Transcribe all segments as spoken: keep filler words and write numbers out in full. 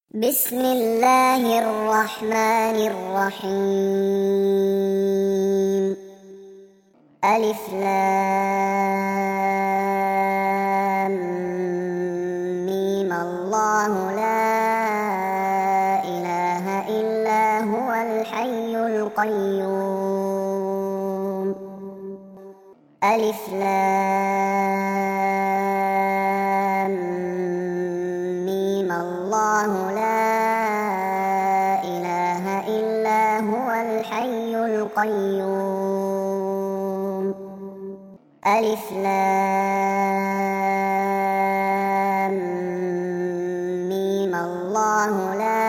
بسم الله الرحمن الرحيم. ألف لام ميم. الله لا إله إلا هو الحي القيوم. ألف لام ميم. الله لا إله إلا هو الحي القيوم. ألف لام ميم. الله لا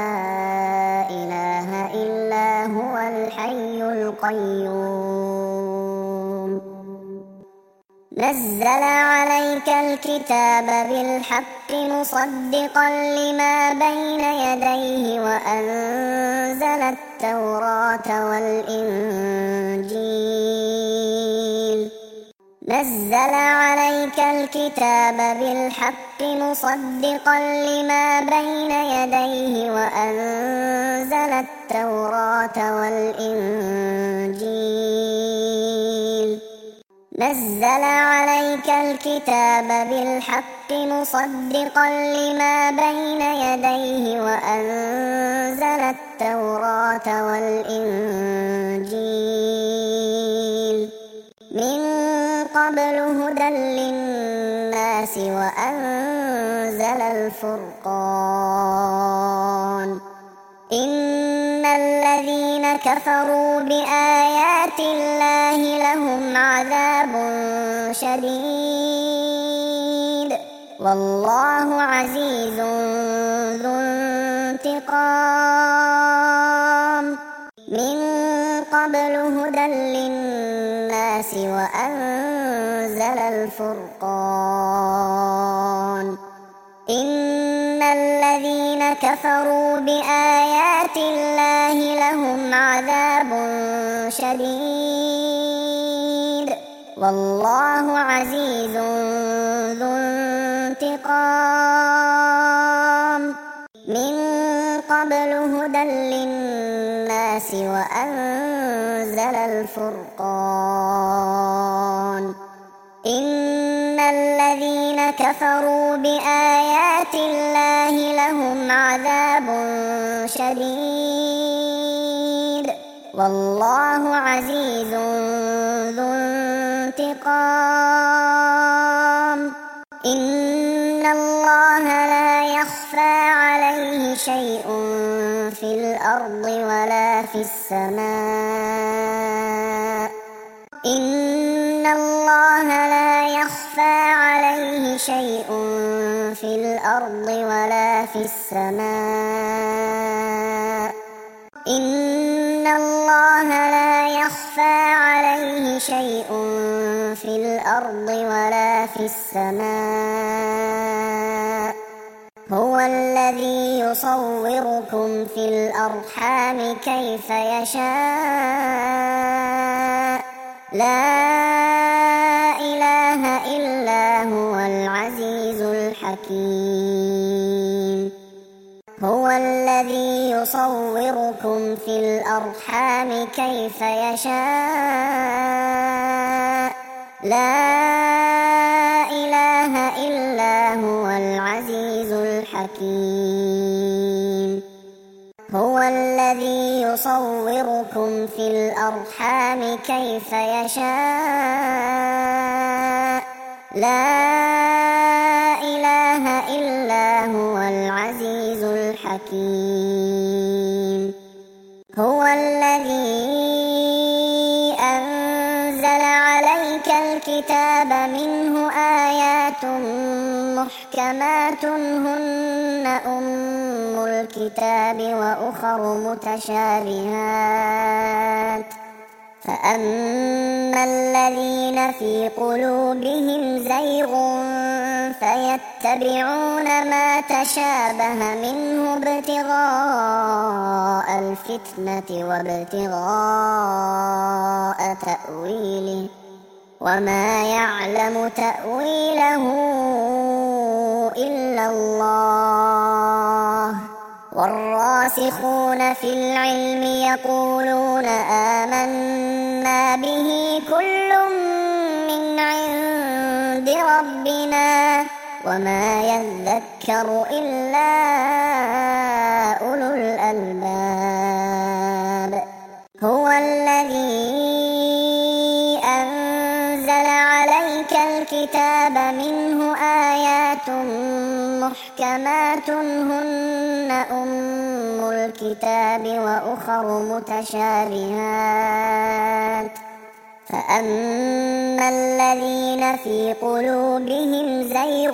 إله إلا هو الحي القيوم. نزل عليك الكتاب بالحق مصدقا لما بين يديه وأنزل التوراة والإنجيل. نزل عليك الكتاب بالحق مصدقا لما بين يديه وأنزل التوراة والإنجيل. نزل عليك الكتاب بالحق مصدقا لما بين يديه وأنزل التوراة والإنجيل من قبل هدى للناس وأنزل الفرقان. إن الذين كفروا بآيات الله لهم عذاب شديد والله عزيز ذو انتقام. من قبل هدى للناس وأنزل الفرقان. إن الذين كفروا بآيات الله لهم عذاب شديد والله عزيز ذو انتقام. من قبل هدى للناس وأنزل الفرقان. إن الذين كفروا بآيات الله لهم عذاب شديد والله عزيز ذو انتقام. إن الله لا يخفى عليه شيء في الأرض ولا في السماء. إن الله لا يخفى عليه شيء في الأرض ولا في السماء. إن الله لا يخفى عليه شيء في الأرض ولا في السماء. هو الذي يصوركم في الأرحام كيف يشاء. لا إله إلا هو العزيز الحكيم. هو الذي يصوركم في الأرحام كيف يشاء. لا إله إلا هو العزيز الحكيم. هو الذي يصوركم في الأرحام كيف يشاء. لا إله إلا هو العزيز الحكيم. هو الذي أنزل عليك الكتاب منه آيات محكمات هن أم الكتاب وأخر متشابهات. فأما الذين في قلوبهم زيغ فيتبعون ما تشابه منه ابتغاء الفتنة وابتغاء تأويله وما يعلم تأويله إلا الله والراسخون في العلم يقولون آمنا به كل من عند ربنا وما يذكر إلا أولو الألباب. هو الذي أنزل عليك الكتاب منه آيات محكمات هن أم الكتاب وأخر متشابهات فأما الذين في قلوبهم زيغ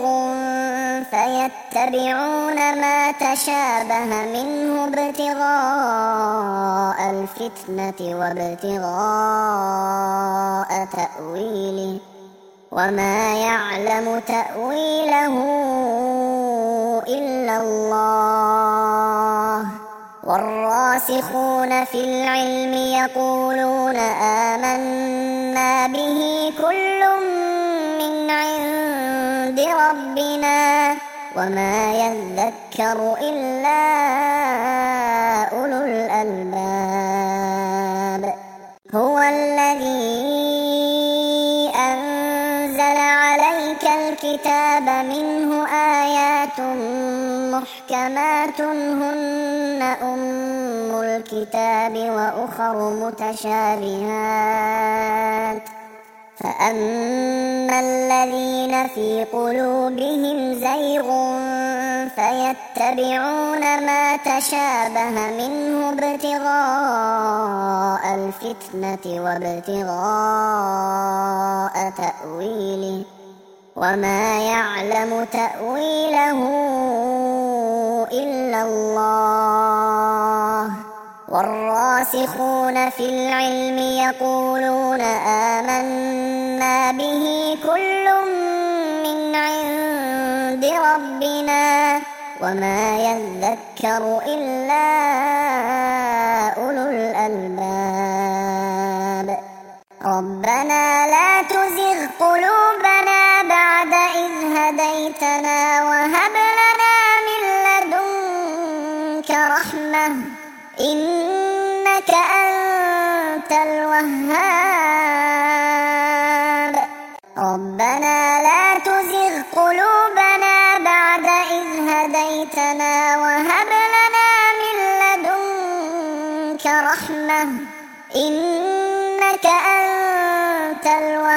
فيتبعون ما تشابه منه ابتغاء الفتنة وابتغاء تأويله وما يعلم تأويله إلا الله. والراسخون في العلم يقولون آمنا به كل من عند ربنا وما يذكر إلا أولو الألباب. هو الذي أنزل عليك الكتاب منه آيات محكمات هن أم الكتاب وأخر متشابهات فأما الذين في قلوبهم زيغ فيتبعون ما تشابه منه ابتغاء الفتنة وابتغاء تأويله وما يعلم تأويله إلا الله. والراسخون في العلم يقولون آمنا به كل من عند ربنا وما يذكر إلا أولو الألباب. ربنا لا تزغ قلوبنا بعد إذ هديتنا وهب لنا من لدنك رحمة إنك أنت الوهاب. ربنا لا تزغ قلوبنا بعد إذ هديتنا وهب لنا من لدنك رحمة إنك أنت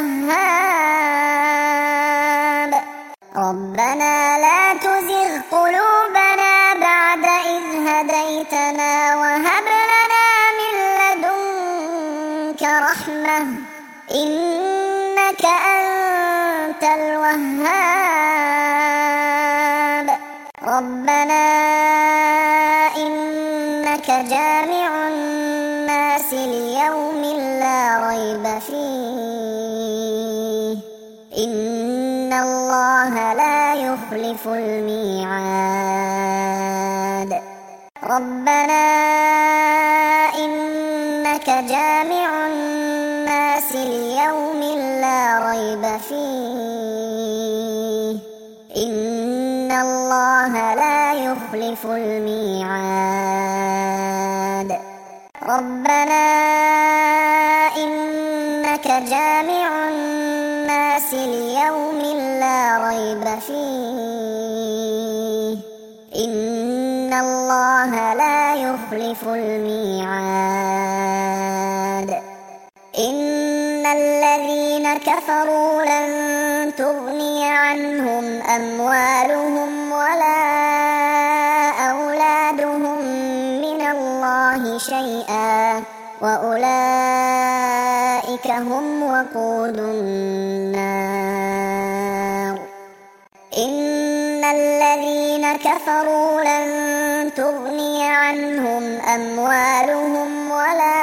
الوهاب. ربنا لا تزغ قلوبنا بعد إذ هديتنا وهب لنا من لدنك رحمة إنك أنت الوهاب. ربنا إنك جامع الناس ليوم لا ريب فيه إن الله لا يخلف الميعاد. ربنا إنك جامع الناس ليوم لا ريب فيه إن الله لا يخلف الميعاد. ربنا إنك جامع الناس ليوم لا ريب فيه إن الله لا يخلف الميعاد. إن الذين كفروا لن تغني عنهم أموالهم ولا أولادهم من الله شيئا وأولئك هم وقود النار. إن الذين كفروا لن تغني عنهم أموالهم ولا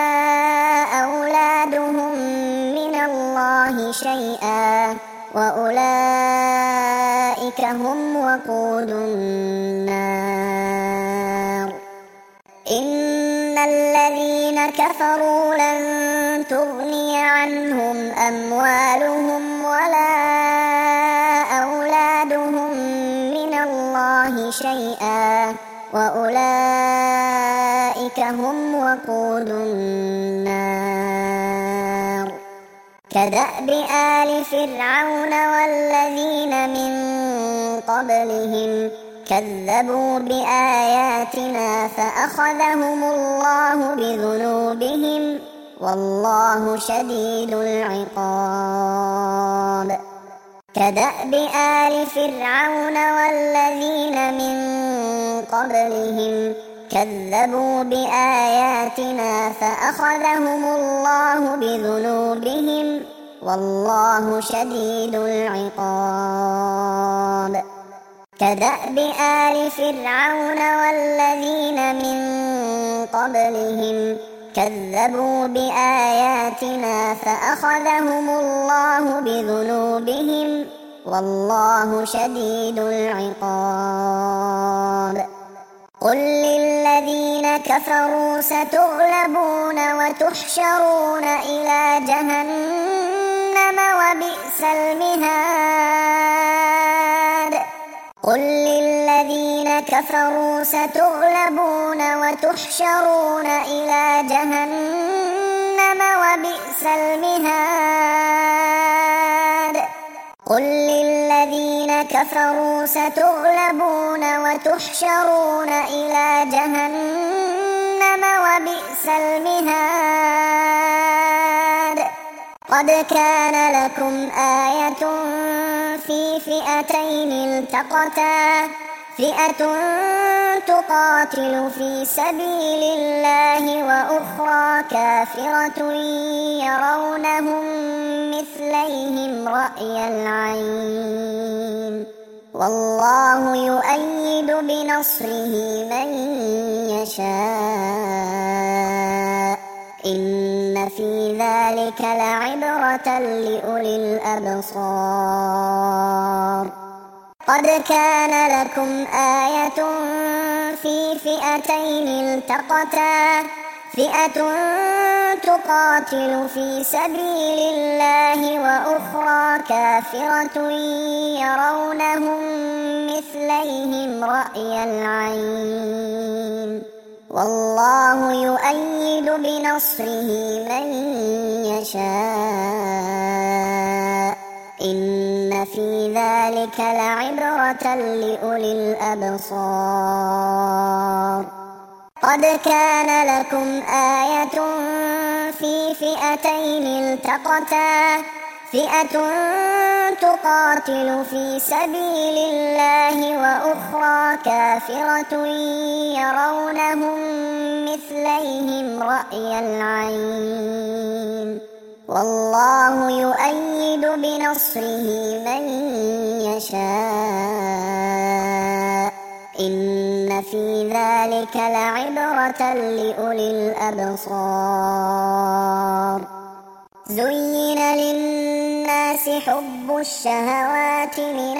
أولادهم من الله شيئا وأولئك هم وقود النار. إن الذين كفروا لن تغني عنهم أموالهم ولا أولادهم من الله شيئا وأولئك هم وقود النار. كدأب آل فرعون والذين من قبلهم كذبوا بآياتنا فأخذهم الله بذنوبهم والله شديد العقاب. كدأب آل فرعون والذين من قبلهم كذبوا بآياتنا فأخذهم الله بذنوبهم والله شديد العقاب. كدأب آل فرعون والذين من قبلهم كذبوا بآياتنا فأخذهم الله بذنوبهم والله شديد العقاب. قل للذين كفروا ستغلبون وتحشرون إلى جهنم وبئس المهاد. قل للذين كفروا ستغلبون وتحشرون إلى جهنم وبئس المهاد. قل للذين كفروا ستغلبون وتحشرون إلى جهنم وبئس المهاد. قد كان لكم آية في فئتين التقتا فئة تقاتل في سبيل الله وأخرى كافرة يرونهم مثليهم رأي العين والله يؤيد بنصره من يشاء إن في ذلك لعبرة لأولي الأبصار. قد كان لكم آية في فئتين التقتا فئة تقاتل في سبيل الله وأخرى كافرة يرونهم مثليهم رأي العين والله يؤيد بنصره من يشاء إن في ذلك لعبرة لأولي الأبصار. قد كان لكم آية في فئتين التقتا فئة تقاتل في سبيل الله وأخرى كافرة يرونهم مثليهم رأي العين والله يؤيد بنصره من يشاء إن في ذلك لعبرة لأولي الأبصار. زين للناس حب الشهوات من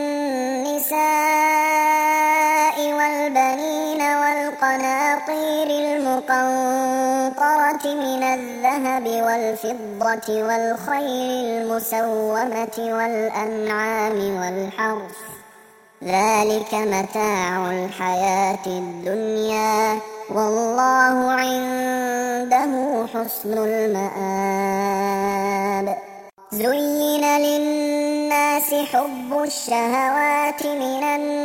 النساء والبنين والقناطير المقنطرة من الذهب والفضة والخيل المسومة والأنعام والحرث ذلك متاع الحياة الدنيا والله عنده حسن المآب. زين للناس حب الشهوات من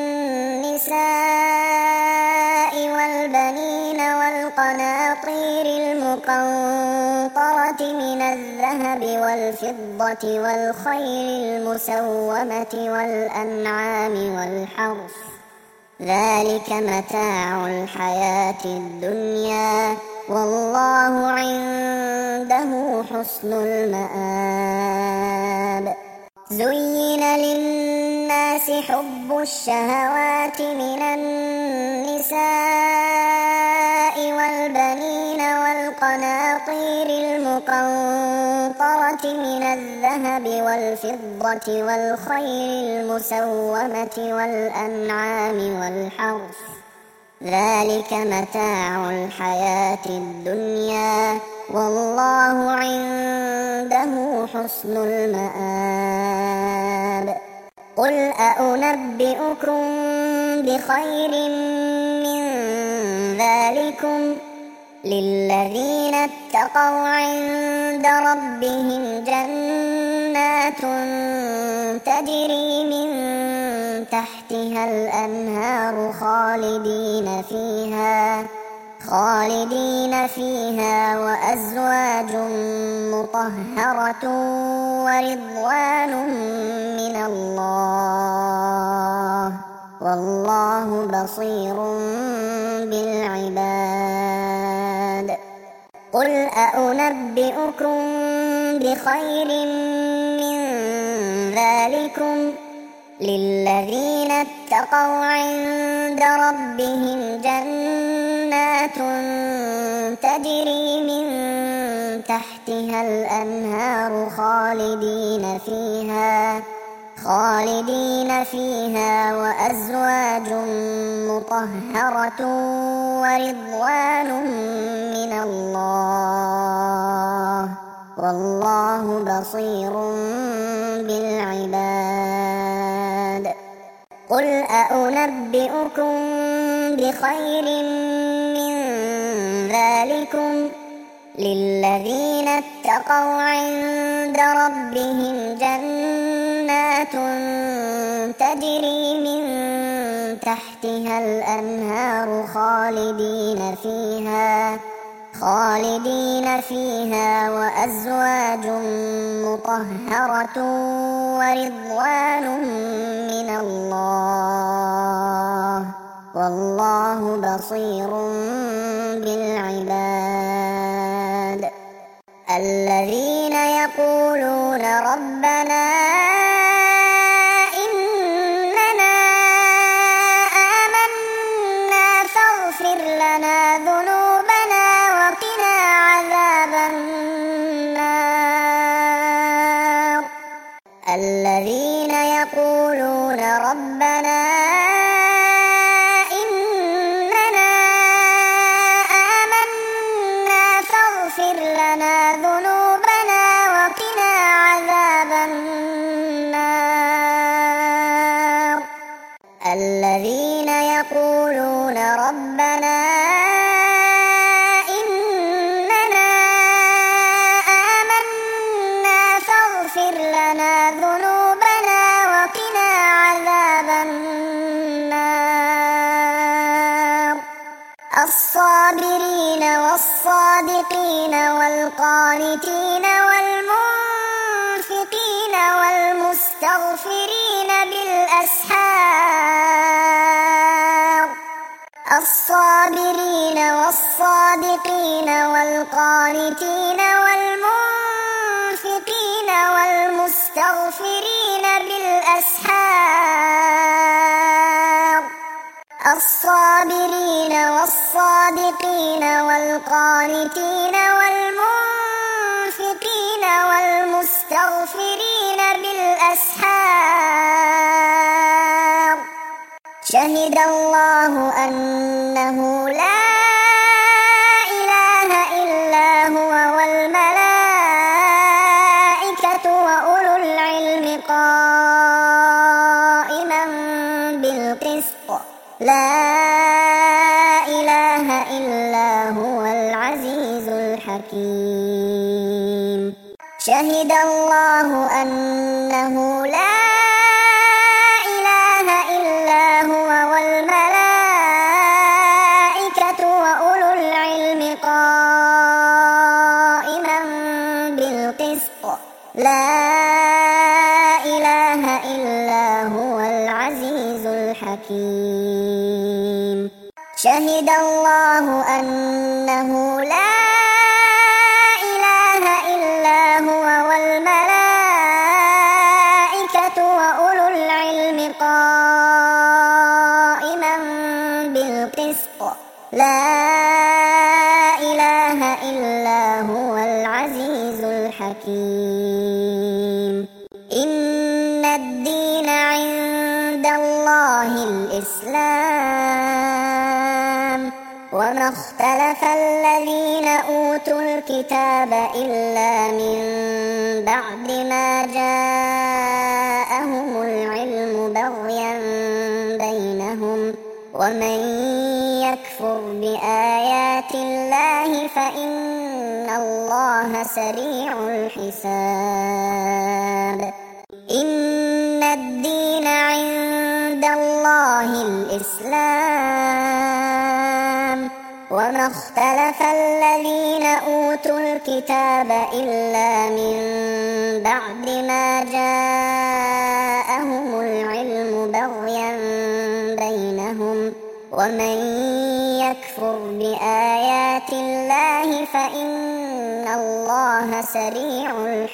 النساء والبنين والقناطير المقنطرة من الذهب والفضة والخيل المسومة والأنعام والحرث ذلك متاع الحياة الدنيا والله عنده حسن المآب. زين للناس حب الشهوات من النساء والبنين والقناطير المقنطرة من الذهب والفضة والخيل المسومة والأنعام والحرث ذلك متاع الحياة الدنيا والله عنده حسن المآب. قل أنبئكم بخير من ذلكم للذين اتقوا عند ربهم جنات تجري من تحتها الأنهار خالدين فيها خالدين فيها وأزواج مطهرة ورضوان من الله والله بصير بالعباد. قل أأنبئكم بخير من ذلكم للذين اتقوا عند ربهم جنات تجري من تحتها الأنهار خالدين فيها خالدين فيها وأزواج مطهرة ورضوان من الله والله بصير بالعباد. قل أأنبئكم بخير من ذلكم للذين اتقوا عند ربهم جنات تجري من تحتها الأنهار خالدين فيها خالدين فيها وأزواج مطهرة ورضوان من الله والله بصير بالعباد. الذين يقولون ربنا إننا آمنا فاغفر لنا ذنوبنا وقنا عذاب النار. الذين يقولون ربنا إننا آمنا فاغفر لنا ذنوبنا وقنا عذاب النار. الذين يقولون ربنا إننا آمنا فاغفر لنا ذنوبنا وقنا عذاب النار. الصابرين والصادقين والقانتين والمنفقين والمستغفرين بالأسحار. الصابرين والصادقين والقانتين والمنفقين والمستغفرين بالأسحار. الصابرين والصادقين والقانتين والمنفقين والمستغفرين بالأسحار. شهد الله أنه لا إله إلا هو والملائكة وأولو العلم قائما بالقسط لا إله إلا هو العزيز الحكيم. شهد الله أنه لا إله إلا هو والملائكة وأولو العلم قائما بالقسط لا إله إلا هو العزيز الحكيم. شهد الله أنه لا إله إلا هو والملائكة وأولو العلم قائما بالقسط لا إله إلا هو العزيز الحكيم. إن الدين عند الله الإسلام وما اختلف الذين أوتوا الكتاب إلا من بعد ما جاءهم العلم بغيا بينهم ومن يكفر بآيات الله فإن الله سريع الحساب. إن الدين عند الله الإسلام وما اختلف الذين أوتوا الكتاب إلا من بعد ما جاءهم العلم بغيا بينهم ومن يكفر بآيات الله فإن الله سريع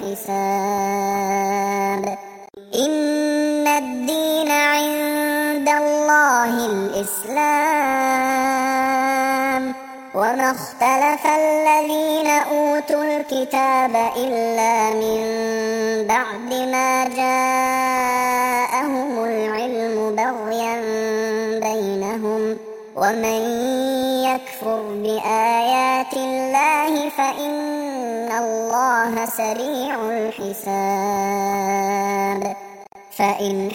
الحساب. إن الدين عند الله الإسلام وما اختلف الذين أوتوا الكتاب إلا من بعد ما جاءهم العلم بغيا بينهم ومن يكفر بآيات الله فإن الله سريع الحساب. فإن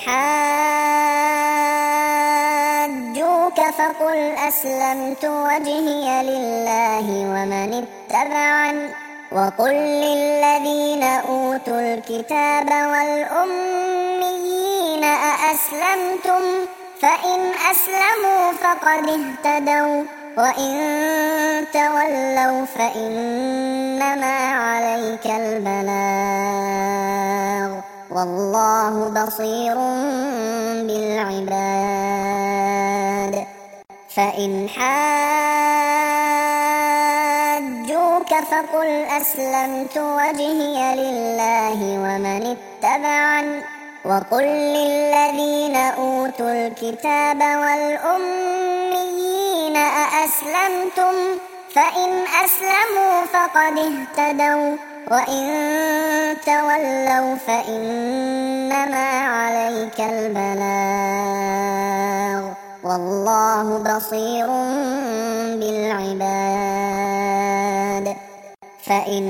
حاجوك فقل أسلمت وجهي لله ومن اتبعن وقل للذين أوتوا الكتاب والأميين أأسلمتم فإن أسلموا فقد اهتدوا وإن تولوا فإنما عليك البلاغ والله بصير بالعباد. فإن حاجوك فقل أسلمت وجهي لله ومن اتبعن وقل للذين أوتوا الكتاب والأميين أأسلمتم فإن أسلموا فقد اهتدوا وإن تولوا فإنما عليك البلاغ والله بصير بالعباد. فإن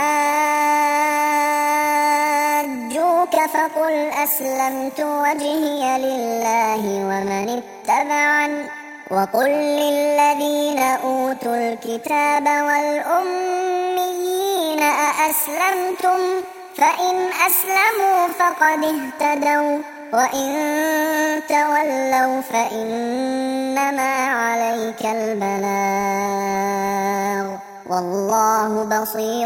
حاجوك فقل أسلمت وجهي لله ومن اتبعن وقل للذين أوتوا الكتاب والأميين أأسلمتم فإن أسلموا فقد اهتدوا وإن تولوا فإنما عليك البلاغ والله بصير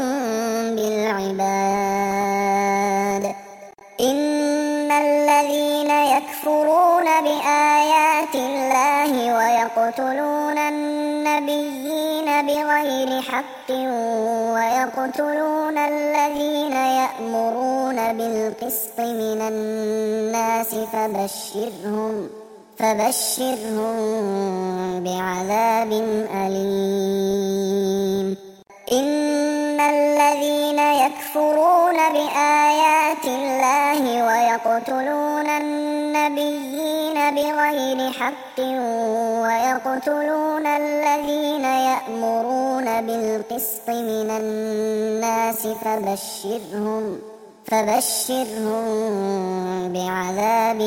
بالعباد. إن الذين يكفرون بآيات الله ويقتلون النبيين بغير حق ويقتلون الذين يأمرون بالقسط من الناس فبشرهم فبشرهم بعذاب أليم. إن الذين يكفرون بآيات الله ويقتلون النبيين بغير حق ويقتلون الذين يأمرون بالقسط من الناس فبشرهم فبشرهم بعذاب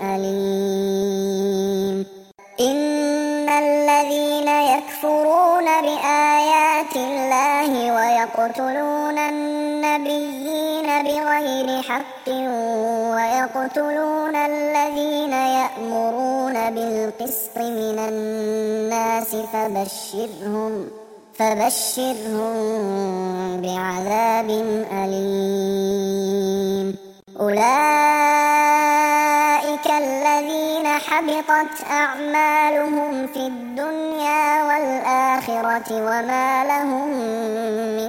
أليم. إن الذين يكفرون بآيات الله ويقتلون النبيين بغير حق ويقتلون الذين يأمرون بالقسط من الناس فبشرهم فبشرهم بعذاب أليم. أولئك الذين حبطت أعمالهم في الدنيا والآخرة وما لهم من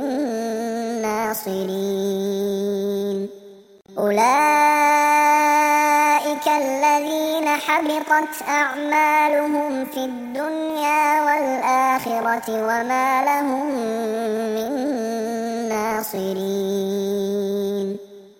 ناصرين. أولئك الذين حبطت أعمالهم في الدنيا والآخرة وما لهم من ناصرين.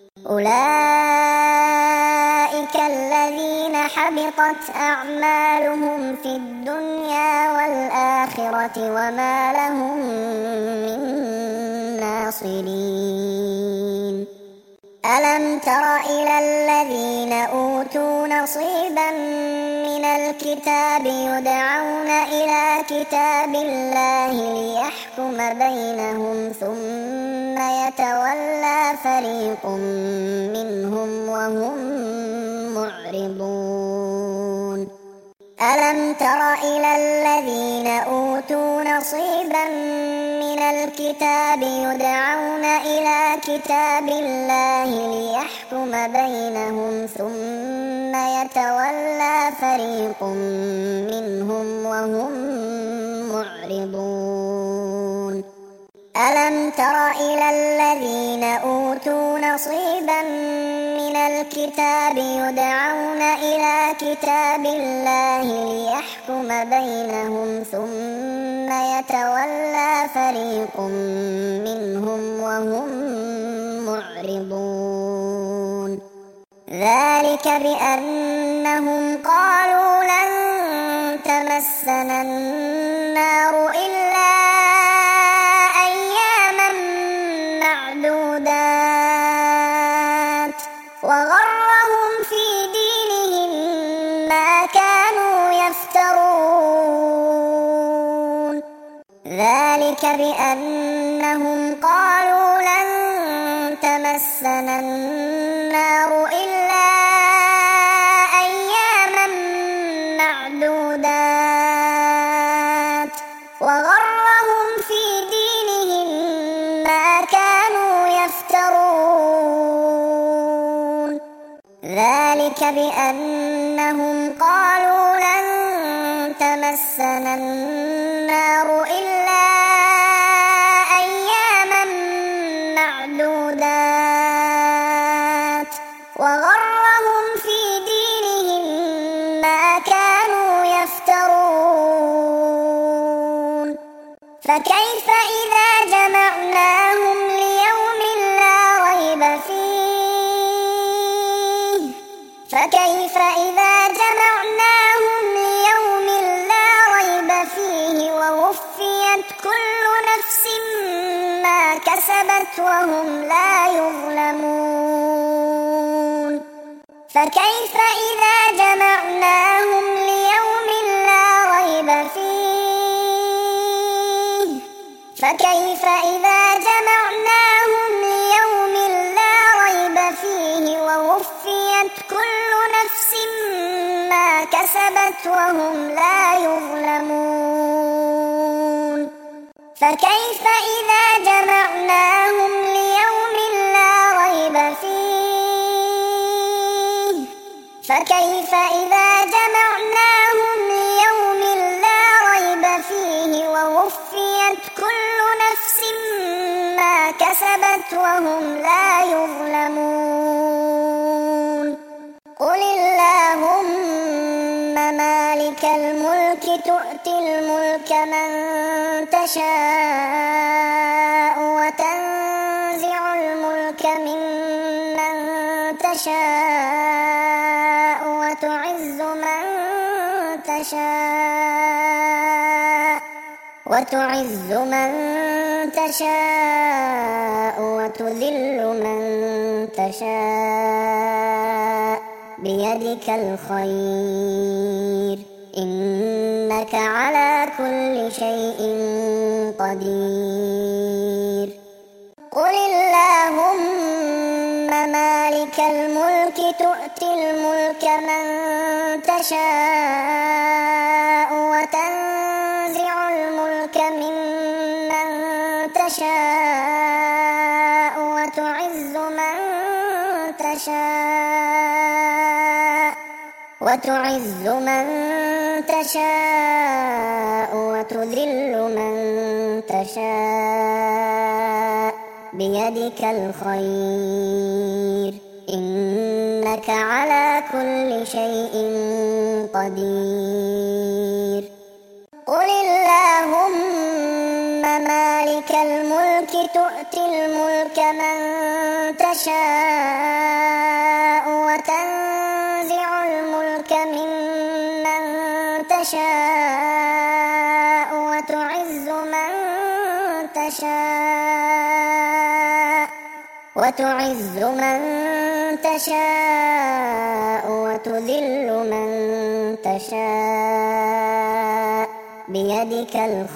أولئك الذين حبطت أعمالهم في الدنيا والآخرة وما لهم من ناصرين. ألم تر إلى الذين أوتوا نصيبا من الكتاب يدعون إلى كتاب الله ليحكم بينهم ثم يتولى فريق منهم وهم معرضون ألم تر إلى الذين أوتوا نصيبا من الكتاب يدعون إلى كتاب الله ليحكم بينهم ثم يتولى فريق منهم وهم معرضون ألم تر إلى الذين أوتوا نصيبا من الكتاب يدعون إلى كتاب الله ليحكم بينهم ثم يتولى فريق منهم وهم معرضون ذلك بأنهم قالوا لن تمسنا النار إلا أياما معدودات وغرهم في دينهم ما كانوا يفترون ذلك بأنهم قالوا لن تمسنا النار إلا أياما معدودات وغرهم في دينهم ما كانوا يفترون ذلك بأنهم قالوا لن تمسنا النار إلا أياما معدودات وغرهم في دينهم ما كانوا يفترون فكيف إذا جمعناهم ليوم لا ريب فيه فكيف إذا جمعناهم ليوم لا ريب فيه ووفيت كل نفس ما كسبت وهم لا يظلمون فكيف إذا جمعناهم ليوم لا ريب فيه فكيف إذا جمعناهم ليوم لا ريب فيه ووفيت كل نفس ما كسبت وهم لا يظلمون فكيف إذا جمعناهم ليوم لا ريب فيه فكيف إذا جمعناهم ليوم لا ريب فيه ووفيت كل نفس ما كسبت وهم لا يظلمون قل اللهم مالك الملك تؤتي الملك من تشاء وتنزع الملك ممن تشاء وتعز من تشاء وتعز من تشاء وتذل من تشاء بيدك الخير إنك على كل شيء قدير قل اللهم مالك الملك تؤتي الملك من تشاء وتنزع الملك ممن تشاء وتعز من تشاء وتعز من تشاء وتذل من تشاء بيدك الخير إنك على كل شيء قدير قل اللهم مالك الملك تؤتي الملك من تشاء وتنزع الملك ممن تشاء وتعز من تشاء وتعز من تشاء وتذل من تشاء بيدك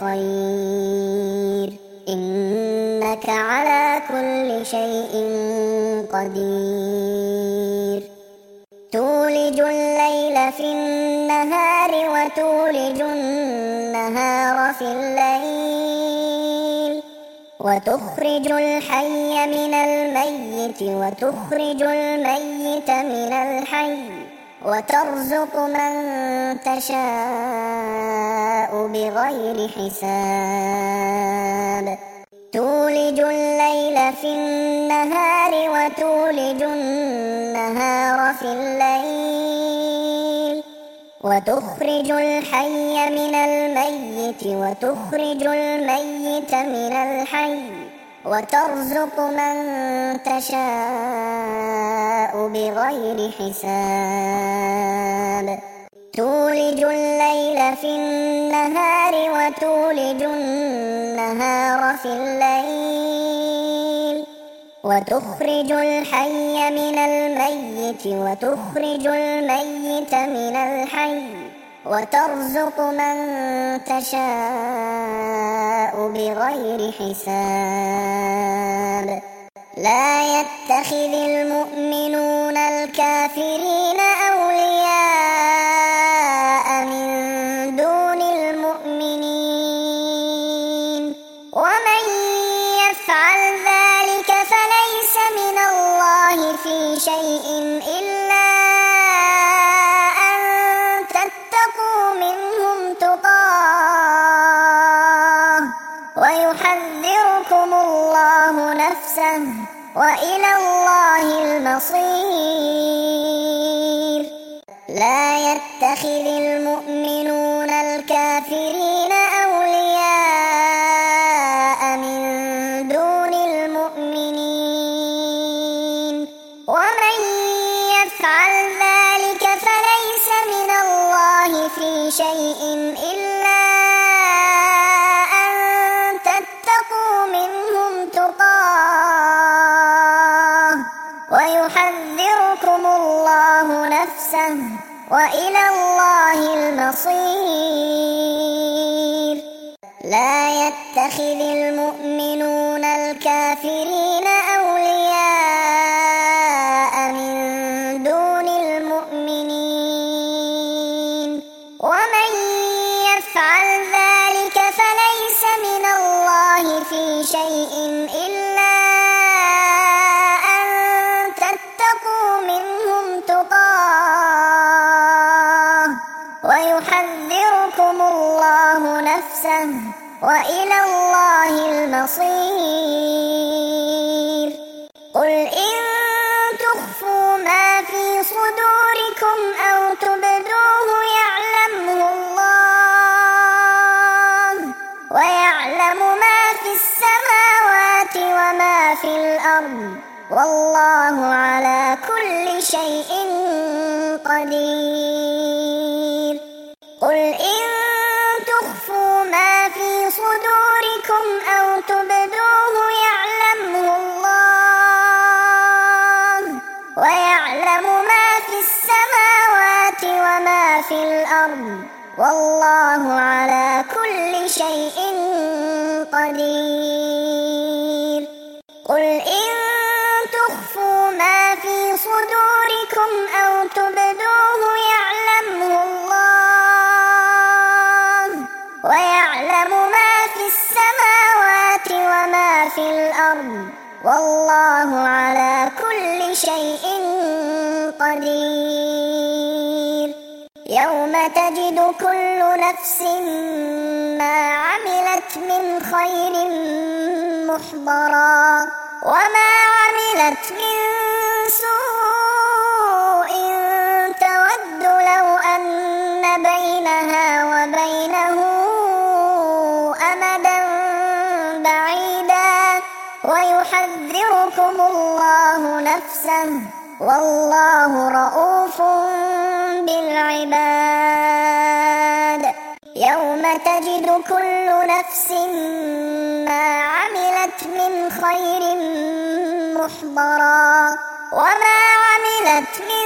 الخير إنك على كل شيء قدير تولج الليل في النهار وتولج النهار في الليل وتخرج الحي من الميت وتخرج الميت من الحي وترزق من تشاء بغير حساب تولج الليل في النهار وتولج النهار في الليل وتخرج الحي من الميت وتخرج الميت من الحي وترزق من تشاء بغير حساب تولج الليل في النهار وتولج النهار في الليل وتخرج الحي من الميت وتخرج الميت من الحي وترزق من تشاء بغير حساب لا يتخذ المؤمنون الكافرين أولياء من دون المؤمنين ومن يفعل ذلك فليس من الله في شيء إلا أن تتقوا منهم تقاه ويحذركم الله نفسه وإلى الله المصير لا يتخذ المؤمنون الكافرين أولياء من دون المؤمنين ومن يفعل ذلك فليس من الله في شيء إلا أن تتقوا منهم تقاه ويحذركم الله نفسه وإلى الله المصير لا يتخذ المؤمنون الكافرين أولياء من دون المؤمنين ومن يفعل ذلك فليس من الله في شيء إلا أن تتقوا منهم تقاه ويحذركم الله نفسه وإلى الله المصير قل إن تخفوا ما في صدوركم أو تبدوه يعلمه الله ويعلم ما في السماوات وما في الأرض والله على كل شيء قدير قل إن تخفوا ما في صدوركم أو تبدوه يعلمه الله ويعلم ما في السماوات وما في الأرض والله على كل شيء قدير قل إن تخفوا ما في صدوركم أو تبدوه يعلمه الله ويعلم ما في السماوات وما في الأرض والله على كل شيء قدير يوم تجد كل نفس ما عملت من خير محضرا وما عملت من سوء تود لو أن بينها وبينه أمدا بعيدا ويحذركم الله نفسه والله رؤوف بالعباد يوم تجد كل نفس ما عملت من خير محضرا وما عملت من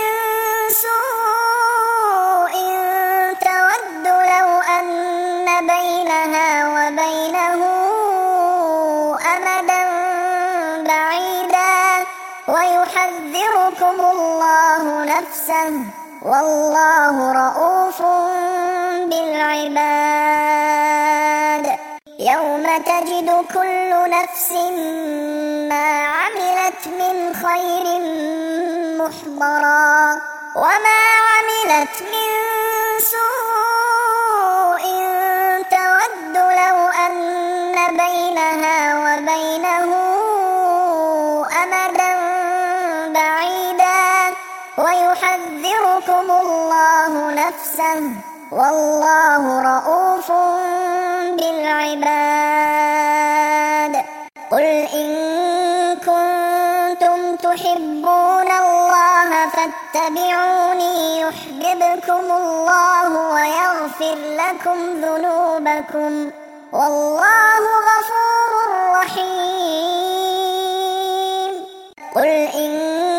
سوء تود لو أن بينها وبينه أمدا بعيدا ويحذركم الله نفسه والله رءوف بالعباد يوم تجد كل نفس ما عملت من خير محضرا وما عملت من سوء تود لو أن بينها وبينه أمدا بعيدا ويحذركم الله نفسه والله رءوف بالعباد قل إن كنتم تحبون الله فاتبعوني يحببكم الله ويغفر لكم ذنوبكم والله غفور رحيم قل إن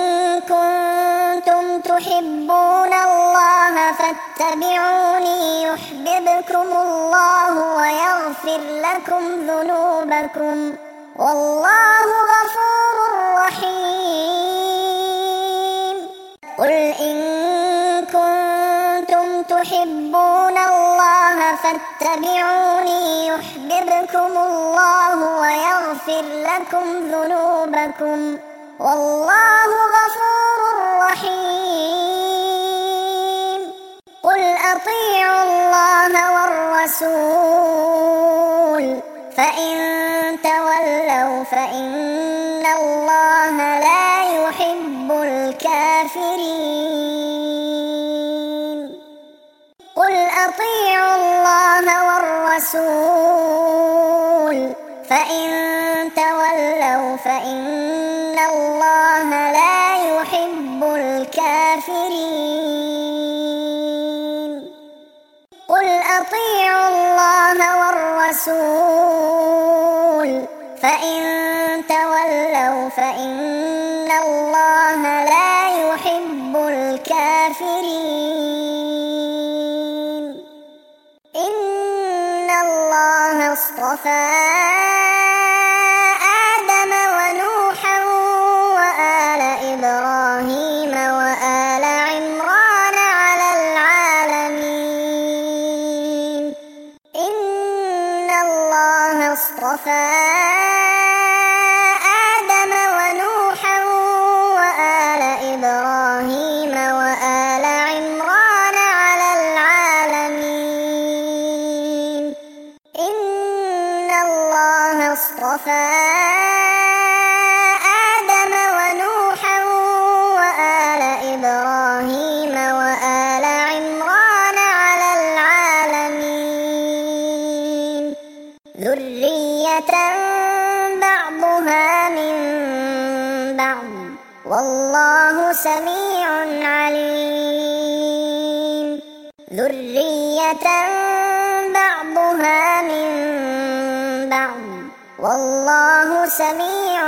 كنتم تحبون الله فاتبعوني يحببكم الله ويغفر لكم ذنوبكم والله غفور رحيم قل إن كنتم تحبون الله فاتبعوني يحببكم الله ويغفر لكم ذنوبكم والله غفور رحيم قل أطيعوا الله والرسول فإن تولوا فإن الله لا يحب الكافرين قل أطيعوا الله والرسول فإن تولوا فإن الله لا يحب الكافرين قل أطيعوا الله والرسول فإن تولوا فإن الله لا يحب الكافرين إن الله اصطفى آدم ونوحا وآل إبراهيم وآل عمران على العالمين إن الله اصطفى آدم ونوحا وآل إبراهيم وآل عمران على العالمين إن الله اصطفى آدم ونوحا وآل إبراهيم وآل عمران على العالمين ذرية بعضها من بعض والله سميع عليم ذرية بعضها من بعض والله سميع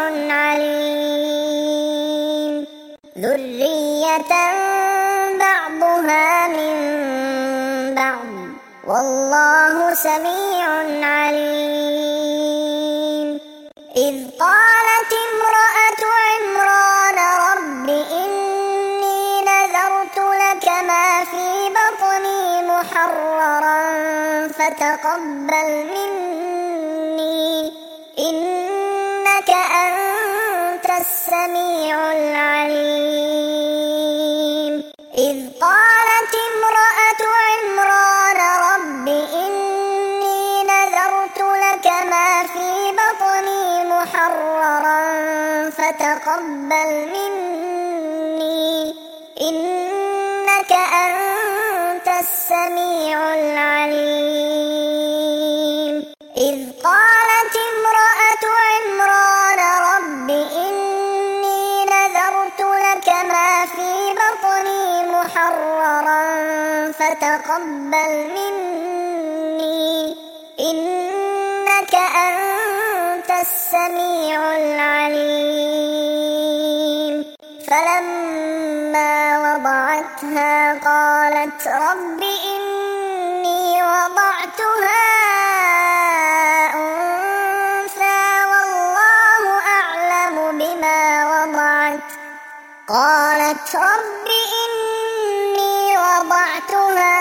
عليم ذرية بعضها من بعض والله سميع عليم إذ قالت امرأة عمران رب إني نذرت لك ما في بطني محررا فتقبل مني إنك أنت السميع العليم إذ قالت امرأة عمران رب إني نذرت لك ما في بطني محررا فتقبل مني إنك أنت السميع العليم إذ قالت امرأة عمران رب إني نذرت لك ما في بطني محررا فتقبل مني إنك أنت السميع العليم وضعتها قالت رب إني وضعتها أنثى والله أعلم بما وضعت قالت رب إني وضعتها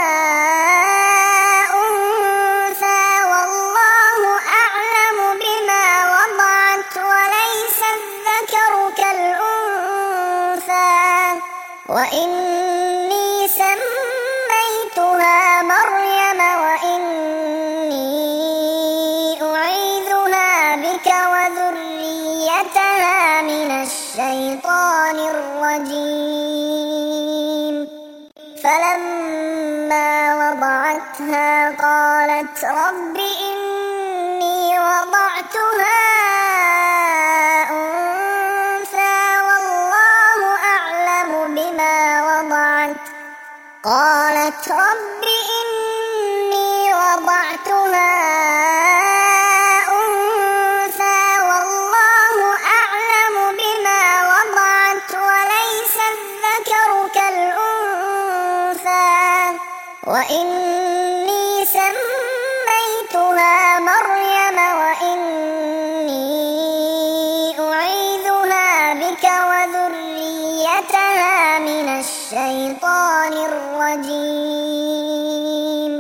أنثى والله أعلم بما وضعت وليس الذكر كالأنثى وإني سميتها مريم وإني أعيذها بك وذريتها من الشيطان الرجيم فلما وضعتها قالت رب إني وضعتها أنثى والله أعلم بما وضعت قالت رب إني وضعتها أنثى والله أعلم بما وضعت وليس الذكر كالأنثى وإني سميتها مريم وإني أعيذها بك وذريتها من الشيطان الرجيم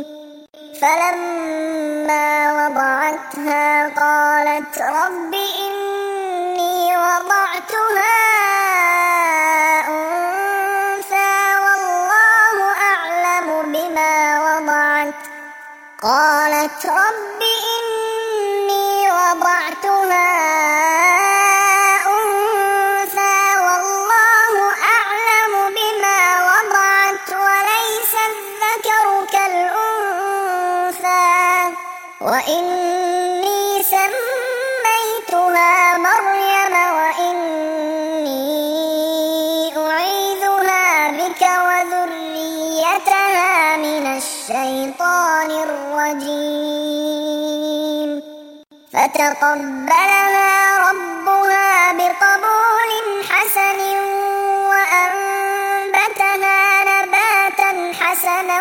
فلما وضعتها قالت رب إني وضعتها أنثى والله أعلم بما وضعت قالت رب إني وضعتها أنثى والله أعلم بما وضعت وليس الذكر كالأنثى وإني سميتها مريم وإني أعيذها بك وذريتها من الشيطان الرجيم فتقبلها ربها بقبول حسن وأنبتها نباتا حسنا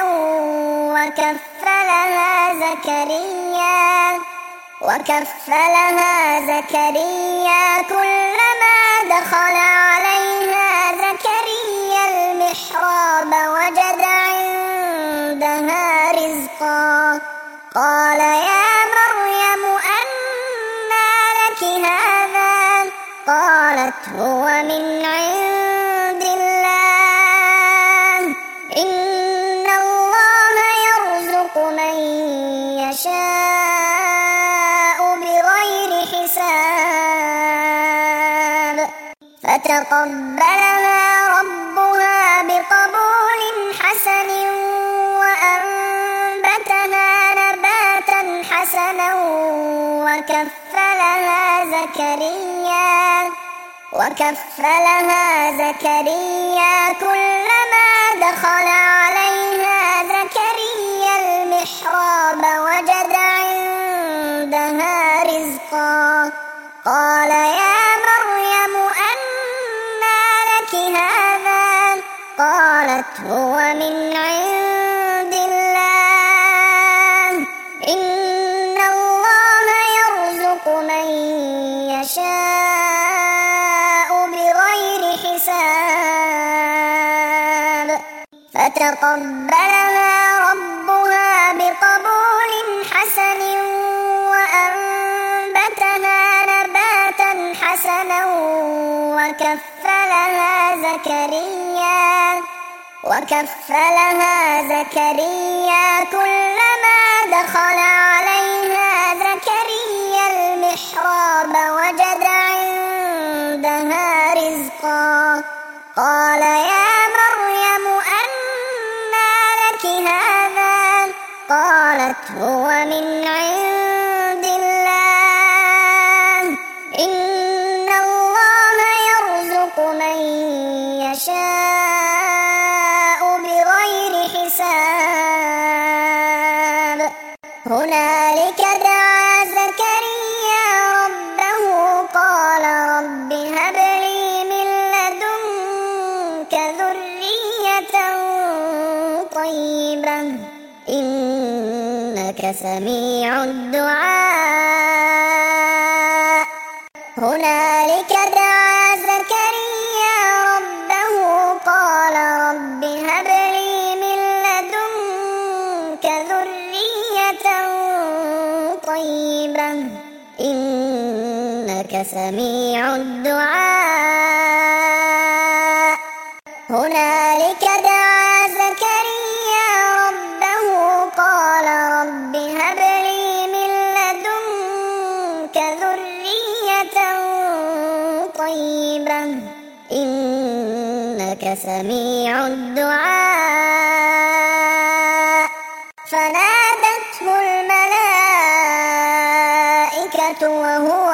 وكفلها زكريا وكفلها زكريا كلما دخل عليها زكريا المحراب وجد عندها رزقا قال يا مريم أنى لك هذا قالت هو من عند الله إن الله يرزق من يشاء بغير حساب فتقبلها ربها بقبول حسن وأنبتها نباتا حسنا وكفلها زكريا وكفلها زكريا كلما دخل عليها زكريا المحراب وجد عندها رزقا قال يا مريم أنى لك هذا قالت هو من عند الله إن الله يرزق من يشاء بغير حساب فتقبلها ربها بقبول حسن وأنبتها نباتا حسنا وكفلها زكريا وكفلها زكريا كلما دخل عليها زكريا المحراب وجد عندها رزقا قال يا مريم أنى لك هذا قالت هو من عند الله إن الله يرزق من يشاء بغير حساب هنالك دعا زكريا ربه قال رب هب لي من لدنك ذرية سميع الدعاء هنالك دعا زكريا ربه قال رب هب لي من لدنك ذرية طيبة إنك سميع الدعاء هنالك دعا زكريا ربه قال رب هب لي من لدنك ذرية طيبة إنك سميع الدعاء فنادته الملائكة وهو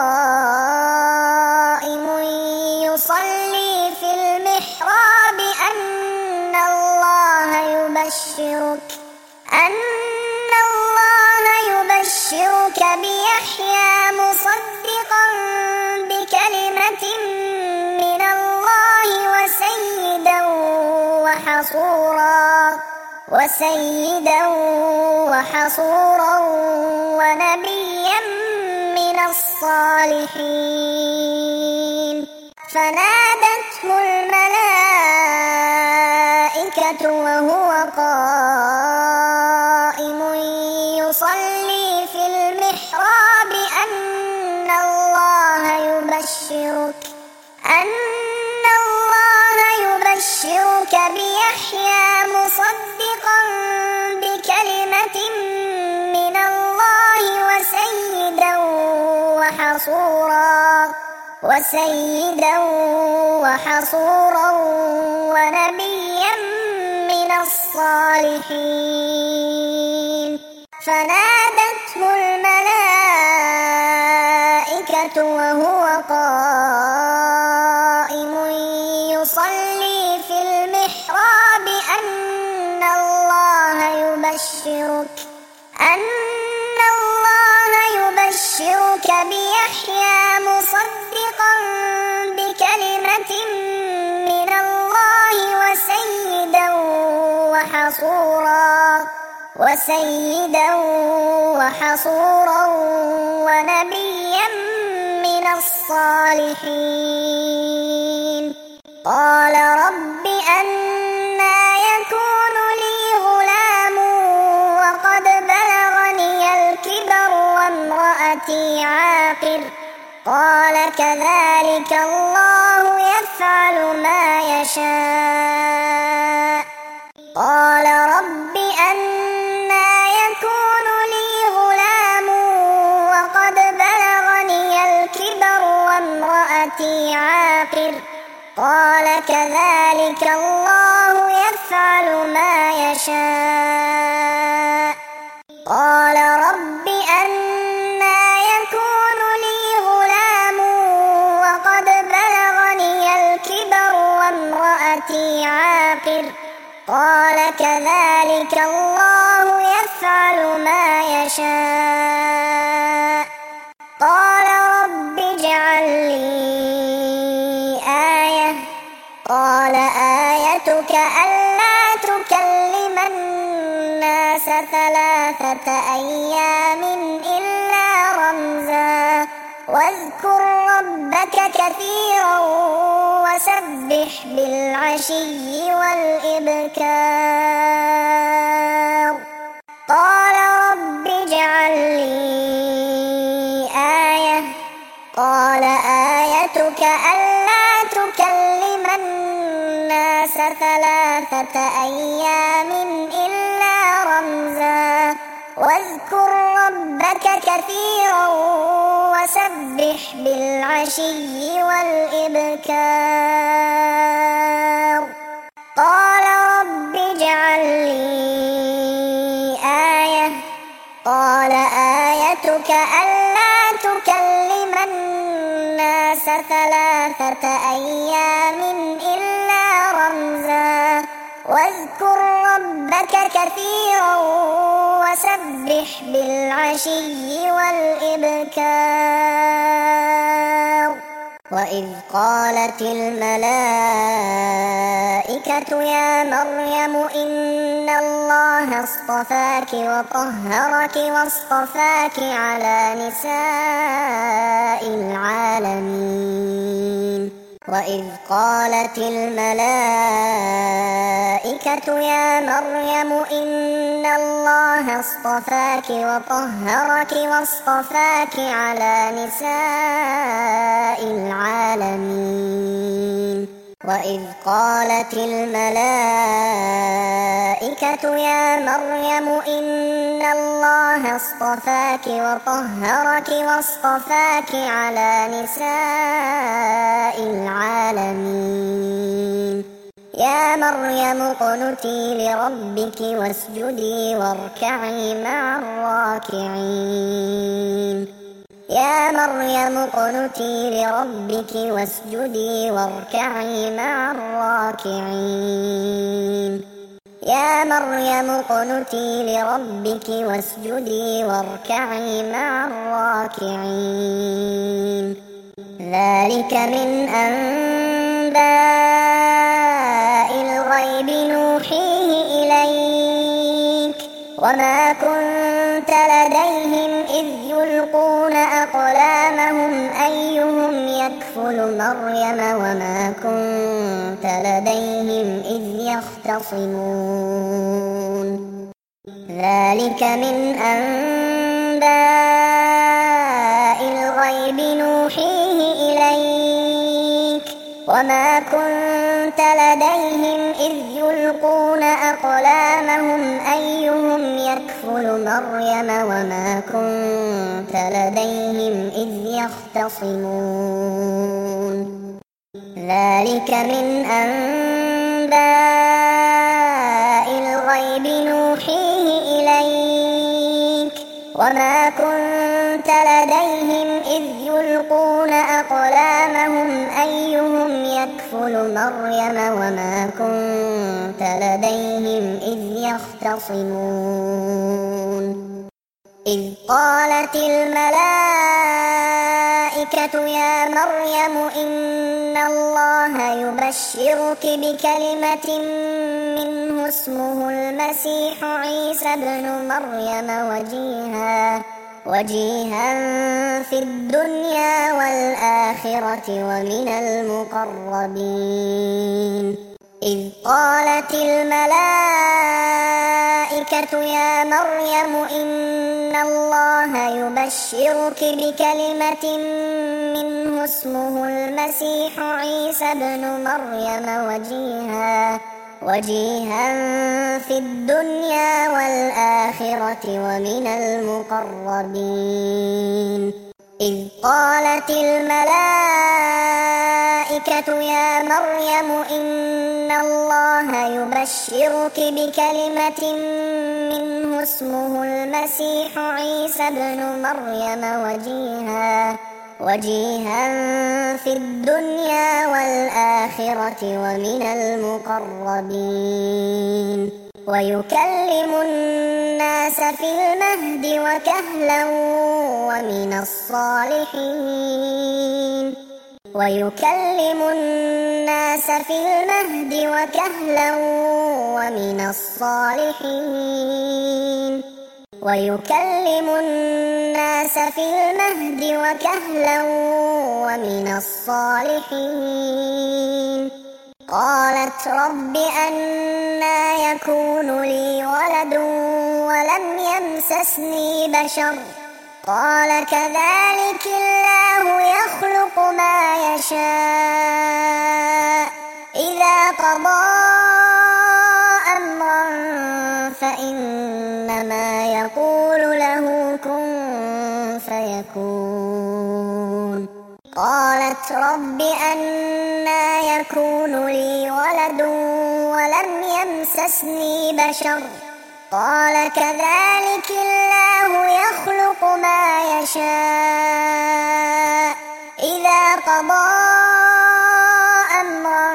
قائم يصلي في المحراب أن الله يبشرك أن الله يبشرك بيحيى مصدقا بكلمة من الله وسيدا وحصورا وسيدا وحصورا ونبيا من الصالحين فنادته الملائكة وهو قائم يصلي في المحراب أن الله يبشرك أن الله يبشرك بيحيى مصدقا بكلمة من الله وسيدا وحصورا وسيدا وحصورا ونبيا من الصالحين فنادته الملائكة وهو قائم يصلي في المحراب أن الله يبشرك أن الله يبشرك بيحيى مصدقا بكلمة من الله وسيدا وحصورا وسيدا وحصورا ونبيا من الصالحين قال رب أنى يكون لي غلام وقد بلغني الكبر وامرأتي عاقر قال كذلك الله يفعل ما يشاء قال رب أنى يكون لي غلام وقد بلغني الكبر وامرأتي عاقر قال كذلك الله يفعل ما يشاء قال رب أنى يكون لي غلام وقد بلغني الكبر وامرأتي عاقر قال كذلك الله يفعل ما يشاء قال رب اجعل لي آية قال آيتك ألا تكلم الناس ثلاثة أيام إلا رمزا واذكر ربك كثيرا وسبح بالعشي والإبكار قال رب اجعل لي آية قال آيتك ألا تكلم الناس ثلاثة أيام إلا رمزا واذكر ربك كثيرا وسبح بالعشي والإبكار قال رب اجعل لي آية قال آيتك ألا تكلم الناس ثلاثة أيام إلا رمزا واذكر ربك كثيرا وسبح بالعشي والإبكار وإذ قالت الملائكة يا مريم إن الله اصطفاك وطهرك واصطفاك على نساء العالمين وإذ قالت الملائكة يا مريم إن الله اصطفاك وطهرك واصطفاك على نساء العالمين وإذ قالت الملائكة يا مريم إن الله اصطفاك وطهرك واصطفاك على نساء العالمين يا مريم اقنتي لربك واسجدي واركعي مع الراكعين يا مريم اقنتي لربك واسجدي واركعي مع الراكعين يا مريم اقنتي لربك واسجدي واركعي مع الراكعين ذلك من أنباء الغيب نوحيه إليك وما كنت لديهم إذ يلقون أقلامهم أيهم يكفل مريم وما كنت لديهم إذ يختصمون ذلك من أنباء الغيب نوحيه إليك وما كنت لديهم إذ يلقون أقلامهم أيهم يكفل مريم وما كنت لديهم إذ يختصمون ذلك من أنباء الغيب نوحيه إليك وما كنت لديهم إذ يلقون أقلامهم أيهم يكفل مريم وما كنت لديهم إذ يختصمون إذ قالت الملائكة يا مريم إن الله يبشرك بكلمة منه اسمه المسيح عيسى ابن مريم وجيها وجيها في الدنيا والآخرة ومن المقربين إذ قالت الملائكة يا مريم إن الله يبشرك بكلمة منه اسمه المسيح عيسى ابن مريم وجيها وجيها في الدنيا والآخرة ومن المقربين إذ قالت الملائكة يا مريم إن الله يبشرك بكلمة منه اسمه المسيح عيسى ابن مريم وجيها وجيها في الدنيا والآخرة ومن المقربين ويكلم الناس في المهد وكهلا ومن الصالحين ويكلم الناس في المهد وكهلا ومن الصالحين ويكلم الناس في المهد وكهلا ومن الصالحين قالت رب أنى يكون لي ولد ولم يمسسني بشر قال كذلك الله يخلق ما يشاء إذا قضى أمرا فإنما يقول له كن فيكون قالت رب أنى يكون لي ولد ولم يمسسني بشر قال كذلك الله يخلق ما يشاء إذا قضى أمرا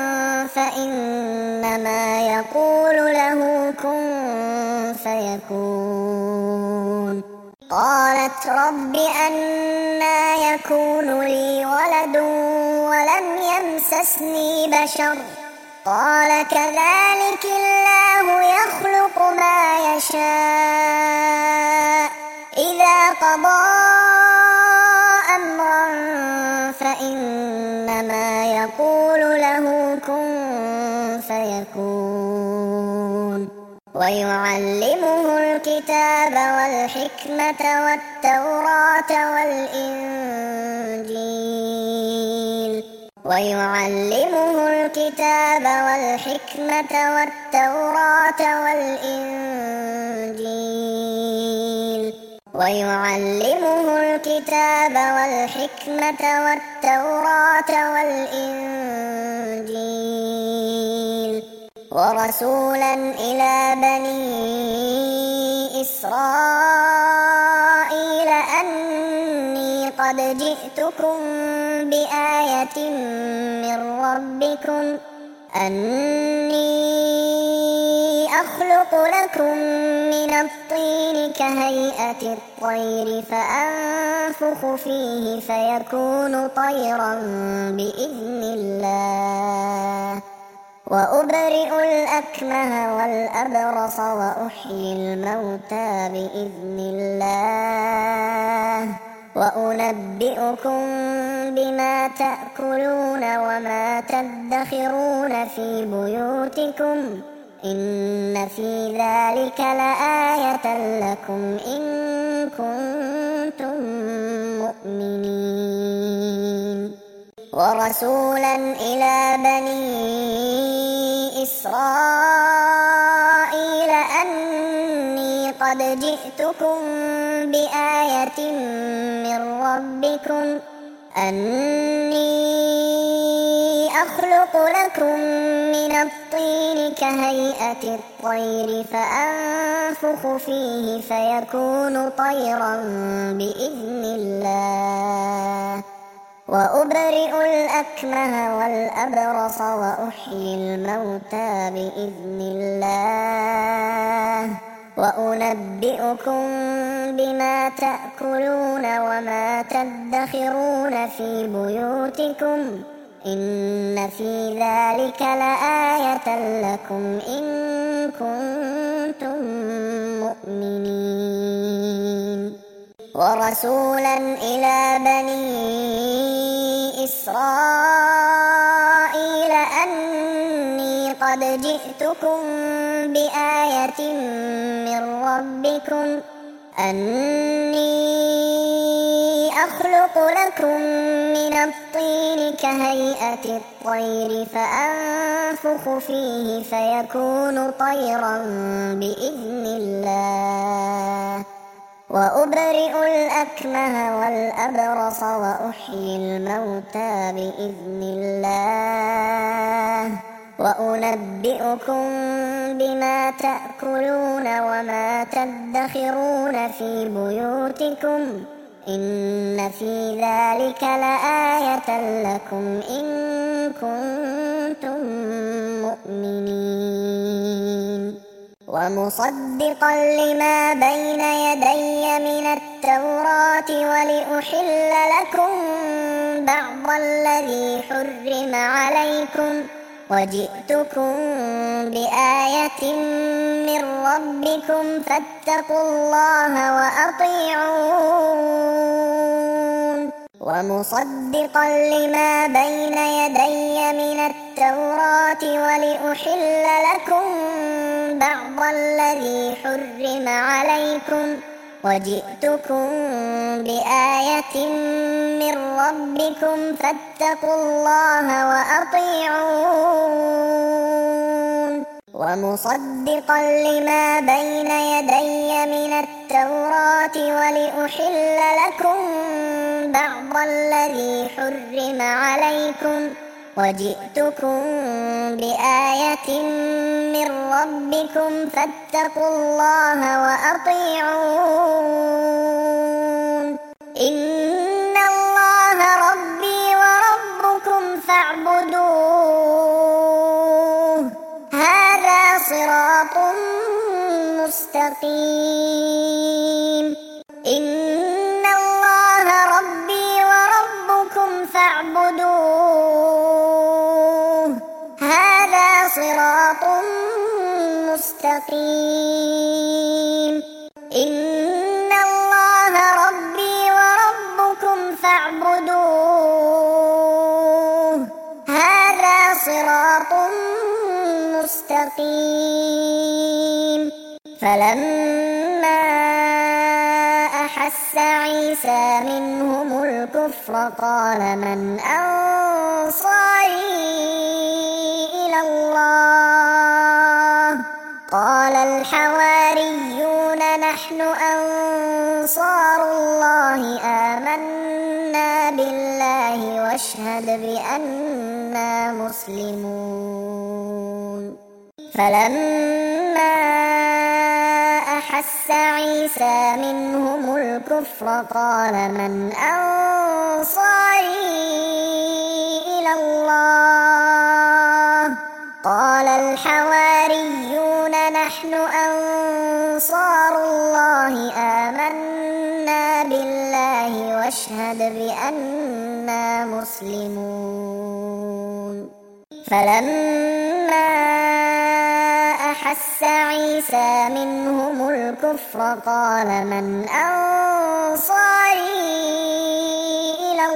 فإنما يقول له كن فيكون قال قالت رب أنى يكون لي ولد ولم يمسسني بشر قال كذلك الله يخلق ما يشاء إذا قضى أمرا فإنما يقول له كن فيكون ويعلمه الكتاب والحكمة والتوراة والإنجيل ويعلمه الكتاب والحكمة والتوراة والإنجيل ويعلمه الكتاب والحكمة والتوراة والإنجيل ورسولا إلى بني إسرائيل أني قد جئتكم بآية من ربكم أني أخلق لكم من الطين كهيئة الطير فأنفخ فيه فيكون طيرا بإذن الله وأبرئ الأكمه والأبرص وأحيي الموتى بإذن الله وأنبئكم بما تأكلون وما تدخرون في بيوتكم إن في ذلك لآية لكم إن كنتم مؤمنين ورسولا إلى بني إسرائيل أني قد جئتكم بآية من ربكم أني أخلق لكم من الطين كهيئة الطير فأنفخ فيه فيكون طيرا بإذن الله وأبرئ الأكمه والأبرص وأحيي الموتى بإذن الله وأنبئكم بما تأكلون وما تدخرون في بيوتكم إن في ذلك لآية لكم إن كنتم مؤمنين ورسولا إلى بني إسرائيل أني قد جئتكم بآية من ربكم أني أخلق لكم من الطين كهيئة الطير فأنفخ فيه فيكون طيرا بإذن الله وأبرئ الأكمه والأبرص وأحيي الموتى بإذن الله وأنبئكم بما تأكلون وما تدخرون في بيوتكم إن في ذلك لآية لكم إن كنتم مؤمنين ومصدقا لما بين يدي من التوراة ولأحل لكم بعض الذي حرم عليكم وجئتكم بآية من ربكم فاتقوا الله وأطيعون ومصدقا لما بين يدي من التوراة ولأحل لكم بعض الذي حرم عليكم وجئتكم بآية من ربكم فاتقوا الله وأطيعون ومصدقا لما بين يدي من التوراة ولأحل لكم بعض الذي حرم عليكم وجئتكم بآية من ربكم فاتقوا الله وأطيعون إن الله ربي وربكم فاعبدوه هذا صراط مستقيم. مستقيم فلما أحس عيسى منهم الكفر قال من أنصاري إلى الله قال الحواريون نحن أنصار الله آمنا بالله واشهد بأننا مسلمون فلما أحس عيسى منهم الكفر قال من أنصاري إلى الله قال الحواريون نحن أنصار الله آمنا بالله واشهد بأننا مسلمون فلما أحس عيسى منهم الكفر قال من أنصاري إلى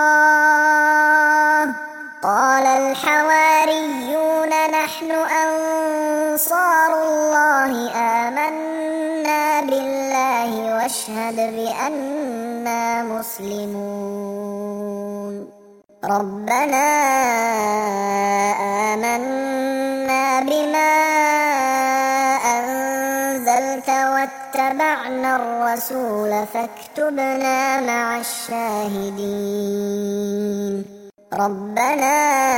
الله قال الحواريون نحن أنصار الله آمنا بالله واشهد بأننا مسلمون ربنا آمنا بما أنزلت واتبعنا الرسول فاكتبنا مع الشاهدين ربنا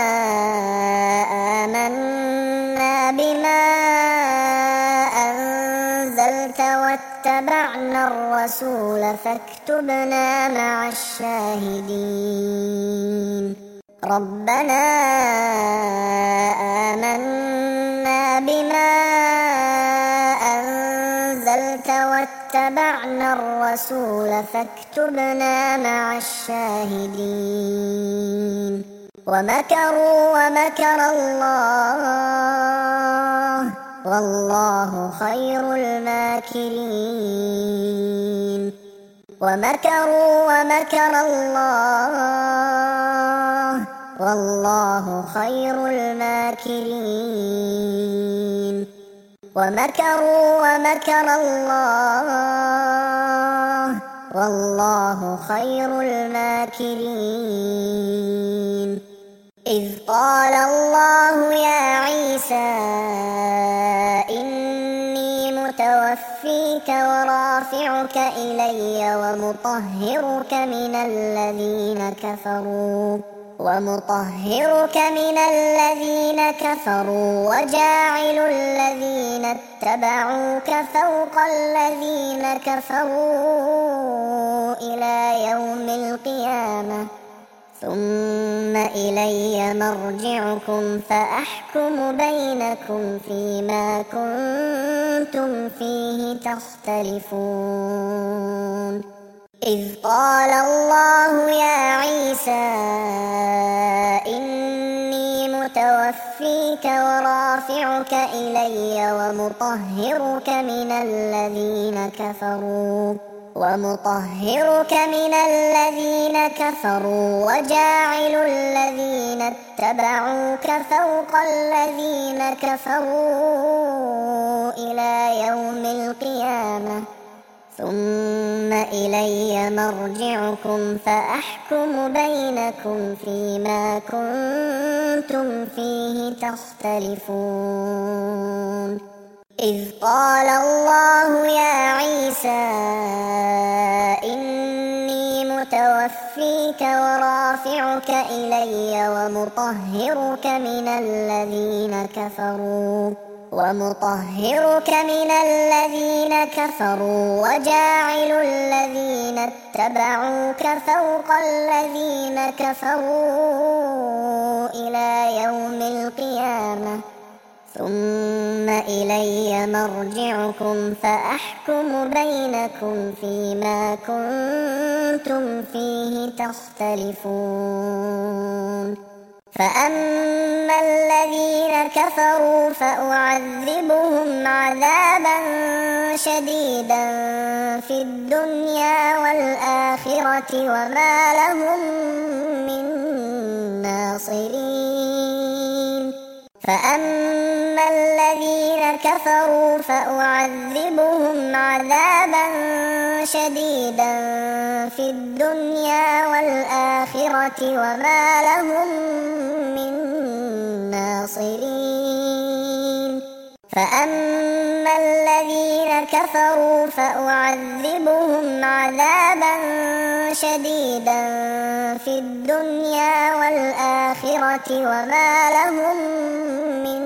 آمنا بما أنزلت واتبعنا الرسول فاكتبنا مع الشاهدين ربنا آمنا بما أنزلت واتبعنا الرسول فاكتبنا مع الشاهدين ومكروا ومكر الله والله خير الماكرين ومكروا ومكر الله والله خير الماكرين ومكروا ومكر الله والله خير الماكرين إذ قال الله يا عيسى إني متوفيك ورافعك إلي ومطهرك من الذين كفروا ومطهرك من الذين كفروا وجاعل الذين اتبعوك فوق الذين كفروا إلى يوم القيامة ثم إلي مرجعكم فأحكم بينكم فيما كنتم فيه تختلفون إذ قال الله يا عيسى إني متوفيك ورافعك إلي ومطهرك من الذين كفروا ومطهرك من الذين كفروا وجاعل الذين اتبعوك فوق الذين كفروا إلى يوم القيامة ثم إلي مرجعكم فأحكم بينكم فيما كنتم فيه تختلفون إذ قال الله يا عيسى إني متوفيك ورافعك إلي ومطهرك من الذين كفروا ومطهرك من الذين كفروا وجاعل الذين اتبعوك فوق الذين كفروا إلى يوم القيامة ثم إلي مرجعكم فأحكم بينكم فيما كنتم فيه تختلفون فأما الذين كفروا فأعذبهم عذابا شديدا في الدنيا والآخرة وما لهم من ناصرين فأما وأما الذين كفروا فأعذبهم عذابا شديدا في الدنيا والآخرة وما لهم من ناصرين. فأما الذين كفروا فأعذبهم عذابا شديدا في الدنيا والآخرة وما لهم من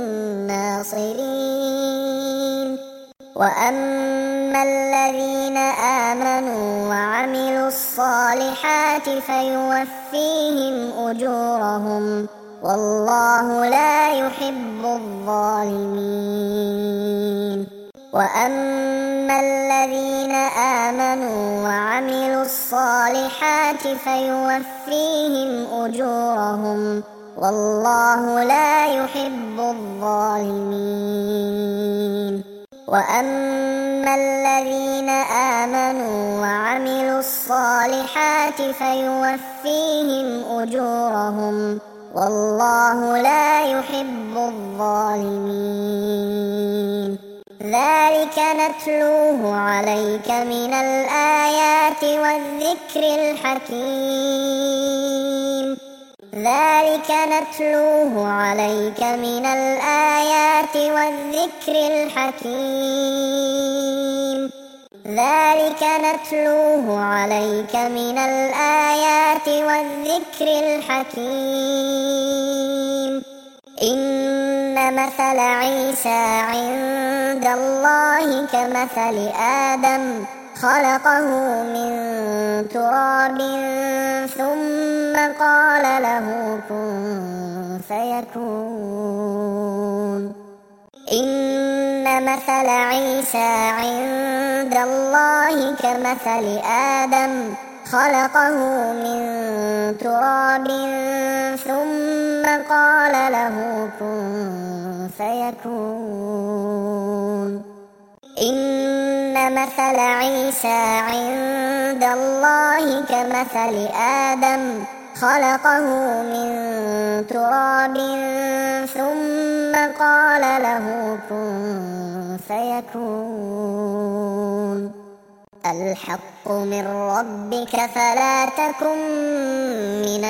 ناصرين. وأما الذين آمنوا وعملوا الصالحات فيوفيهم أجورهم والله لا يحب الظالمين. وأما الذين آمنوا وعملوا الصالحات فيوفيهم أجورهم والله لا يحب الظالمين. وأما الذين آمنوا وعملوا الصالحات فيوفيهم أجورهم والله لا يحب الظالمين. ذلك نتلوه عليك من الآيات والذكر الحكيم. ذلك نتلوه عليك من الآيات والذكر الحكيم. ذلك نتلوه عليك من الآيات والذكر الحكيم. إن مثل عيسى عند الله كمثل آدم خلقه من تراب ثم قال له كن فيكون. إن مثل عيسى عند الله كمثل آدم خلقه من تراب ثم قال له كن فيكون. إن مثل عيسى عند الله كمثل آدم خلقه من تراب ثم قال له كن فيكون. الحق من ربك فلا تكن من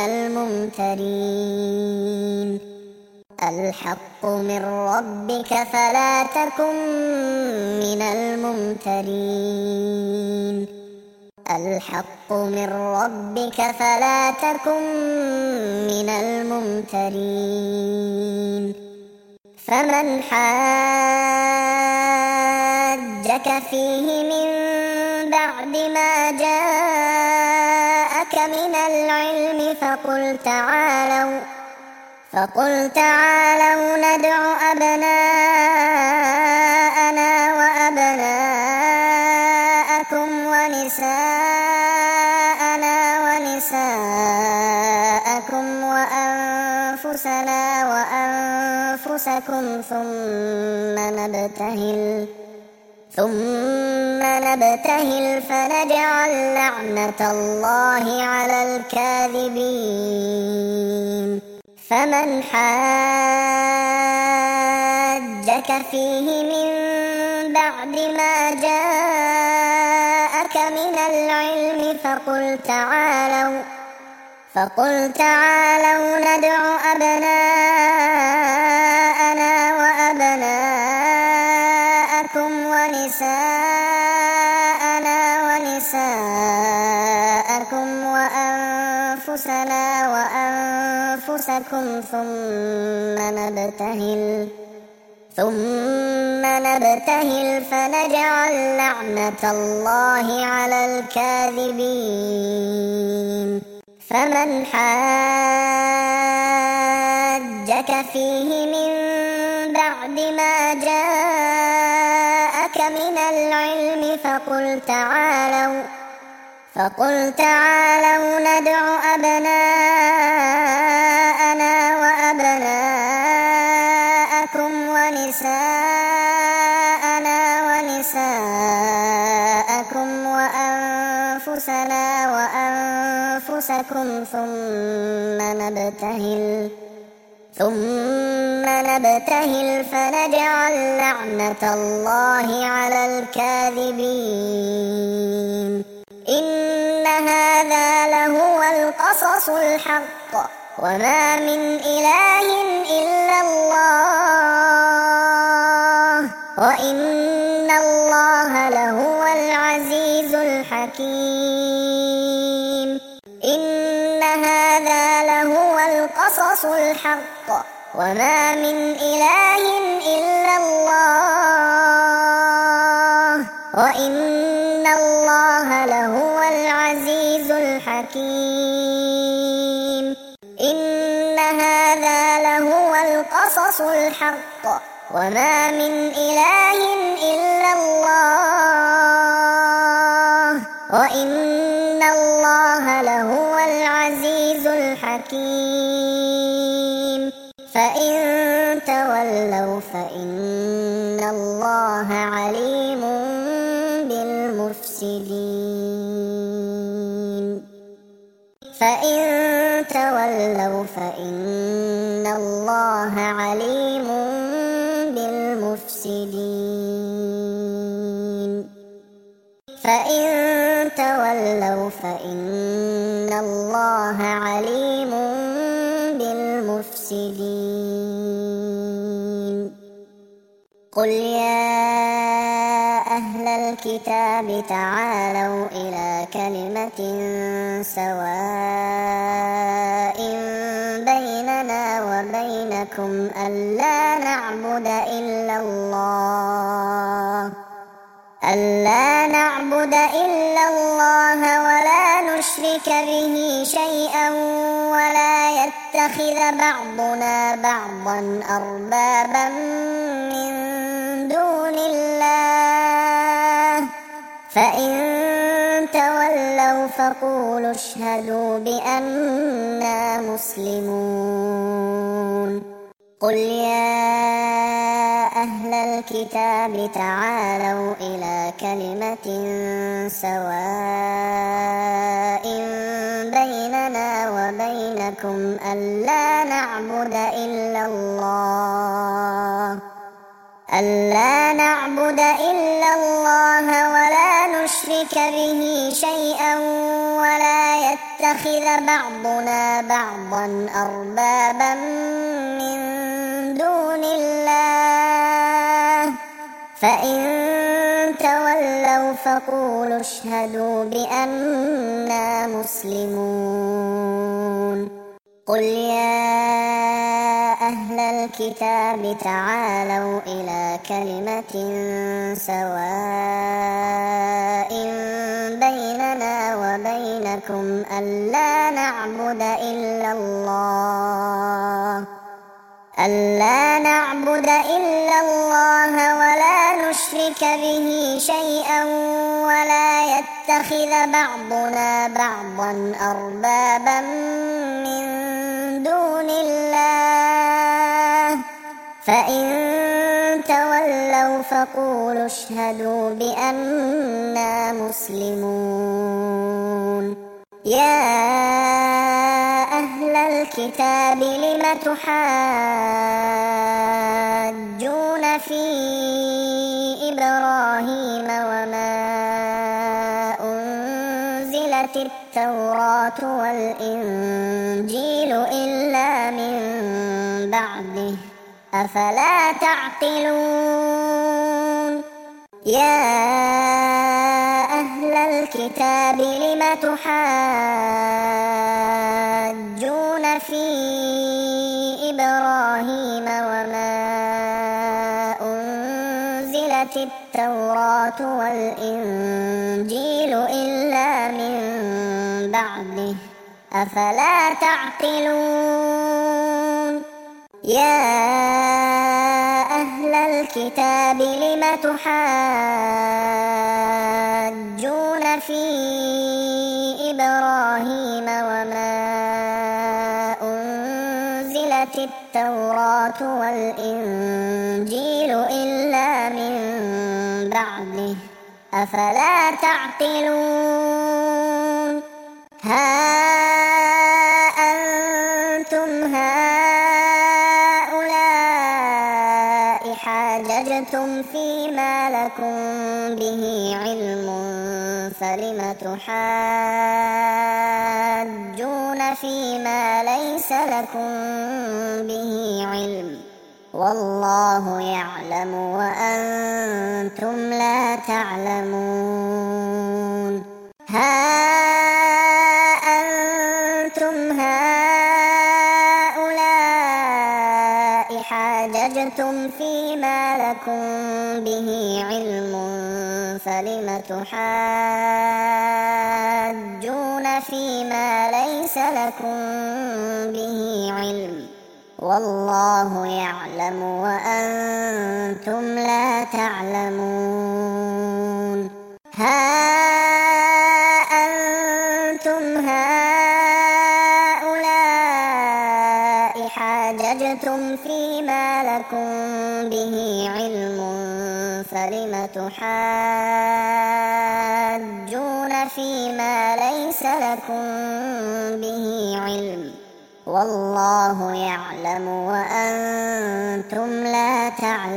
الممترين. الحق من ربك فلا تكن من الممترين. الحق من ربك فلا تكن من الممترين. فمن حاجك فيه من بعد ما جاءك من العلم فقل تعالوا فقل تعالوا ندع أبناءنا وأبناءكم ونساءنا ونساءكم وأنفسنا وأنفسكم ثم نبتهل ثم نبتهل فنجعل لعنة الله على الكاذبين. فمن حاجك فيه من بعد ما جاءك من العلم فقل تعالوا فقل تعالوا ندع أبناءنا وأبناءكم ونساءنا ونساءكم وأنفسنا وأنفسكم ثم نبتهل ثم نبتهل فنجعل لعنة الله على الكاذبين. فمن حاجك فيه من بعد ما جاءك من العلم فقل تعالوا فقل تعالوا ندع أبناءنا وأبناءكم ونساءنا ونساءكم وأنفسنا وأنفسكم ثم نبتهل ثم نبتهل فنجعل لعنة الله على الكاذبين إن هذا لهو القصص الحق وما من إله إلا الله وإن الله لهو العزيز الحكيم إن هذا لهو القصص الحق وما من إله إلا الله وإن الله لهو العزيز الحكيم إن هذا لهو القصص الحق وما من إله إلا الله وإن الله لهو العزيز الحكيم فإن تولوا فإن الله عليم بالمفسدين فإن تولوا فإن الله عليم بالمفسدين فإن تولوا فإن الله عليم بالمفسدين قل يا أهل الكتاب تعالوا إلى كلمة سواء بيننا وبينكم ألا نعبد إلا الله ألا نعبد إلا الله ولا نشرك به شيئا ولا يتخذ بعضنا بعضا أربابا من دون الله فإن تولوا فقولوا اشهدوا بأننا مسلمون قل يا أهل الكتاب تعالوا إلى كلمة سواء بيننا وبينكم ألا نعبد إلا الله ألا نعبد إلا الله ولا نشرك به شيئا ولا يتخذ بعضنا بعضا أربابا من دون الله فإن تولوا فقولوا اشهدوا بأننا مسلمون قل يا أهل الكتاب تعالوا إلى كلمة سواء بيننا وبينكم ألا نعبد إلا الله ألا نعبد إلا الله ولا نشرك به شيئا ولا يتخذ بعضنا بعضا أربابا من دون الله فإن تولوا فقولوا اشهدوا بأننا مسلمون يا أهل الكتاب لم تحاجون في إبراهيم وما أنزلت التوراة والإنجيل إلا من بعده أفلا تعقلون يا أهل الكتاب لم تحاجون في إبراهيم وما أنزلت التوراة والإنجيل إلا من بعده أفلا تعقلون يا أهل الكتاب لم تحاجون في إبراهيم وما أنزلت التوراة والإنجيل إلا من بعده أفلا تعقلون ها أنتم هؤلاء احتججتم فيما لكم به علم فلم تحاجون فيما ليس لكم به علم والله يعلم وأنتم لا تعلمون. ها أنتم هؤلاء حاججتم فيما لكم به علم فلم تحاجون فيما ليس لكم به علم والله يعلم وأنتم لا تعلمون. ها أنتم هؤلاء حاججتم فيما لكم به علم فلم تحاجون فيما ليس لكم به علم والله يعلم وأنتم لا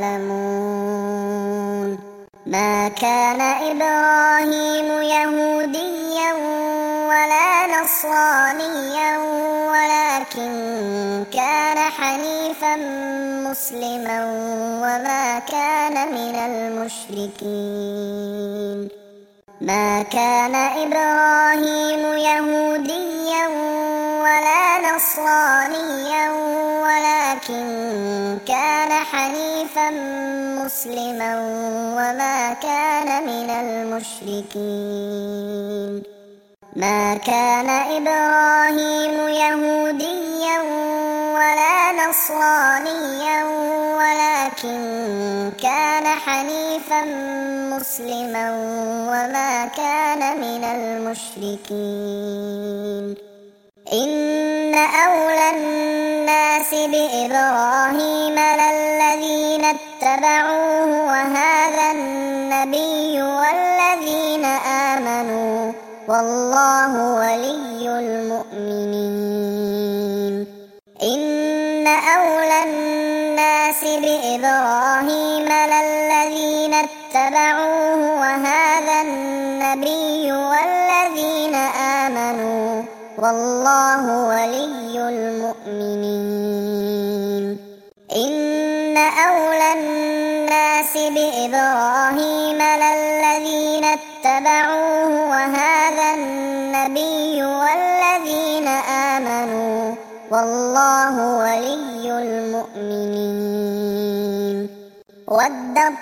تعلمون. ما كان إبراهيم يهوديا ولا نصرانيا ولكن كان حنيفا مسلما وما كان من المشركين. ما كان إبراهيم يهوديا ولا نصرانيا ولكن كان حنيفا مسلما وما كان من المشركين. ما كان إبراهيم يهوديا ولا نصرانيا ولكن كان حنيفا مسلما وما كان من المشركين. إن أولى الناس بإبراهيم للذين اتبعوه وهذا النبي والذين آمنوا والله ولي المؤمنين. إن أولى الناس بإبراهيم للذين اتبعوه وهذا النبي والذين آمنوا والله ولي المؤمنين. إن أولى الناس بإبراهيم للذين اتبعوه وهذا النبي والذين آمنوا والله ولي المؤمنين. ودت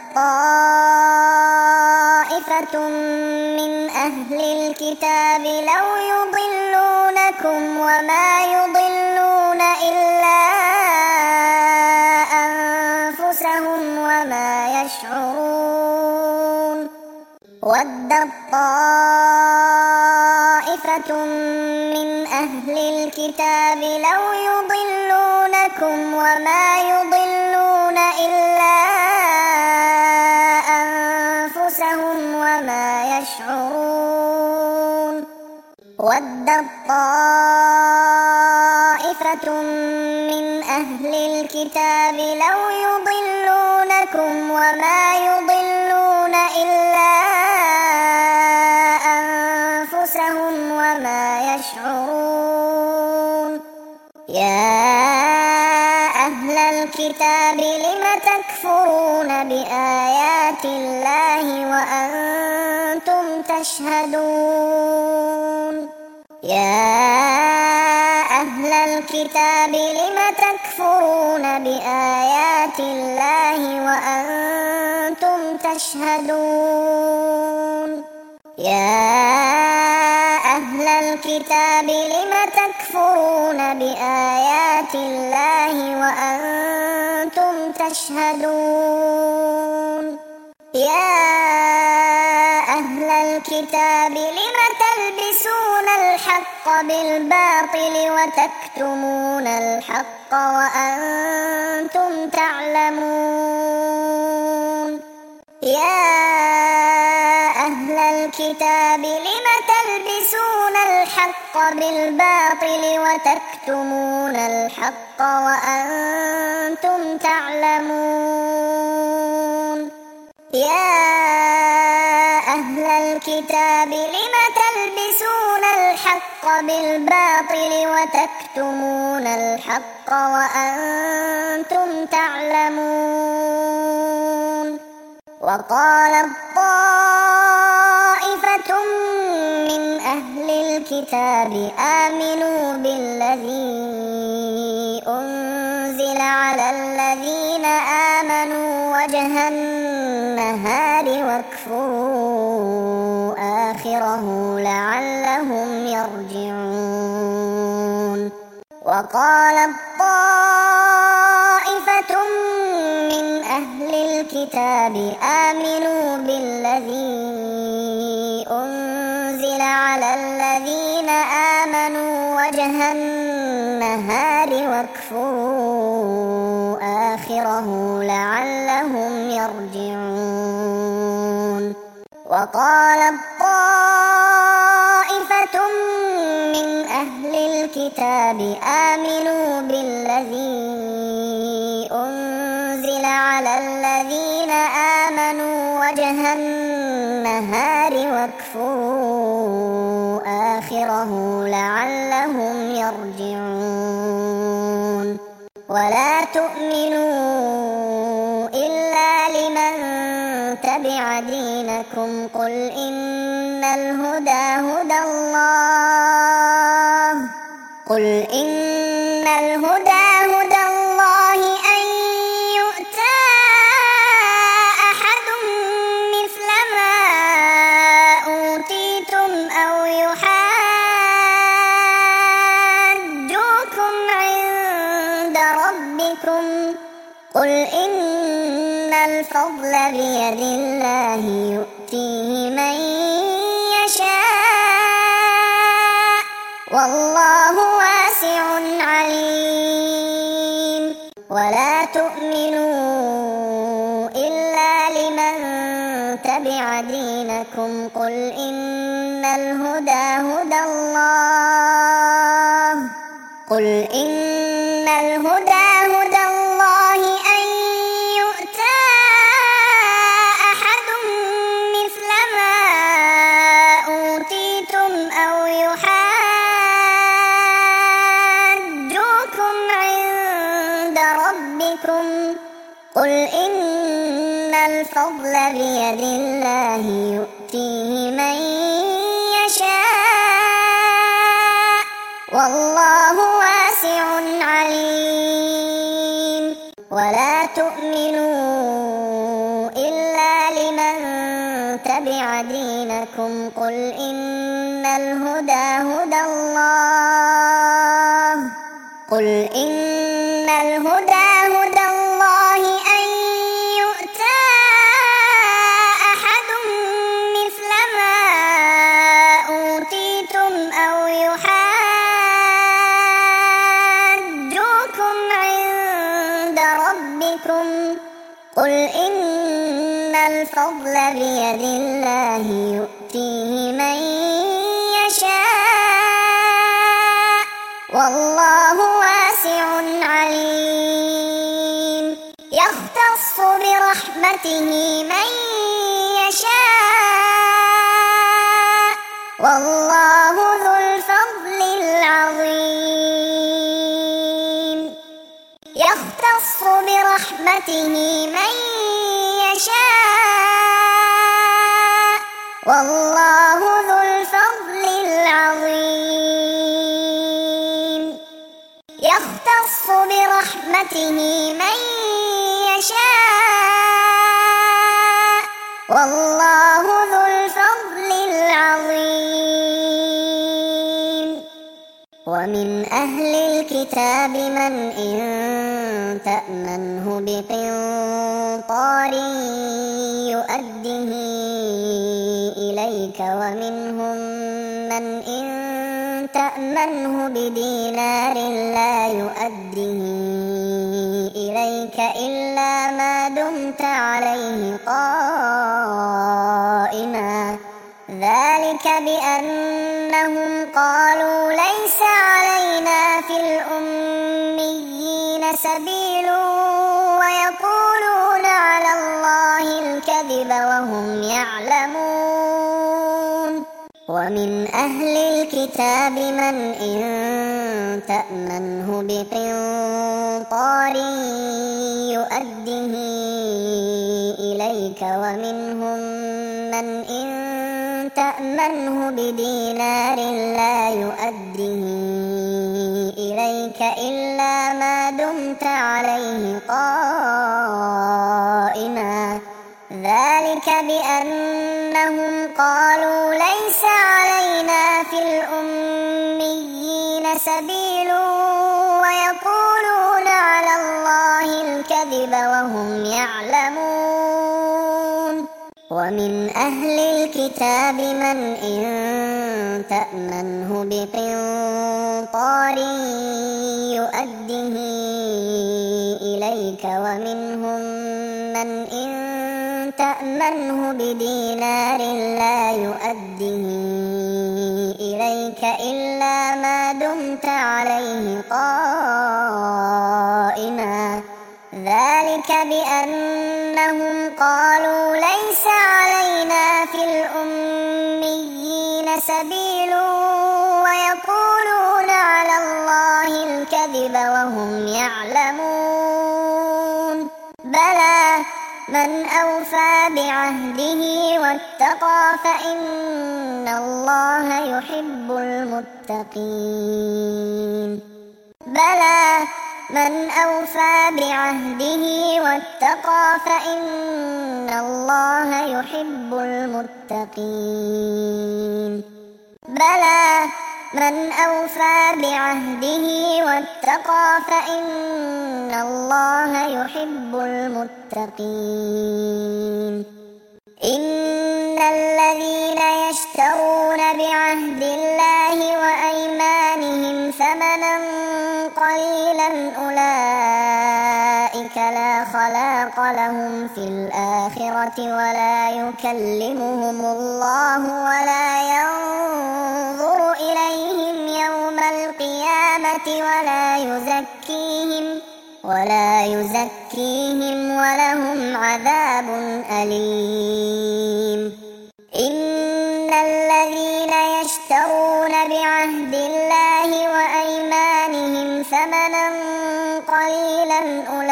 طائفة من أهل الكتاب لو يضلونكم وما يضلون إلا أنفسهم وما يشعرون. ودت طائفة من أهل الكتاب لو يضلونكم وما يضلون إلا أنفسهم وما يشعرون. ودت طائفة من أهل الكتاب لو يضلونكم وما يضلون إلا أنفسهم وما يشعرون. يا أهل الكتاب لم تكفرون بآيات الله وأنتم تشهدون. يا أهل الكتاب لم تكفرون بآيات الله وأنتم تشهدون. يا أهل الكتاب لم تكفرون بآيات الله وأنتم تشهدون. يا أهل الكتاب لم تلبسون الحق بالباطل وتكتمون الحق وأنتم تعلمون. يا أهل الكتاب لم تلبسون الحق بالباطل وتكتمون الحق وأنتم تعلمون. يا أهل الكتاب لم تلبسون الحق بالباطل وتكتمون الحق وأنتم تعلمون وقالت طائفة من أهل الكتاب آمنوا بالذي أنزل على الذين آمنوا وجه النهار واكفروا آخره لعلهم يرجعون وقالت طائفة من أهل الكتاب آمنوا بالذي أنزل على الذين آمنوا وجه النهار واكفروا آخره لعلهم يرجعون وقالت طائفة من أهل الكتاب آمنوا بالذي أنزل على الذين آمنوا وجه النهار واكفروا آخره لعلهم يرجعون ولا تؤمنوا إلا لمن تبع دينكم قل إن الهدى هدى الله قل إن الهدى هدى الله أن يؤتى أحد مثل ما أوتيتم أو يحاجوكم عند ربكم قل إن الفضل بيد الله يؤتيه من يشاء والله واسع عليم ولا تؤمنوا إلا لمن تبع دينكم قل إن الهدى هدى الله قل إن الهدى هدى الله أن يؤتى أحد مثل ما أوتيتم أو يحاجوكم عند ربكم قل إن الفضل بيد الله يؤتيه من يشاء والله واسع عليم ولا تؤمنوا إلا لمن تبع دينكم قل إن الهدى هدى الله قل إن الهدى هدى الله أن يؤتى أحد مثل ما أوتيتم أو يحاجوكم عند ربكم قل إن الفضل بيد الله يؤتيه من يشاء والله واسع عليم يختص برحمته من يشاء والله ذو الفضل العظيم يختص برحمته من يشاء والله ذو الفضل العظيم يختص برحمته من يشاء والله ذو الفضل العظيم ومن أهل الكتاب من إن تأمنه بقنطار يؤده إليك ومنهم من إن تأمنه بدينار لا يؤده إليك إلا ما دمت عليه قائما ذلك بأنهم قالوا ليس علينا في الأميين سبيل ويقولون على الله الكذب وهم يعلمون ومن أهل الكتاب من إن تأمنه بقنطار يؤده إليك ومنهم من إن تأمنه بدينار لا يؤده إليك إلا ما دمت عليه قائما ذلك بأنهم قالوا ليس علينا في الأميين سبيل ويقولون على الله الكذب وهم يعلمون ومن أهل الكتاب من إن تأمنه بقنطار يؤده إليك ومنهم من إن تأمنه بدينار لا يؤده إليك إلا ما دمت عليه قائما ذلك بأنهم قالوا ليس علينا في الأميين سبيل ويقولون على الله الكذب وهم يعلمون بلى من أوفى بعهده واتقى فإن الله يحب المتقين بلى من أوفى بعهده واتقى فإن الله يحب المتقين بلى من أوفى بعهده واتقى فإن الله يحب المتقين إن الذين يشترون بعهد الله وأيمانهم ثمنا قليلا أولئك لا خلاق لهم في الآخرة ولا يكلمهم الله ولا ينظر إليهم يوم القيامة ولا يزكيهم ولا يزكيهم ولهم عذاب أليم إن الذين يشترون بعهد الله وأيمانهم ثمنا قليلا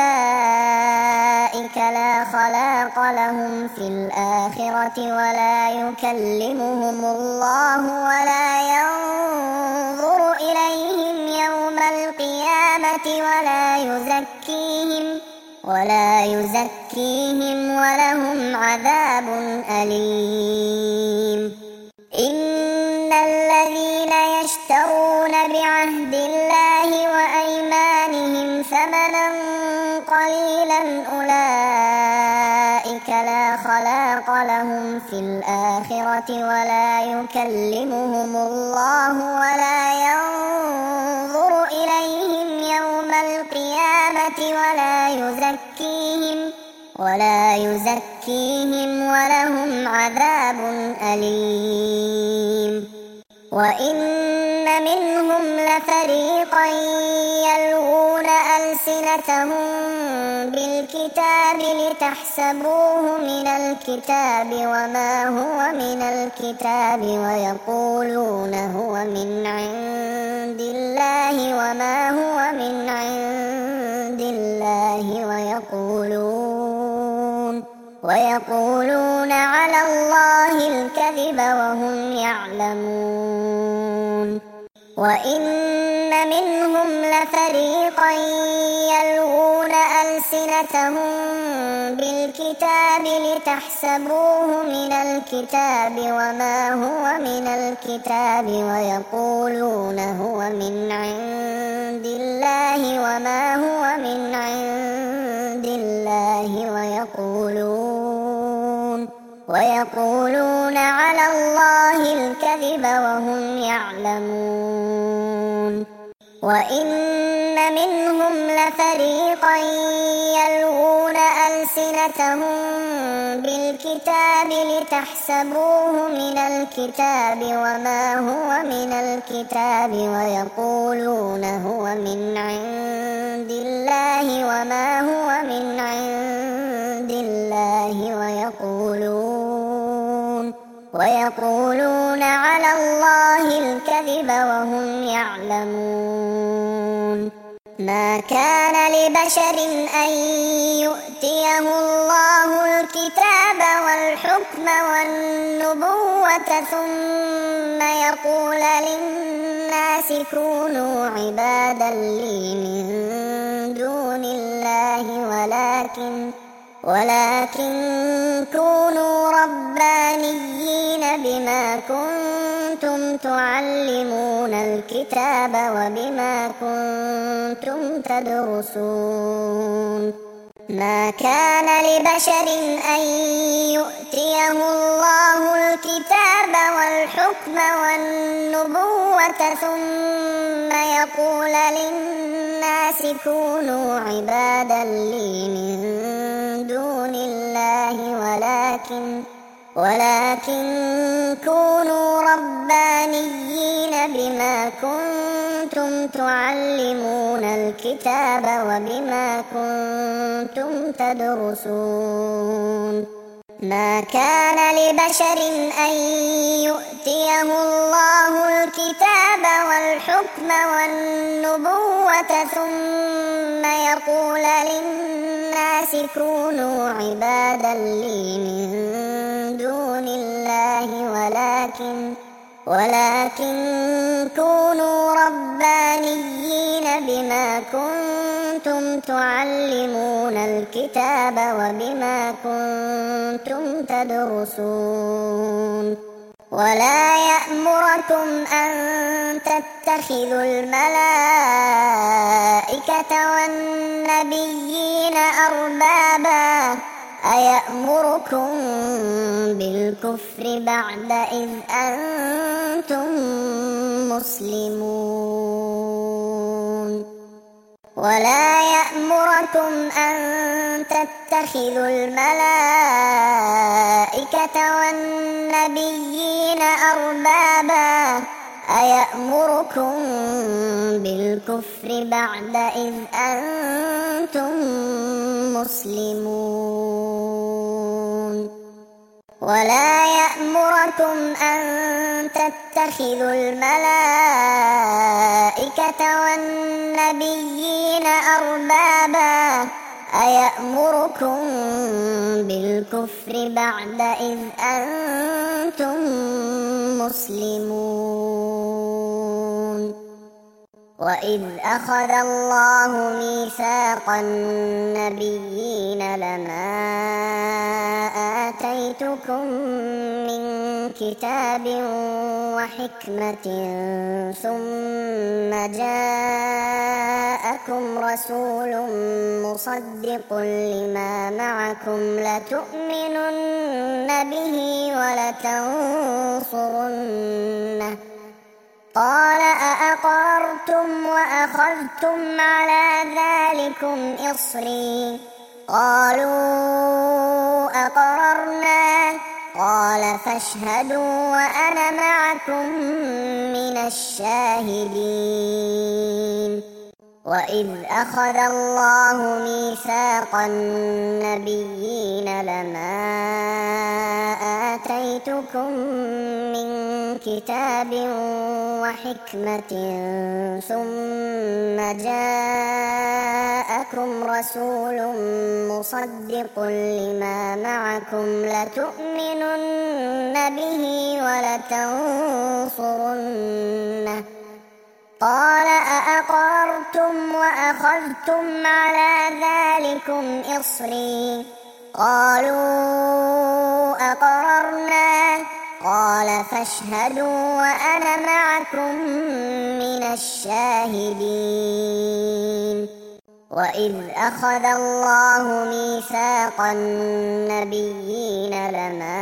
أولئك لا خلاق لهم في الآخرة ولا يكلمهم الله ولا ينظر إليهم يوم القيامة ولا يزكيهم ولا يزكيهم ولهم عذاب أليم إن الذين يشترون بعهد الله وأيمانهم ثمنا قليلا أولئك لا خلاق لهم في الآخرة ولا يكلمهم الله ولا ينظر إليهم يوم القيامة ولا يزكيهم ولا يزكيهم ولهم عذاب أليم وإن منهم لفريقا يلوون ألسنتهم بالكتاب لتحسبوه من الكتاب وما هو من الكتاب ويقولون هو من عند الله وما هو من عند الله ويقولون ويقولون على الله الكذب وهم يعلمون وإن منهم لفريقا يلوون ألسنتهم بالكتاب لتحسبوه من الكتاب وما هو من الكتاب ويقولون هو من عند الله وما هو من عند الله ويقولون ويقولون على الله الكذب وهم يعلمون وإن منهم لفريقا يلوون ألسنتهم بالكتاب لتحسبوه من الكتاب وما هو من الكتاب ويقولون هو من عند الله وما هو من عند الله ويقولون ويقولون على الله الكذب وهم يعلمون ما كان لبشر أن يؤتيه الله الكتاب والحكم والنبوة ثم يقول للناس كونوا عبادا لي من دون الله ولكن ولكن كونوا ربانيين بما كنتم تعلمون الكتاب وبما كنتم تدرسون ما كان لبشر أن يؤتيه الله الكتاب والحكم والنبوة ثم يقول للناس كونوا عبادا لي من دون الله ولكن ولكن كونوا ربانيين بما كنتم تعلمون الكتاب وبما كنتم تدرسون ما كان لبشر أن يؤتيه الله الكتاب والحكم والنبوة ثم يقول للناس كونوا عبادا لي من دون الله ولكن ولكن كونوا ربانيين بما كنتم تعلمون الكتاب وبما كنتم تدرسون ولا يأمركم أن تتخذوا الملائكة والنبيين أربابا أيأمركم بالكفر بعد إذ أنتم مسلمون ولا يأمركم أن تتخذوا الملائكة والنبيين أربابا أيأمركم بالكفر بعد إذ أنتم مسلمون ولا يأمركم أن تتخذوا الملائكة والنبيين أربابا أيأمركم بالكفر بعد إذ أنتم مسلمون وإذ أخذ الله ميثاق النبيين لما آتيتكم من كتاب وحكمة ثم جاءكم رسول مصدق لما معكم لتؤمنن به ولتنصرنه قال أأقررتم وأخذتم على ذلكم إصري قالوا أقررنا قال فاشهدوا وأنا معكم من الشاهدين وإذ أخذ الله ميثاق النبيين لما آتيتكم من كتاب وحكمة ثم جاءكم رسول مصدق لما معكم لتؤمنن به ولتنصرنه قال أأقررتم وأخذتم على ذلكم إصري قالوا أقررنا قال فاشهدوا وأنا معكم من الشاهدين وإذ أخذ الله ميثاق النبيين لما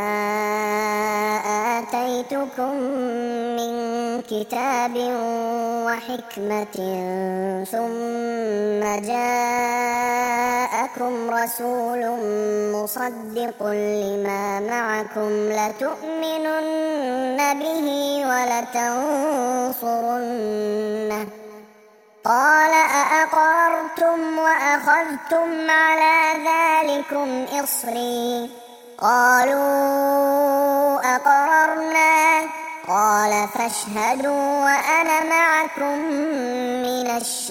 آتيتكم من كتاب وحكمة ثم جاءكم رسول مصدق لما معكم لتؤمنن به ولتنصرنه قال أأقررتم وأخذتم على ذلكم إصري قالوا أقررنا قال فاشهدوا وأنا معكم من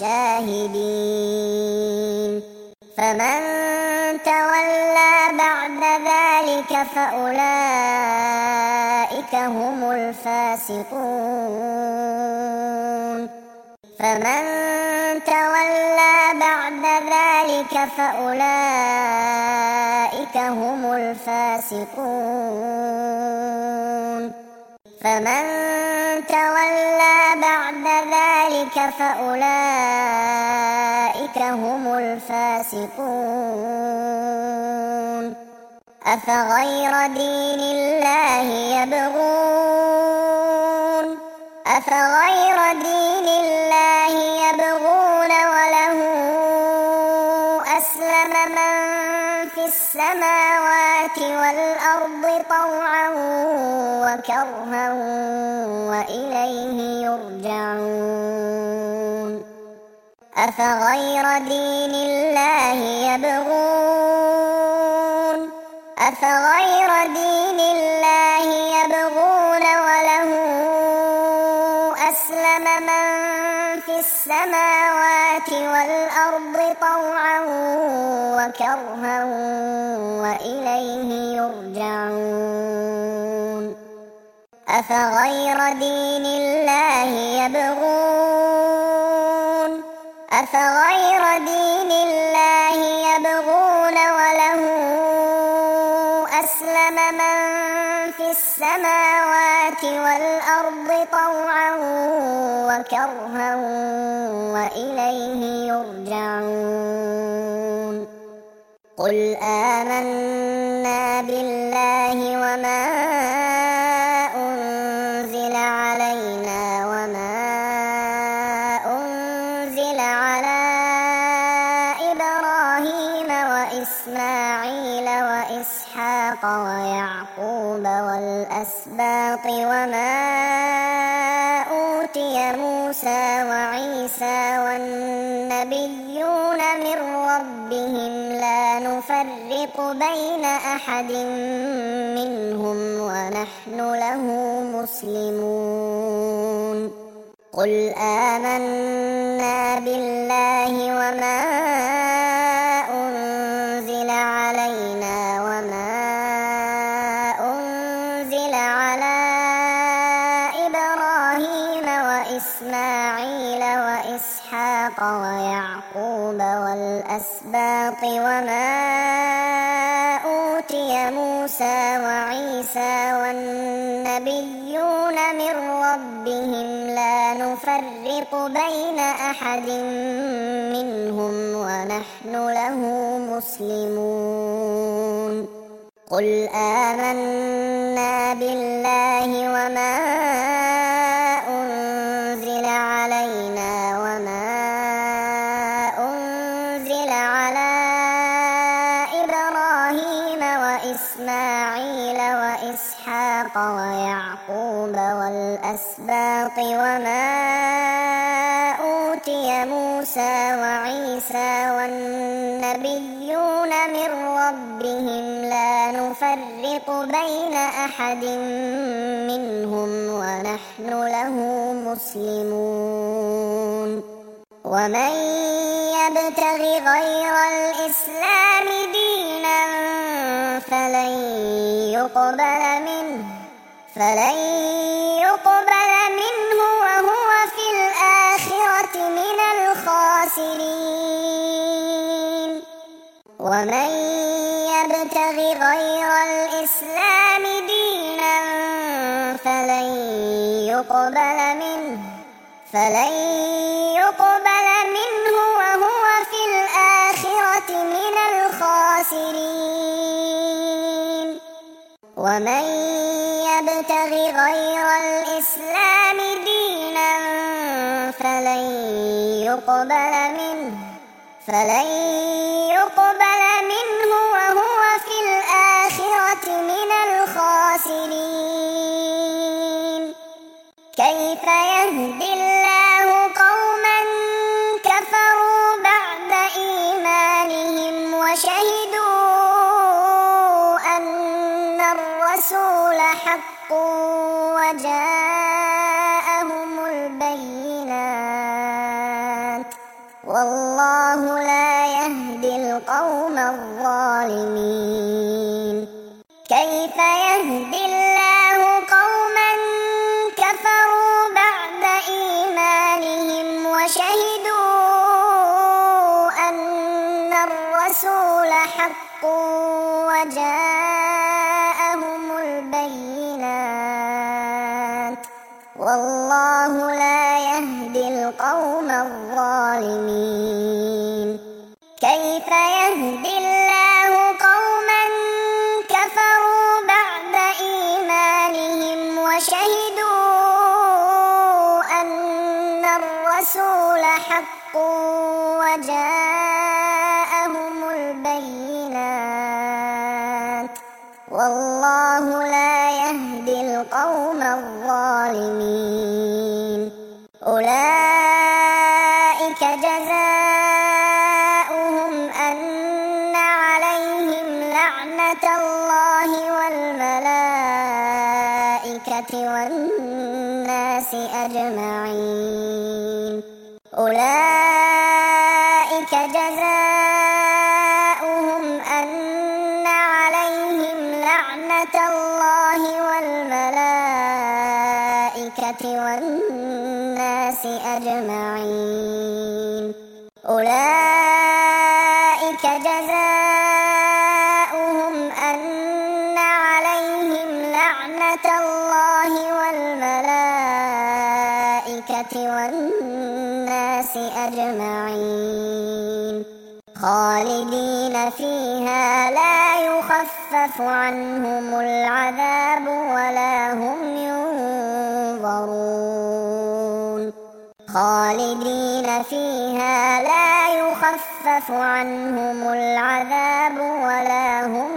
الشاهدين فمن تولى بعد ذلك فأولئك هم الفاسقون فمن تولى بعد ذلك فأولئك هم الفاسقون فمن تولى بعد ذلك فأولئك هم الفاسقون أفغير دين الله يبغون أفغير دين الله يبغون وله أسلم من في السماوات والأرض طوعا وكرها وإليه يرجعون أفغير دين الله يبغون أفغير دين الله يبغون وله أسلم من في السماوات والأرض طوعا وكرها وإليه يرجعون أفغير دين الله يبغون أفغير دين الله يبغون وله أسلم من في السماوات والأرض طوعا وكرها وإليه يرجعون قل آمنا بالله وما أنزل علينا وما أنزل على إبراهيم وإسماعيل وإسحاق ويعقوب والأسباط وما أوتي موسى وعيسى والنبيون من ربهم لا نفرق بين أحد منهم ونحن له مسلمون قل آمنا بالله وما أنزل علينا وما أنزل على إبراهيم وإسماعيل وإسحاق ويعقوب والأسباط وما أوتي موسى وعيسى والنبيون من ربهم لا نفرق بين أحد منهم ونحن له مسلمون قل آمنا بالله وما أنزل علينا وما أنزل على إبراهيم وإسماعيل وإسحاق ويعقوب والأسباط وما أوتي موسى وعيسى والنبيون من ربهم لا نفرق بين أحد منهم ونحن له مسلمون ومن يبتغ غير الإسلام دينا فلن يقبل منه فلن يقبل منه وهو في الآخرة من الخاسرين ومن يبتغ غير الإسلام دينا فلن يقبل منه فلن يقبل منه وهو في الآخرة من الخاسرين ومن يبتغ غير الإسلام دينا فلن يقبل منه فلن يقبل منه وهو في الآخرة من الخاسرين كيف يهدي الله قوما كفروا بعد إيمانهم وشهدوا أن والله لا يهدي القوم الظالمين كيف يهدي الله قوما كفروا بعد إيمانهم وشهدوا أن الرسول حق وجاءهم البينات والله لا يهدي القوم الظالمين كيف يهدي الله قوما كفروا بعد إيمانهم وشهدوا أن الرسول حق وجاءهم البينات والله لا يهدي القوم الظالمين أولئك جزاؤهم أن عليهم لعنة الله والملائكة والناس أجمعين أولئك جزاؤهم أن عليهم لعنة الله والملائكة والناس أجمعين أولئك جزاؤهم أن عليهم لعنة الله والملائكة والناس أجمعين خالدين فيها لا يخفف عنهم العذاب ولا هم ينظرون خالدين فيها لا يخفف عنهم العذاب ولا هم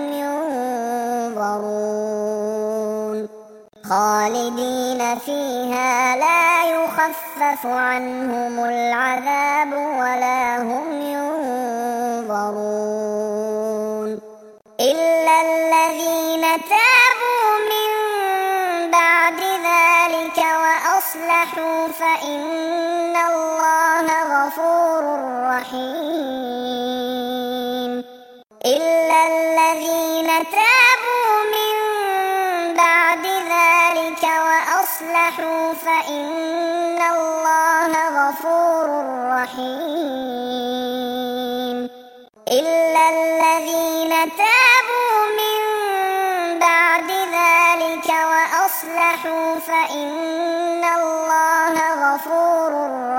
ينظرون خالدين فيها لا يخفف عنهم العذاب ولا هم ينظرون إلا الذين تابوا من بعد ذلك وأصلحوا فإن الله غفور رحيم إلا الذين تابوا من بعد ذلك وأصلحوا فإن الله غفور رحيم إلا الذين تابوا من بعد ذلك وأصلحوا فإن الله غفور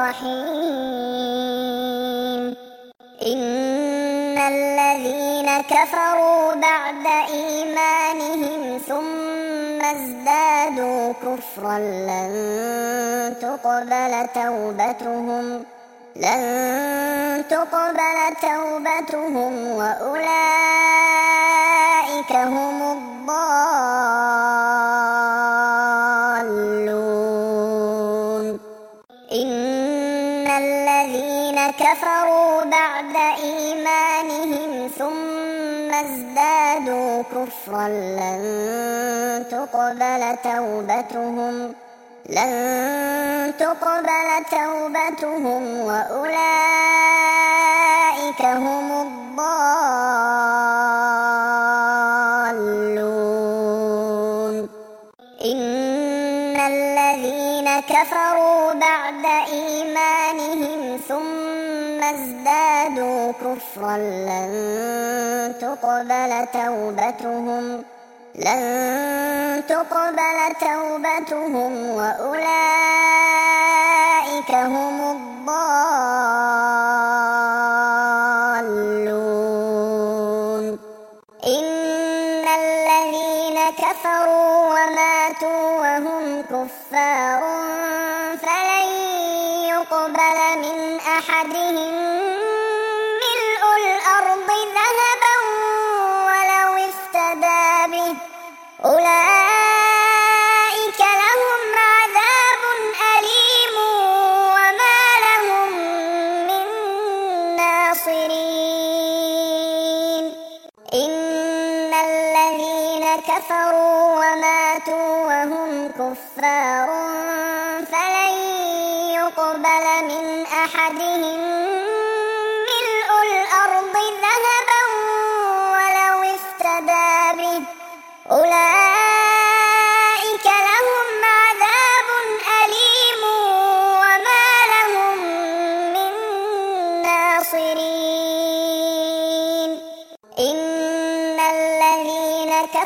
رحيم إن الذين كفروا بعد إيمانهم ثم ازدادوا كفرا لن تقبل توبتهم لن تقبل توبتهم وأولئك هم الضالون إن الذين كفروا بعد إيمانهم ثم ازدادوا كفرا لن تقبل توبتهم لن تقبل توبتهم وأولئك هم الضالون إن الذين كفروا بعد إيمانهم ثم ازدادوا كفرا لن تقبل توبتهم لن تقبل توبتهم وأولئك هم الضالون إن الذين كفروا وماتوا وهم كفار فلن يقبل من أحدهم ملء الأرض ذهبا ولو افتدى به أولئك لهم عذاب أليم وما لهم من ناصرين إن الذين كفروا وماتوا وهم كفار فلن يقبل من أحدهم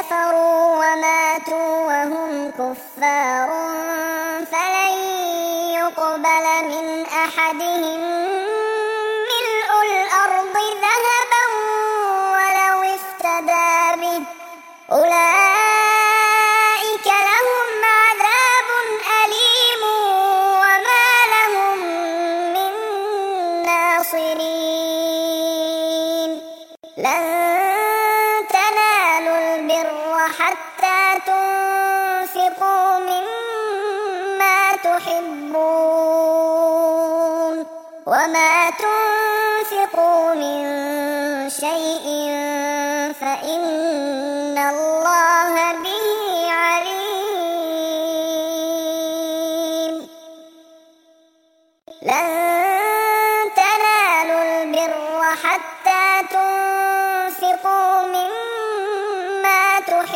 كفروا وماتوا وهم كفار فلن يقبل من أحدهم ملء الأرض ذهبا ولو افتدى به أولئك لهم عذاب أليم وما لهم من ناصرين لن تنالوا البر حتى تنفقوا مما تحبون وما تنفقوا من شيء فإن الله به عليم لن تنالوا البر حتى تنفقوا مما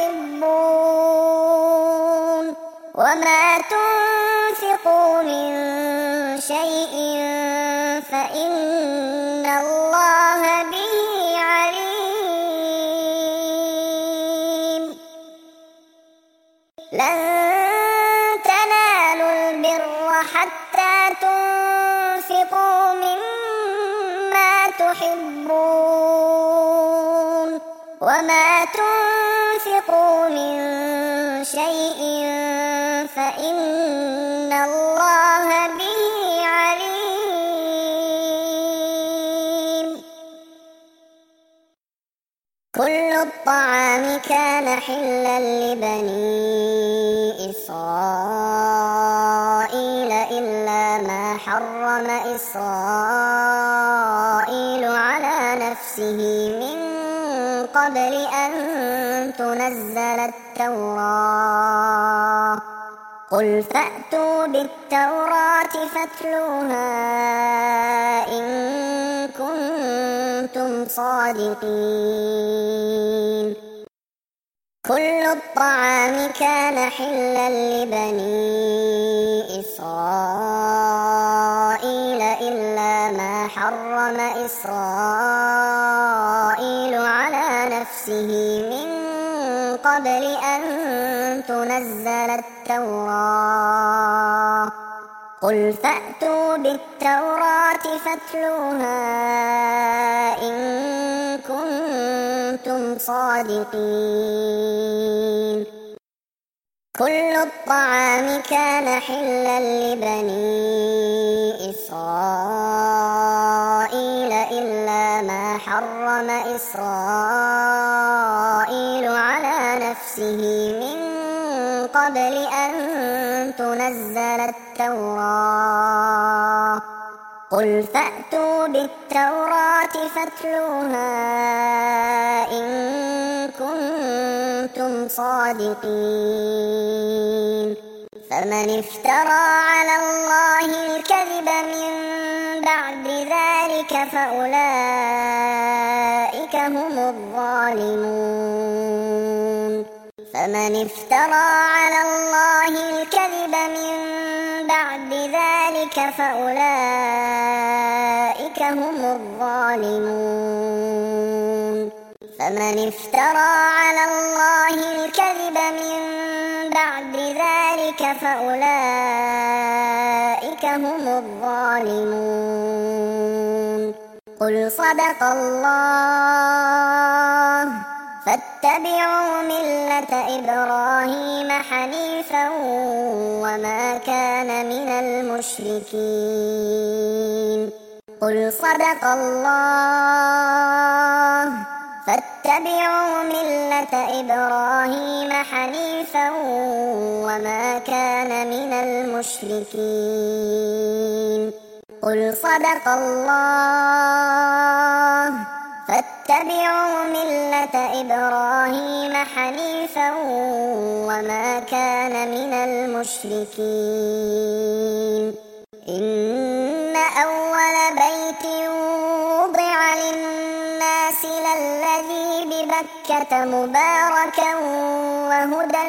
تحبون وما تنفقوا من شيء فإن الله به عليم لن تنالوا البر حتى تنفقوا مما تحبون وما تنفقوا من شيء فإن الله به عليم كل الطعام كان حلا لبني إسرائيل إلا ما حرم إسرائيل على نفسه من قبل أن تنزل التوراة قل فأتوا بالتوراة فاتلوها إن كنتم صادقين كل الطعام كان حلا لبني إسرائيل إلا ما حرم إسرائيل على نفسه من قبل أن تنزل التوراة قل فأتوا بالتوراة فاتلوها إن كنتم صادقين كل الطعام كان حلا لبني إسرائيل إلا ما حرم إسرائيل على نفسه من قبل أن تنزل التوراة قل فأتوا بالتوراة فاتلوها إن كنتم صادقين فمن افترى على الله الكذب من بعد ذلك فأولئك هم الظالمون فمن افترى على الله الكذب من بعد ذلك فأولئك هم الظالمون فمن افترى على الله الكذب من بعد ذلك فأولئك هم الظالمون قل صدق الله فاتبعوا ملة إبراهيم حنيفا وما كان من المشركين قل صدق الله فاتبعوا ملة إبراهيم حنيفا وما كان من المشركين قل صدق الله فاتبعوا ملة إبراهيم حنيفا وما كان من المشركين إن أول بيت وضع للناس للذي ببكة مباركا وهدى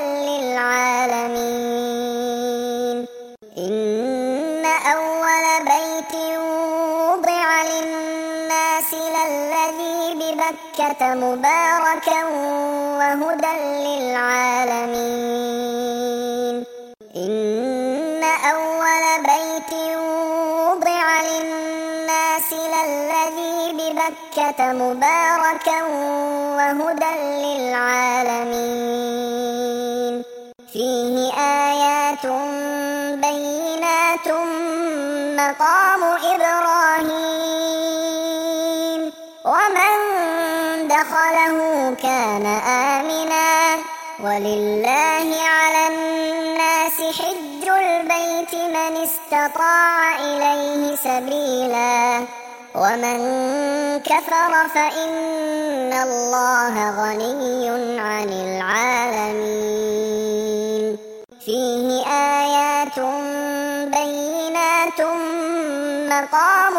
للعالمين إن أول بيت وضع للناس للذي ببكة ببكة مباركا وهدى للعالمين إن أول بيت وضع للناس للذي ببكة مباركا وهدى للعالمين فيه آيات بينات مقام إبراهيم ومن دخله كان آمنا ولله على الناس حج البيت من استطاع إليه سبيلا ومن كفر فإن الله غني عن العالمين فيه آيات بينات مقام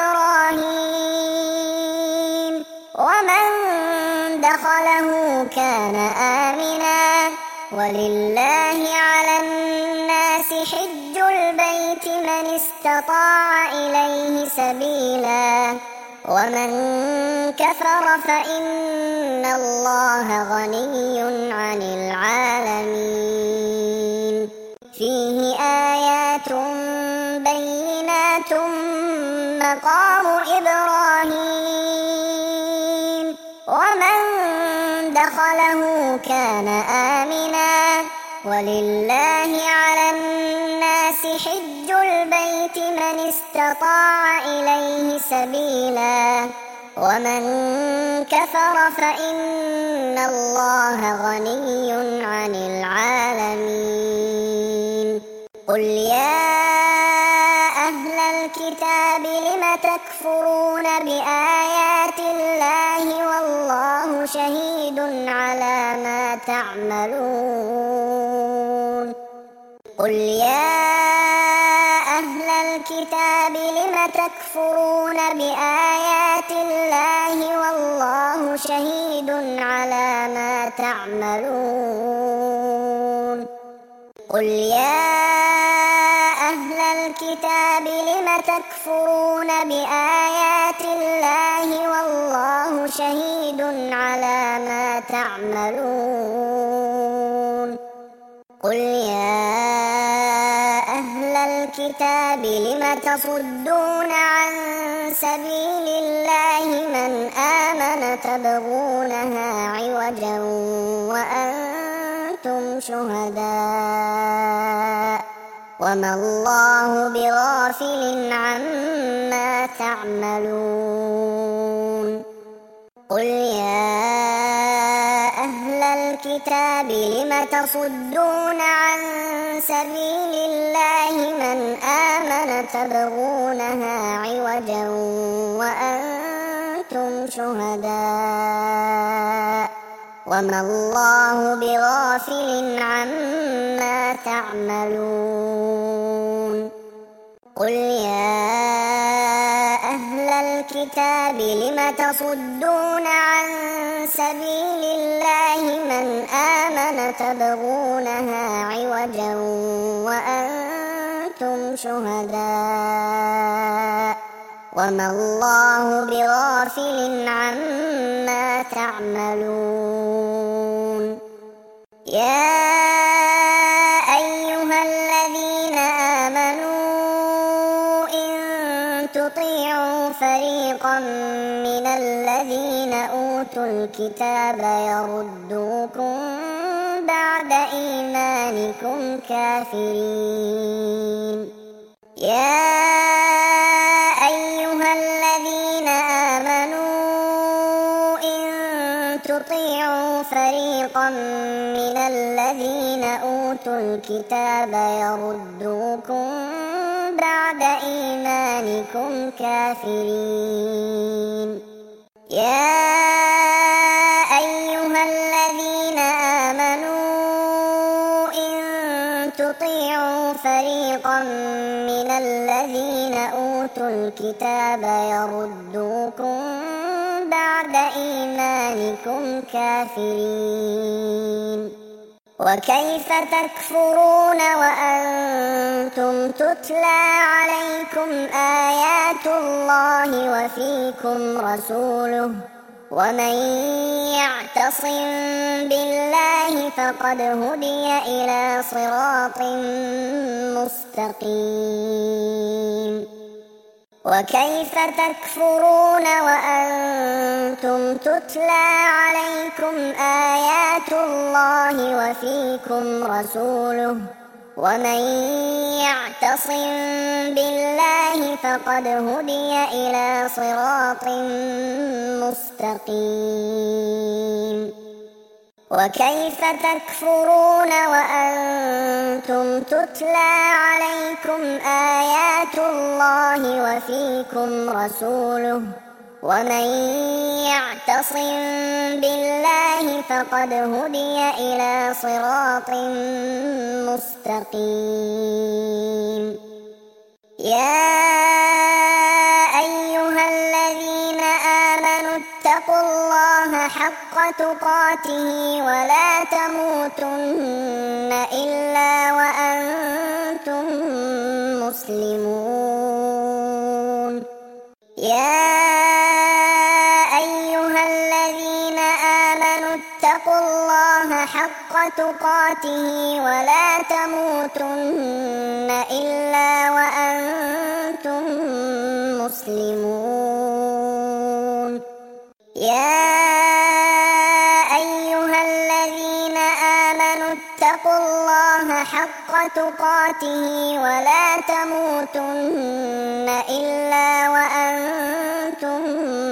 إبراهيم ومن دخله كان آمنا ولله على الناس حج البيت من استطاع إليه سبيلا ومن كفر فإن الله غني عن العالمين فيه آيات بينات مقام إبراهيم ومن دخله كان آمنا ولله على الناس حج البيت من استطاع إليه سبيلا ومن كفر فإن الله غني عن العالمين قل يا أهل الكتاب لم تكفرون بآيات الله والله شهيد على ما تعملون قل يا أهل الكتاب لم تكفرون بآيات الله والله شهيد على ما تعملون قل يا أهل الكتاب لم تكفرون بآيات الله والله شهيد على ما تعملون قل يا أهل الكتاب لم تصدون عن سبيل الله من آمن تبغونها عوجا وأنتم شهداء وما الله بغافل عما تعملون قل يا أهل الكتاب لم تصدون عن سبيل الله من آمن تبغونها عوجا وأنتم شهداء وما الله بغافل عما تعملون قل يا أهل الكتاب لم تصدون عن سبيل الله من آمن تبغونها عوجا وأنتم شهداء وما الله بغافل عما تعملون يا أيها الذين آمنوا إن تطيعوا فريقا من الذين أوتوا الكتاب يردوكم بعد إيمانكم كافرين يا أيها الذين آمنوا إن تطيعوا فريقا من الذين أوتوا الكتاب يردوكم بعد إيمانكم كافرين يا أيها الذين آمنوا إن تطيعوا فريقا من الذين أوتوا الكتاب يردوكم بعد إيمانكم كافرين وكيف تكفرون وأنتم تتلى عليكم آيات الله وفيكم رسوله ومن يعتصم بالله فقد هدي إلى صراط مستقيم. وكيف تكفرون وأنتم تتلى عليكم آيات الله وفيكم رسوله ومن يعتصم بالله فقد هدي إلى صراط مستقيم. وكيف تكفرون وأنتم تتلى عليكم آيات الله وفيكم رسوله ومن يعتصم بالله فقد هدي إلى صراط مستقيم. يا أيها الذين آمنوا اتقوا الله حق تقاته ولا تموتن إلا وأنتم مسلمون. يا أيها الذين آمنوا اتقوا الله حق تقاته ولا تموتن إلا وأنتم مسلمون. يا أيها الذين آمنوا اتقوا الله حق تقاته ولا تموتن إلا وأنتم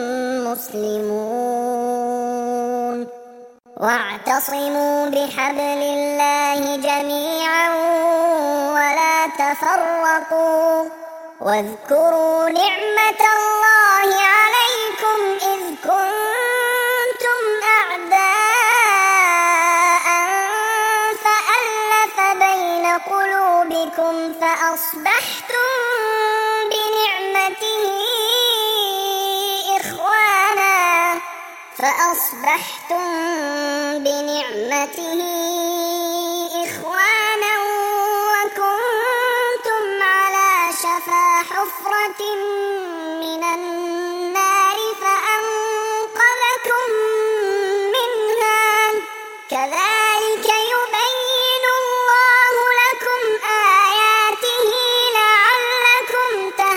مسلمون. واعتصموا بحبل الله جميعا ولا تفرقوا واذكروا نعمة الله عليكم إذ كنتم أعداء فألف بين قلوبكم فأصبحتم بنعمته إخوانا فأصبحتم بنعمته إخوانا وكنتم على شفا حفرة من النار فأنقذكم منها كذلك يبين الله لكم آياته لعلكم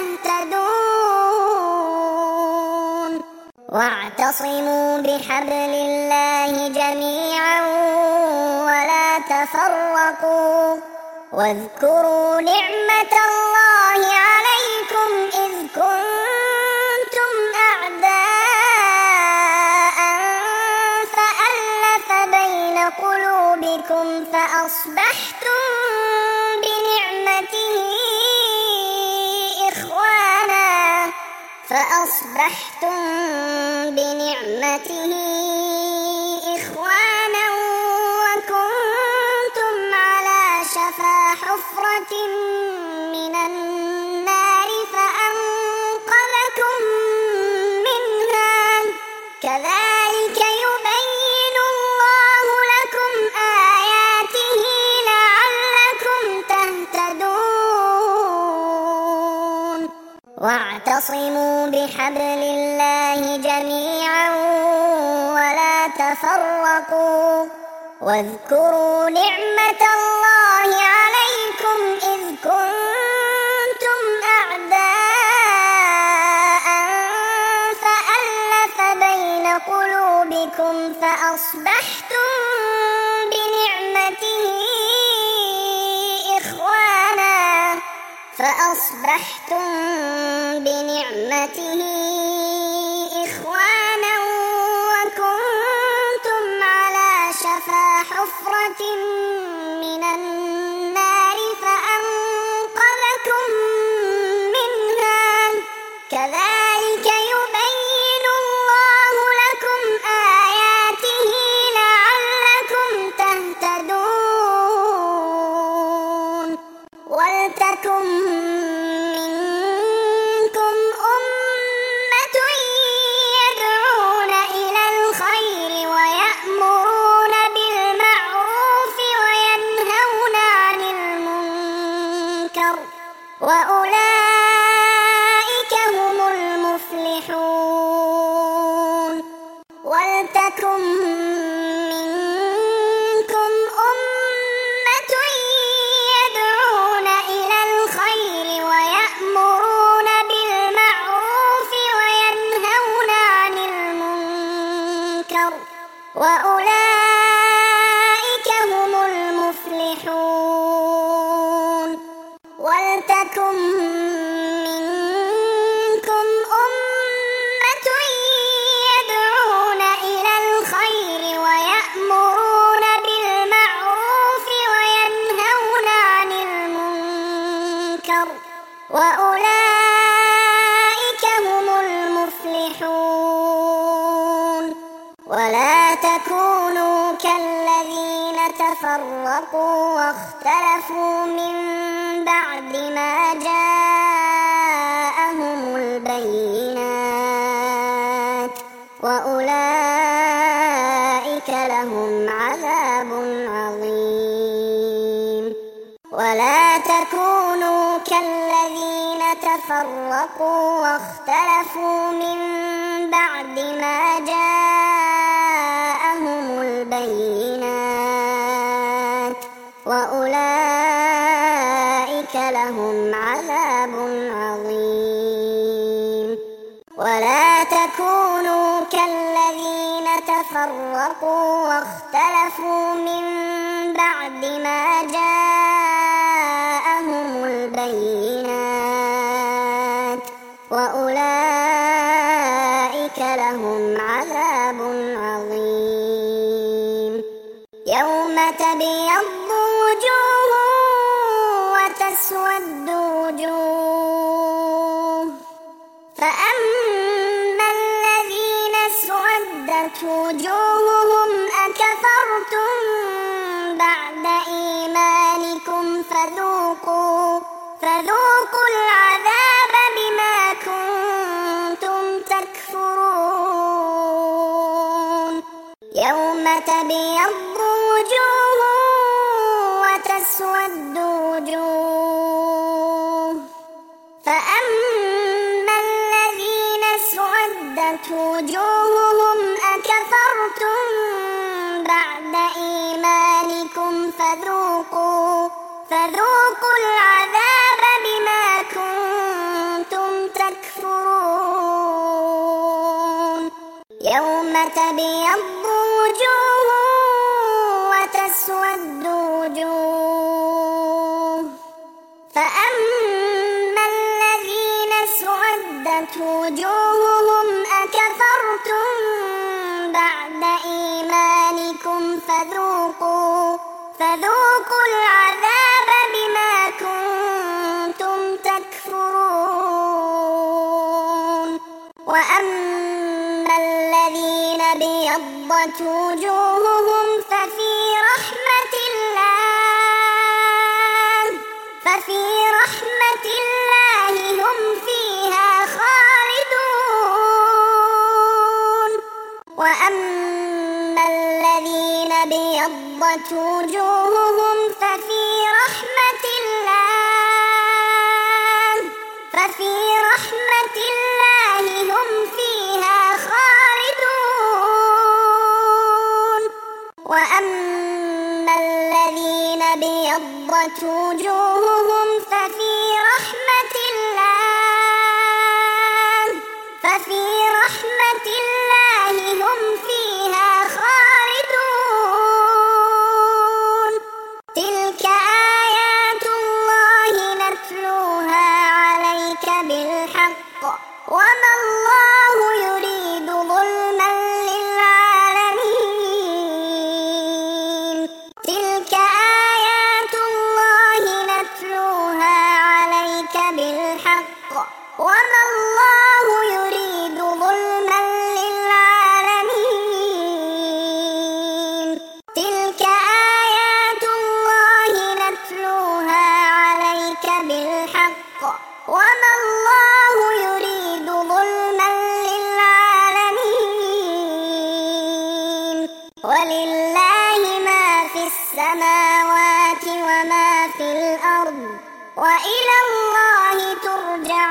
تهتدون. واعتصموا بحبل الله جميعا ولا تفرقوا واذكروا نعمة الله عليكم إذ كنتم أعداء فألف بين قلوبكم فأصبحتم بنعمته إخوانا فأصبحتم بنعمته إخوانا وكنتم على شفا حفرة من النار فأنقذكم منها كذلك يبين الله لكم آياته لعلكم تهتدون. واعتصموا بحبل الله جميعا ولا تفرقوا واذكروا نعمة الله عليكم إذ كنتم أعداء فألف بين قلوبكم فأصبحتم بنعمته إخوانا فأصبحتم بنعمته إخوانا وكنتم على شفا حفرة من النار فأنقذكم منها كذلك يبين الله لكم آياته لعلكم تهتدون. ولتكن منكم أمة يدعون إلى الخير ويأمرون بالمعروف تكونوا كالذين تفرقوا واختلفوا من بعد ما جاءهم البينات وأولئك لهم عذاب عظيم. ولا تكونوا كالذين تفرقوا واختلفوا من بعد ما جاءهم البينات وأولئك لهم عذاب عظيم. ولا تكونوا كالذين تفرقوا واختلفوا من بعد ما جاءهم البينات وأولئك لهم عذاب عظيم. يوم تبيض وجوه وتسود وجوه، فأما الذين اسودت وجوههم أكفرتم بعد إيمانكم فذوقوا فذوقوا العذاب بما كنتم تكفرون. يوم تبيض وجوه وتسود وجوه، فأما الذين اسودت وجوههم أكفرتم بعد إيمانكم فذوقوا فذوقوا العذاب بما كنتم تكفرون. يوم تبيض وجوه وتسود وجوه، فأما الذين اسودت وجوههم أكفرتم بعد إيمانكم فذوقوا فذوقوا العذاب بما كنتم تكفرون. وأما الذين ابيضت وجوههم ففي رحمة الله ففي رحمة الله هم فيها خالدون. وأما الذين ابيضت وجوههم ففي رحمة الله ففي رحمة الله هم فيها خالدون. وأما الذين ابيضت وجوههم ففي رحمة الله ففي رحمة الله هم فيها خالدون. تلك آيات الله نتلوها عليك بالحق وما الله يريد ظلما للعالمين. تلك آيات الله نتلوها عليك بالحق وما الله يريد ظلما للعالمين. تلك آيات الله نتلوها عليك بالحق وما الله يريد ظلما للعالمين. ولله ما في السماوات وما في الأرض وإلى الله ترجع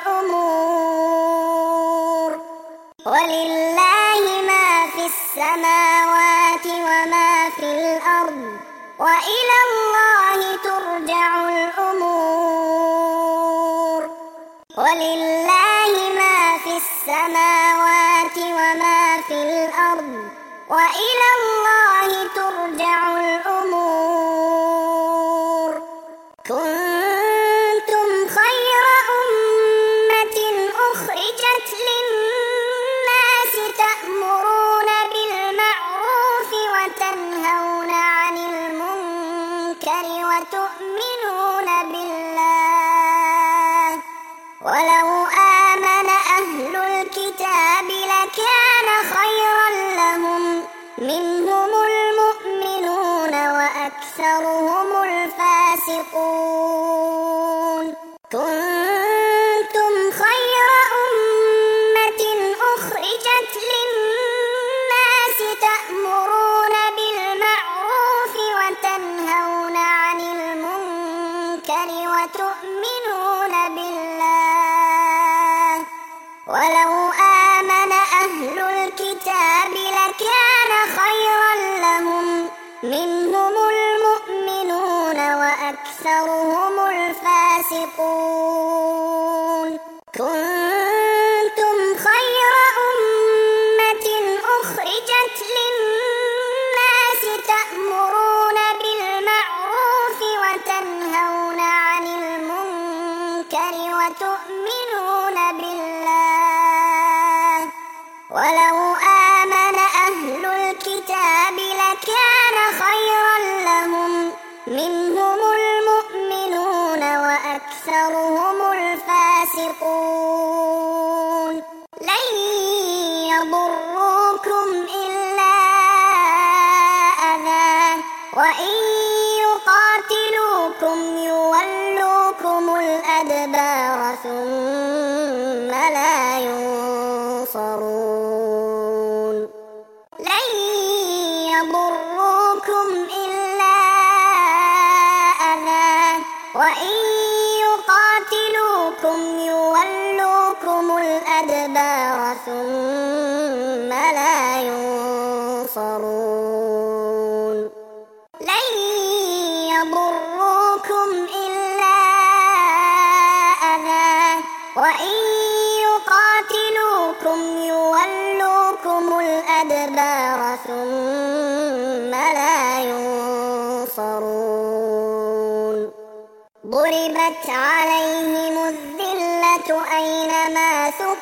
الأمور. ولله ما في السماوات وما في الأرض وإلى الله ترجع الأمور. ولله ما في السماوات وما في الأرض وإلى الله ترجع الأمور. كنتم خير أمة أخرجت للناس تأمرون بالمعروف وتنهون عن المنكر وتؤمنون بالله. ولو آمن أهل الكتاب لكان خيرا لهم منهم ولو آمن أهل الكتاب لكان خيرا لهم منهم المؤمنون وأكثرهم الفاسقون لن يضروكم إلا أذى وإن يقاتلوكم يولوكم الأدبار ثم لا ينصرون لن يضروكم إلا أذى وإن يقاتلوكم يولوكم الأدبار ثم لا ينصرون لن يضروكم إلا أذى وإن يقاتلوكم يولوكم الأدبار ثم لا ينصرون ضربت عليهم الذلة أينما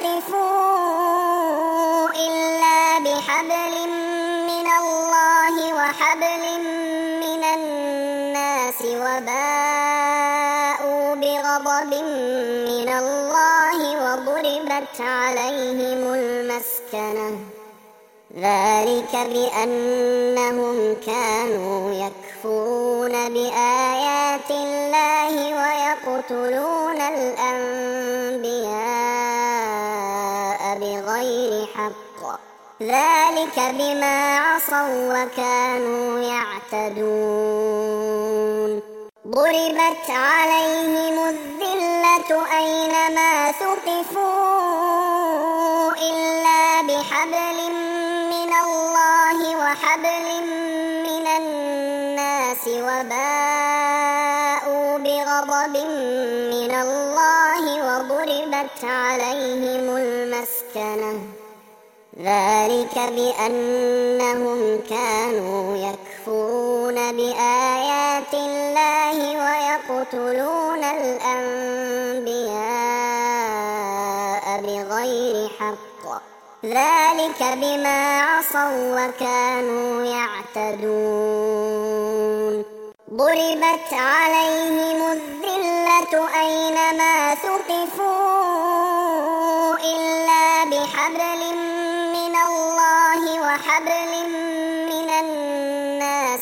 ثقفوا إلا بحبل من الله وحبل من الناس وباءوا بغضب من الله وضربت عليهم المسكنة ذلك بأنهم كانوا يكفرون بآيات الله ويقتلون الأنبياء بغير حق ذلك بما عصوا وكانوا يعتدون ضربت عليهم الذلة أينما ثقفوا إلا بحبل من الله وحبل من الناس وباءوا بغضب من الله وضربت عليهم المسكنة ذلك بأنهم كانوا يكفرون بآيات الله ويقتلون الأنبياء بغير حق ذلك بما عصوا وكانوا يعتدون ضربت عليهم الذلة أينما ثقفوا إلا بحبل من الله وحبل من الناس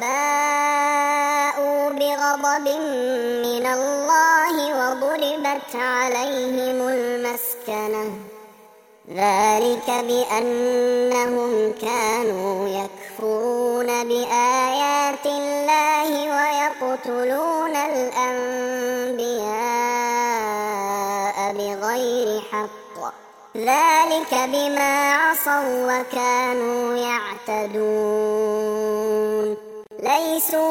وباءوا بغضب من الله وضربت عليهم المسكنة ذلك بأنهم كانوا يكفرون بآيات الله ويقتلون الأنبياء بغير حق ذلك بما عصوا وكانوا يعتدون ليسوا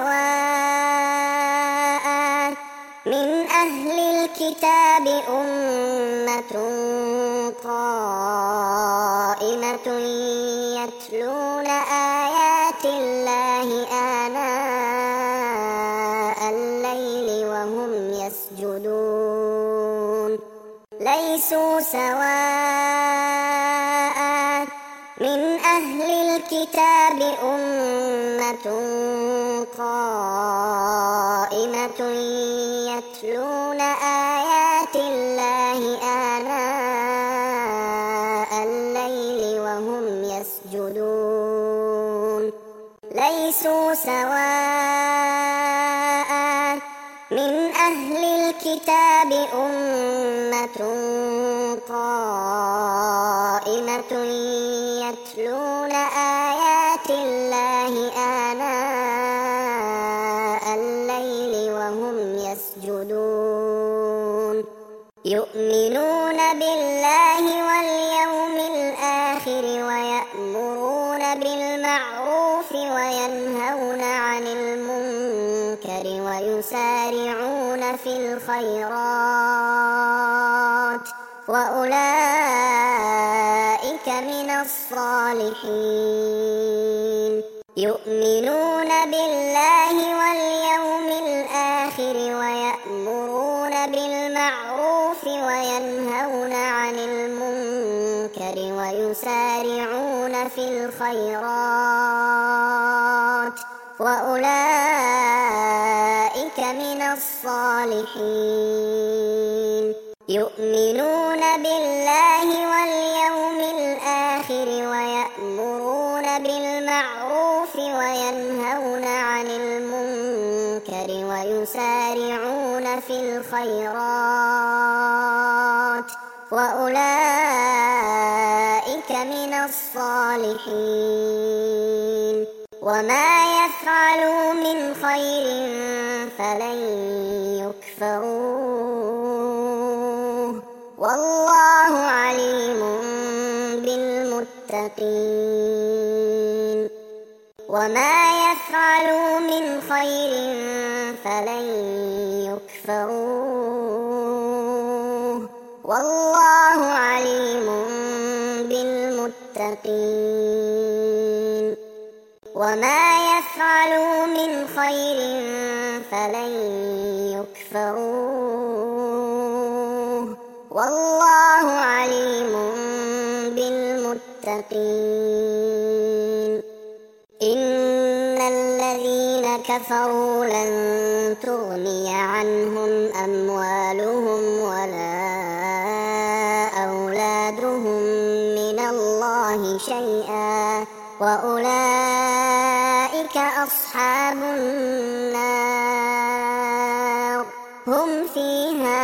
سواء من أهل الكتاب أمة قائمة يتلون آيات الله آناء الليل وهم يسجدون ليسوا سواء من أهل الكتاب أمة قائمة يتلون آيات الله آناء الليل وهم يسجدون ليسوا سواء من أهل الكتاب أمة قائمة يتلون آيات الله آناء الليل وهم يسجدون يؤمنون بالله واليوم الآخر ويأمرون بالمعروف وينهون عن المنكر ويسارعون في الخيرات وأولئك من الصالحين يؤمنون بالله واليوم الآخر ويأمرون بالمعروف وينهون عن المنكر ويسارعون ويسارعون في الخيرات وأولئك من الصالحين يؤمنون بالله واليوم الآخر ويأمرون بالمعروف وينهون عن المنكر ويسارعون في الخيرات وأولئك من الصالحين وما يفعلوا من خير فلن يكفروه والله عليم بالمتقين وما يفعلوا من خير فلن يكفروه والله عليم بالمتقين وما يفعلوا من خير فلن يكفروه والله عليم بالمتقين إن الذين كفروا لن تغني عنهم أموالهم ولا أولادهم من الله شيئا وأولئك أصحاب النار هم فيها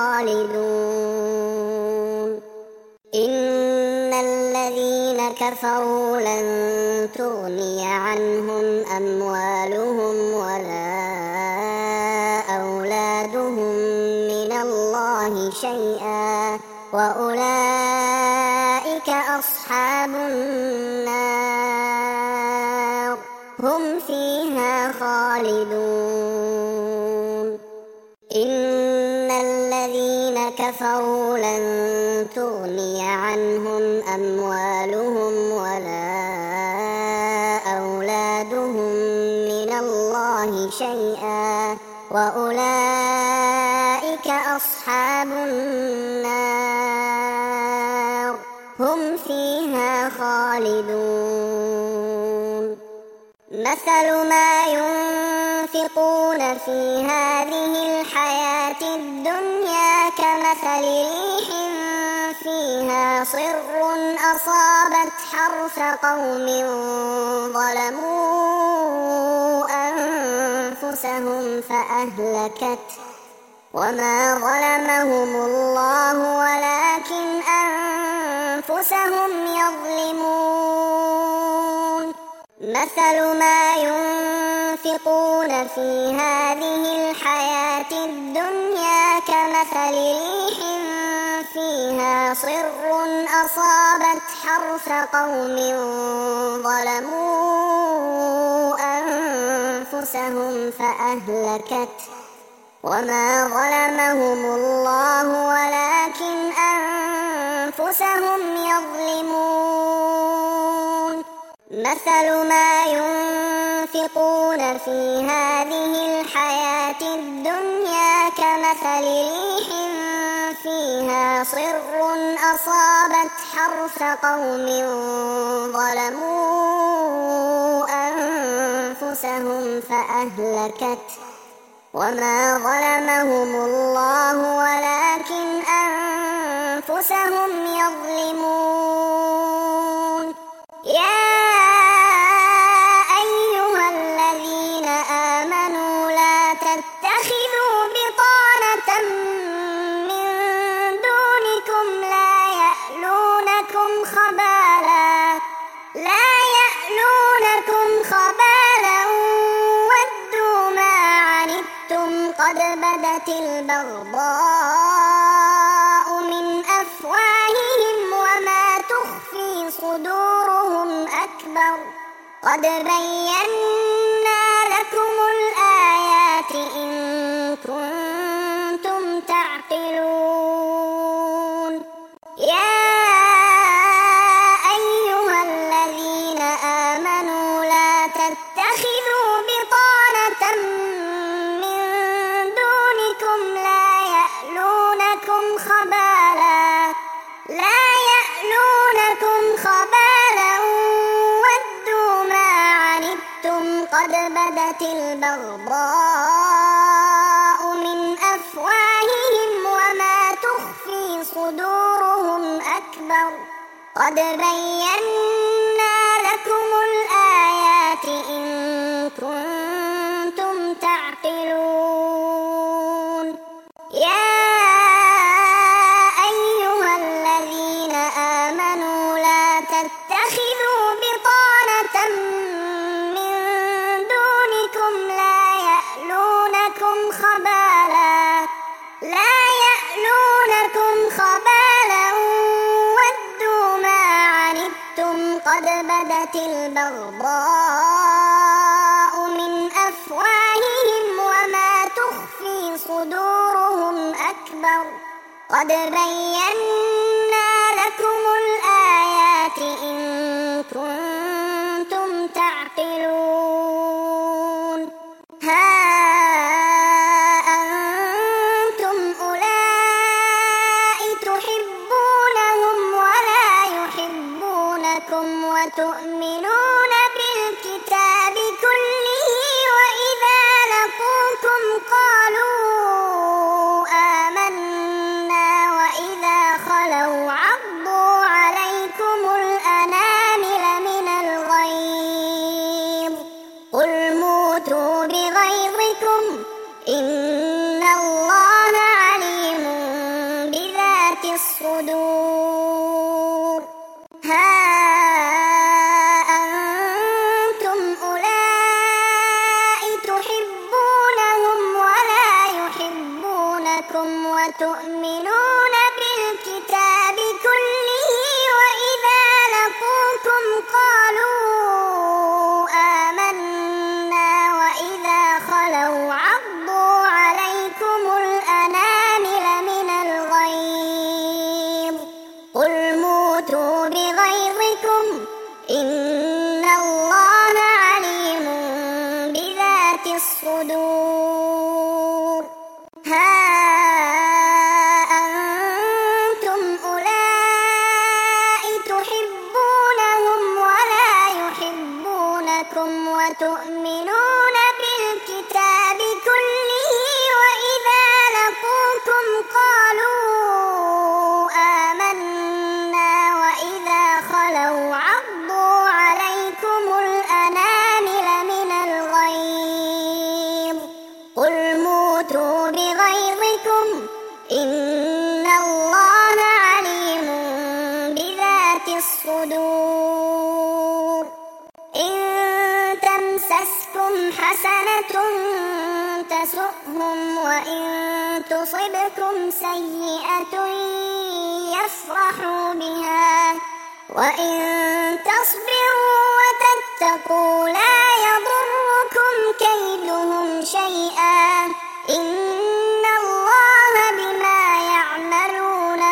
خالدون إن الذين كفروا لن تغني عنهم أموالهم ولا أولادهم من الله شيئا وأولئك أصحاب النار هم فيها خالدون إن الذين كفروا لن تغني عنهم أموالهم ولا أولادهم من الله شيئا وأولئك أصحاب النار هم فيها خالدون مثل ما ينفقون في هذه الحياة الدنيا كمثل ريح فيها صر أصابت حرث قوم ظلموا أنفسهم فأهلكته وما ظلمهم الله ولكن أنفسهم يظلمون مثل ما ينفقون في هذه الحياة الدنيا كمثل ريح فيها صر أصابت حرث قوم ظلموا أنفسهم فأهلكته وما ظلمهم الله ولكن أنفسهم يظلمون مثل ما ينفقون في هذه الحياة الدنيا كمثل ريح فيها صر أصابت حرث قوم ظلموا أنفسهم فأهلكته وما ظلمهم الله ولكن أنفسهم يظلمون يا أيها الذين آمنوا لا تتخذوا بطانة من دونكم لا يألونكم خبالا لا يألونكم خبالا ودوا ما عنتم قد بدت البغضاء من أفواههم وما تخفي صدورهم أكبر قد بينا لكم الآيات إن كنتم تعقلون يا أيها الذين آمنوا لا تتخذوا بطانة من دونكم لا يألونكم خبالا لا يألونكم خبالا قد بدت البغضاء من أفواههم وما تخفي صدورهم أكبر قد بينا لكم الآيات إن كنتم تعقلون يا أيها الذين آمنوا لا تتخذوا بطانة من دونكم لا يألونكم خبالا لا يألونكم خبالا ودوا ما عنتم قد بدت البغضاء من أفواههم وما تخفي صدورهم أكبر قد بينا لكم الآيات إن كنتم تعقلون ها أنتم أولئك تحبونهم ولا يحبونكم وتؤمنون بالكتاب كله وإذا لقوكم قالوا آمنا وإذا خلوا عضوا عليكم الأنامل من الغيظ قل موتوا بغيظكم إن الله عليم بذات الصدور ها أنتم أولئك تحبونهم ولا يحبونكم وتؤمنون بالكتاب كله وإذا لقوكم قالوا آمنا وإذا خلوا عضوا عليكم الأنامل من الغيظ قل موتوا بغيظكم إن الله عليم بذات الصدور ها أنتم أولئك تحبونهم ولا يحبونكم وتؤمنون بالكتاب كله وإذا لقوكم قالوا آمنا وإذا خلوا عضوا عليكم الأنامل من الغيظ قل موتوا بغيظكم إن الله عليم بذات الصدور إن تمسسكم حسنة تسؤهم وإن تصبكم سيئة يفرحوا بها وإن تصبروا وتتقوا لا يضركم كيدهم شيئا إن الله بما يعملون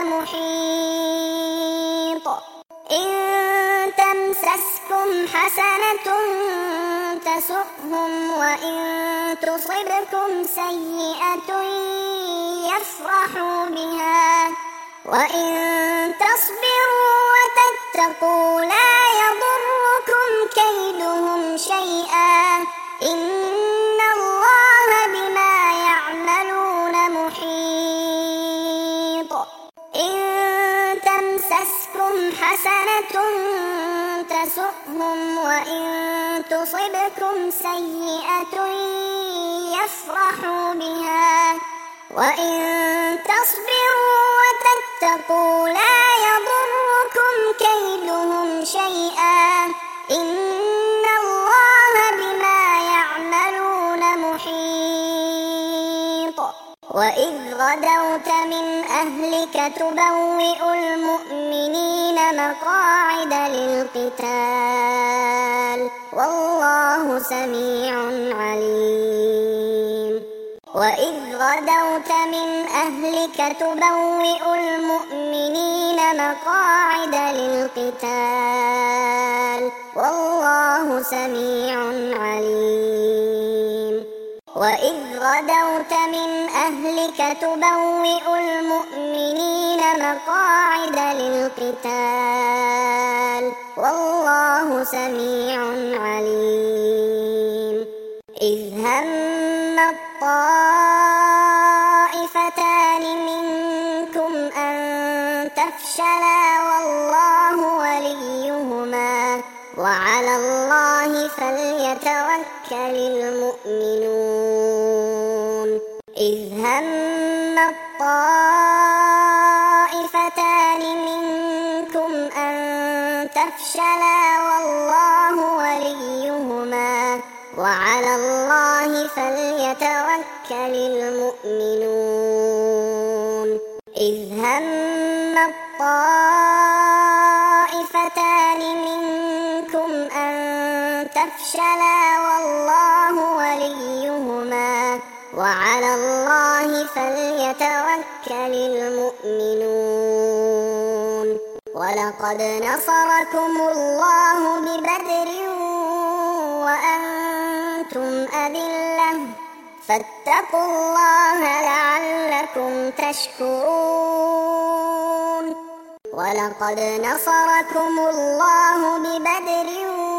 محيط إن تمسسكم حسنة تسؤهم وإن تصبكم سيئة يفرحوا بها وإن تصبروا وتتقوا لا يضركم كيدهم شيئا إن الله بما يعملون محيط إن تمسسكم حسنة تسؤهم وإن تصبكم سيئة يفرحوا بها وإن تصبروا وتتقوا لا يضركم كيدهم شيئا إن الله بما يعملون محيط وإذ غدوت من أهلك تبوئ المؤمنين مقاعد للقتال والله سميع عليم وإذ غدوت من أهلك تبوئ المؤمنين مقاعد للقتال والله سميع عليم وإذ غدوت من أهلك تبوئ المؤمنين مقاعد للقتال والله سميع عليم هم الطائفتان منكم أن تفشلا والله وليهما وعلى الله فليتوكل المؤمنون إذ هم الطائفتان منكم أن تفشلا والله وليهما وعلى الله فليتوكل المؤمنون إذ هم الطائفتان منكم أن تفشلا والله وليهما وعلى الله فليتوكل المؤمنون ولقد نصركم الله ببدر وأنتم أذلة فاتقوا الله لعلكم تشكرون ولقد نصركم الله ببدر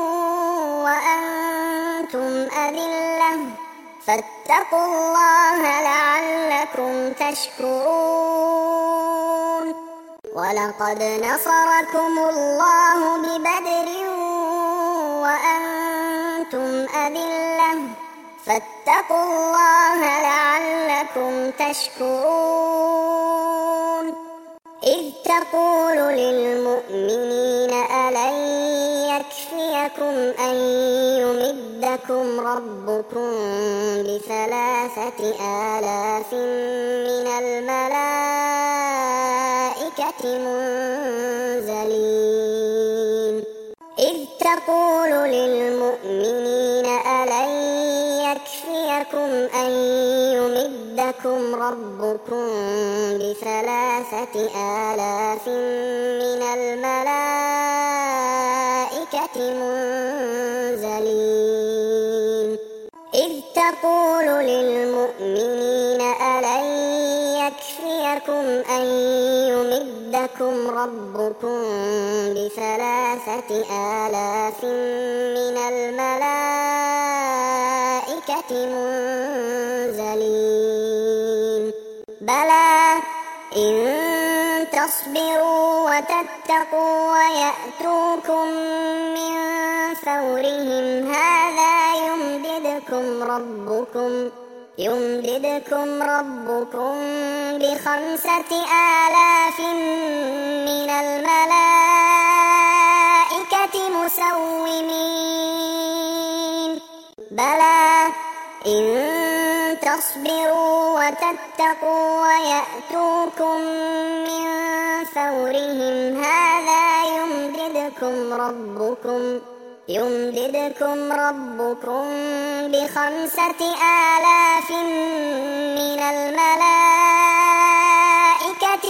وأنتم أذلة فاتقوا الله لعلكم تشكرون ولقد نصركم الله ببدر وأنتم أذلة فاتقوا الله لعلكم تشكرون إذ تقول للمؤمنين ألن يكفيكم أن يمدكم ربكم بثلاثة آلاف من الملائكة منزلين إذ تقول للمؤمنين ألن يكفيكم أن يمدكم ربكم بثلاثة آلاف من الملائكة منزلين إذ تقول للمؤمنين ألن يكفيكم أن يمدكم ربكم بثلاثة آلاف من الملائكة منزلين بلى إن تصبروا وتتقوا ويأتوكم من فورهم هذا يمددكم ربكم يمددكم ربكم بخمسة آلاف من الملائكة مسومين بلى إن تصبروا وتتقوا ويأتوكم من فورهم هذا يمددكم ربكم يمددكم ربكم بخمسة آلاف من الملائكة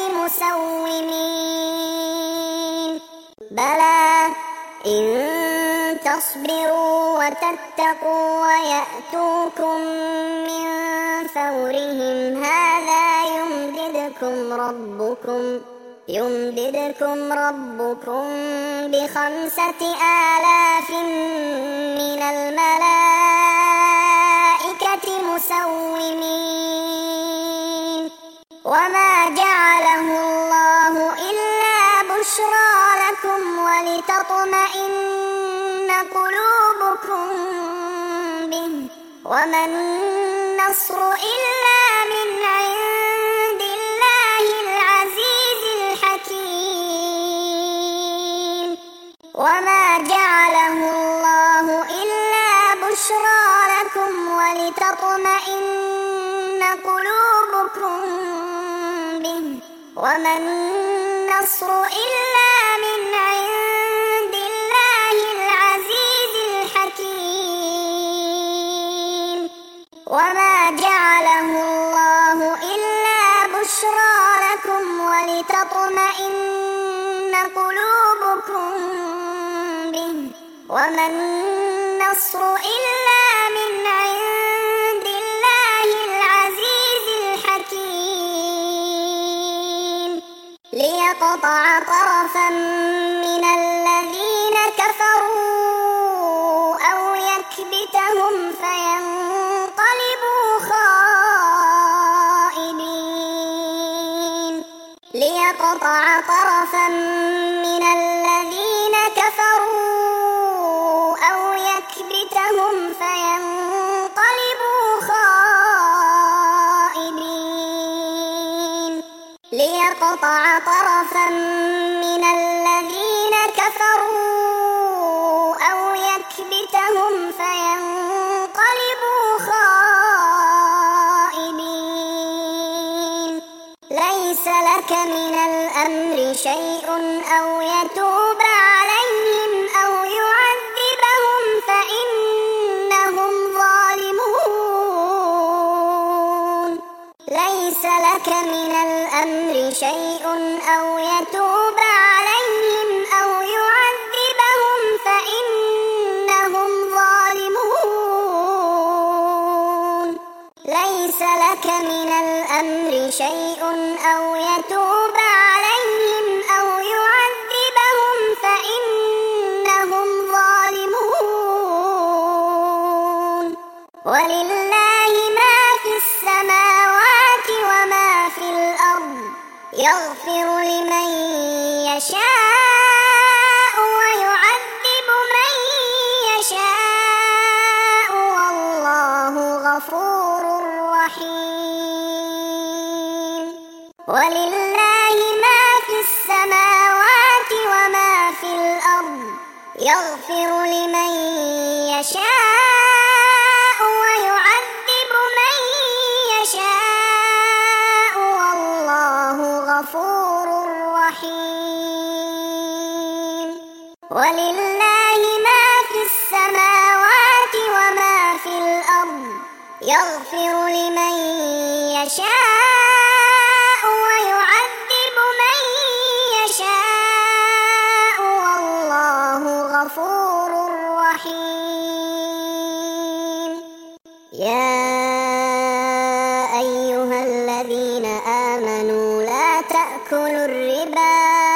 مسومين بلى إن تصبروا وتتقوا ويأتوكم من فورهم هذا يمددكم ربكم يمددكم ربكم بخمسة آلاف من الملائكة مسومين وما جعله الله إلا بشرى لكم ولتطمئن قلوبكم به وما النصر إلا من عند الله العزيز الحكيم وما جعله الله إلا بشرى لكم ولتطمئن قلوبكم به وما النصر إلا من عند الله العزيز الحكيم وما جعله الله إلا بشرى لكم ولتطمئن قلوبكم به وما النصر إلا من عند الله العزيز الحكيم ليقطع طرفا من الذين كفروا أو يكبتهم فينقلبوا ليقطع طرفا من الذين كفروا أو يكبتهم فينقلبوا خائبين ليقطع طرفا من الذين كفروا أو يكبتهم فينقلبوا خائبين ليس لك من الأمر شيء أو يتوب عليهم أو يعذبهم فإنهم ظالمون ليس لك من الأمر شيء أو يتوب عليهم أو يعذبهم فإنهم ظالمون ليس لك من الأمر شيء أو يتوب عليهم أو يعذبهم فإنهم ظالمون ولله ما في السماوات وما في الأرض يغفر لمن يشاء ويعذب من يشاء والله غفور رحيم ولله ما في السماوات وما في الأرض يغفر لمن يشاء ويعذب من يشاء والله غفور رحيم ولله ما في السماوات وما في الأرض يغفر لمن يشاء ويعذب من يشاء والله غفور رحيم يا أيها الذين آمنوا لا تأكلوا الربا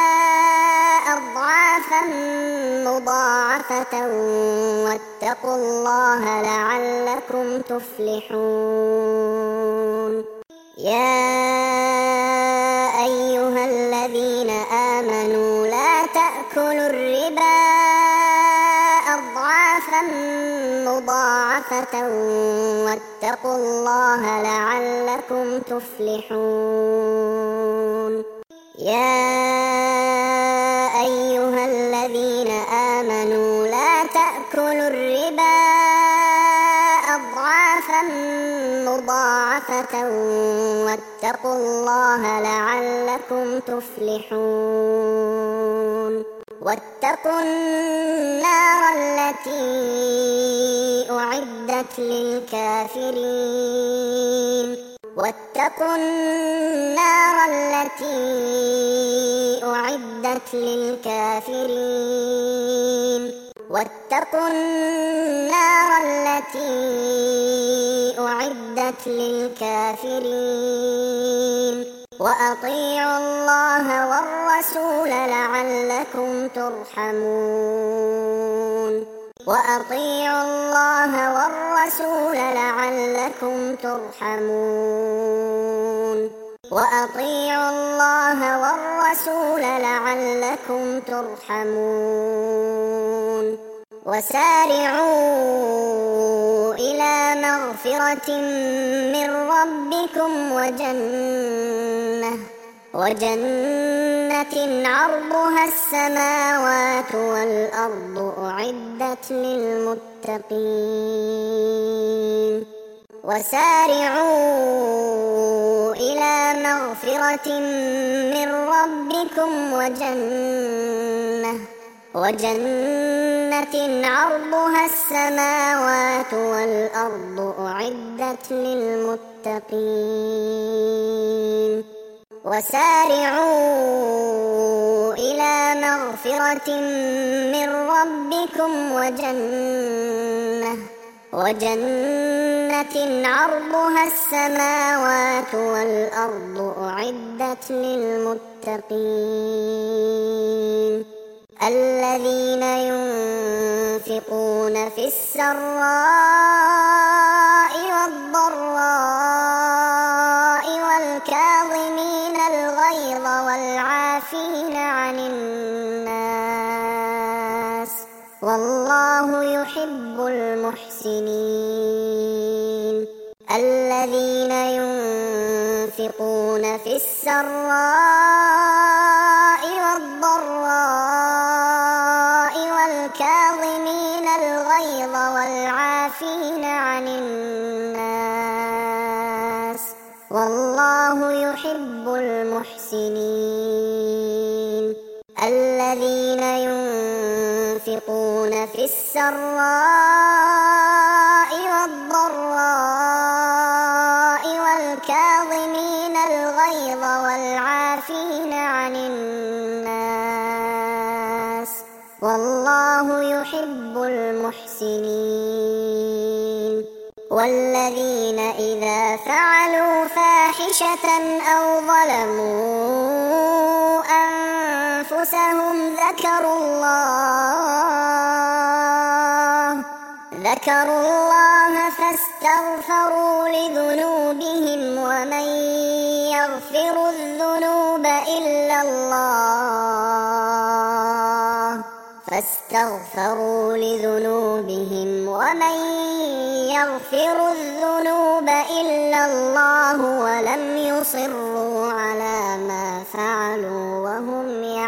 أضعافا مضاعفة واتقوا الله لعلكم تفلحون يا أيها الذين آمنوا لا تأكلوا الربا أضعافا مضاعفة واتقوا الله لعلكم تفلحون يا أيها الذين آمنوا لا تأكلوا الربا أضعافا مضاعفة واتقوا الله لعلكم تفلحون واتقوا النار التي أعدت للكافرين واتقوا النار التي أعدت للكافرين واتقوا النار التي أعدت للكافرين وأطيعوا الله والرسول لعلكم ترحمون وأطيعوا الله والرسول لعلكم ترحمون وأطيعوا الله والرسول لعلكم ترحمون وسارعوا إلى مغفرة من ربكم وجنة وجنة عرضها السماوات والأرض أعدت للمتقين وسارعوا إلى مغفرة من ربكم وجنة وجنة عرضها السماوات والأرض أعدت للمتقين وسارعوا إلى مغفرة من ربكم وجنة وجنة عرضها السماوات والأرض أعدت للمتقين الذين ينفقون في السراء والضراء والكاظمين الغيظ والعافين العافين عن الناس والله يحب المحسنين الذين ينفقون في السراء والضراء والكاظمين الغيظ والعافين عن الناس والله يحب المحسنين الذين ينفقون في السراء والضراء والكاظمين الغيظ والعافين عن الناس والله يحب المحسنين والذين إذا فعلوا فاحشة أو ظلموا أنفسهم ذكروا الله ذكروا الله فاستغفروا لذنوبهم ومن يغفر الذنوب إلا الله فاستغفروا لذنوبهم ومن يغفر الذنوب إلا الله ولم يصروا على ما فعلوا وهم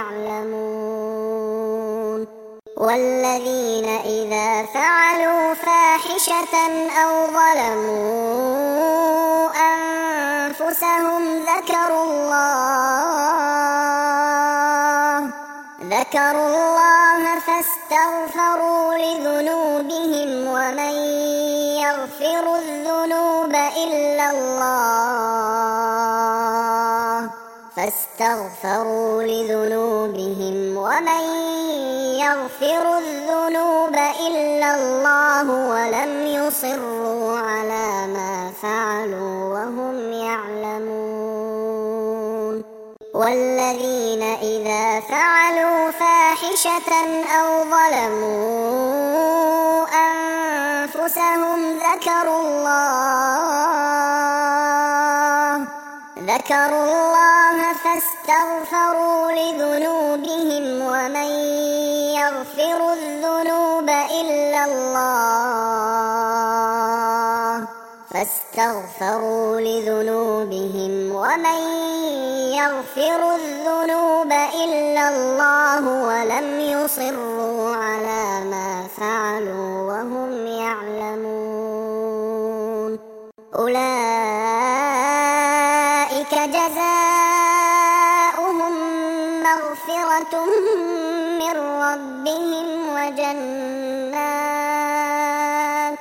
يعلمون والذين إذا فعلوا فاحشة أو ظلموا أنفسهم ذكروا الله ذكروا الله فاستغفروا لذنوبهم ومن يغفر الذنوب إلا الله فاستغفروا لذنوبهم ومن يغفر الذنوب إلا الله ولم يصروا على ما فعلوا وهم يعلمون والذين إذا فعلوا فاحشة أو ظلموا أنفسهم ذكروا الله ذكروا الله فاستغفروا لذنوبهم ومن يغفر الذنوب إلا الله فاستغفروا لذنوبهم ومن يغفر الذنوب إلا الله ولم يصروا على ما فعلوا وهم يعلمون أولئك جزاؤهم مغفرة من ربهم وجنات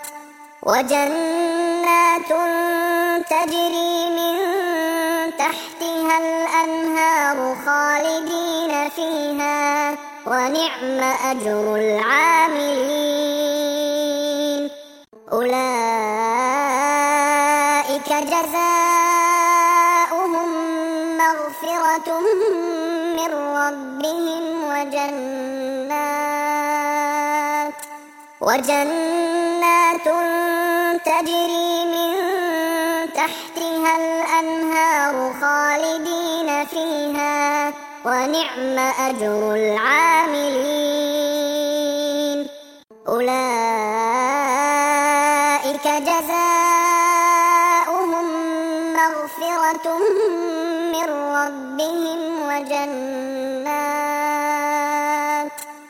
وجنات تجري من تحتها الأنهار خالدين فيها ونعم أجر العاملين أولئك جزاؤهم مغفرة من ربهم وجنات وجنات تجري من تحتها الأنهار خالدين فيها ونعم أجر العاملين أولئك جزاؤهم مغفرة من ربهم وجنات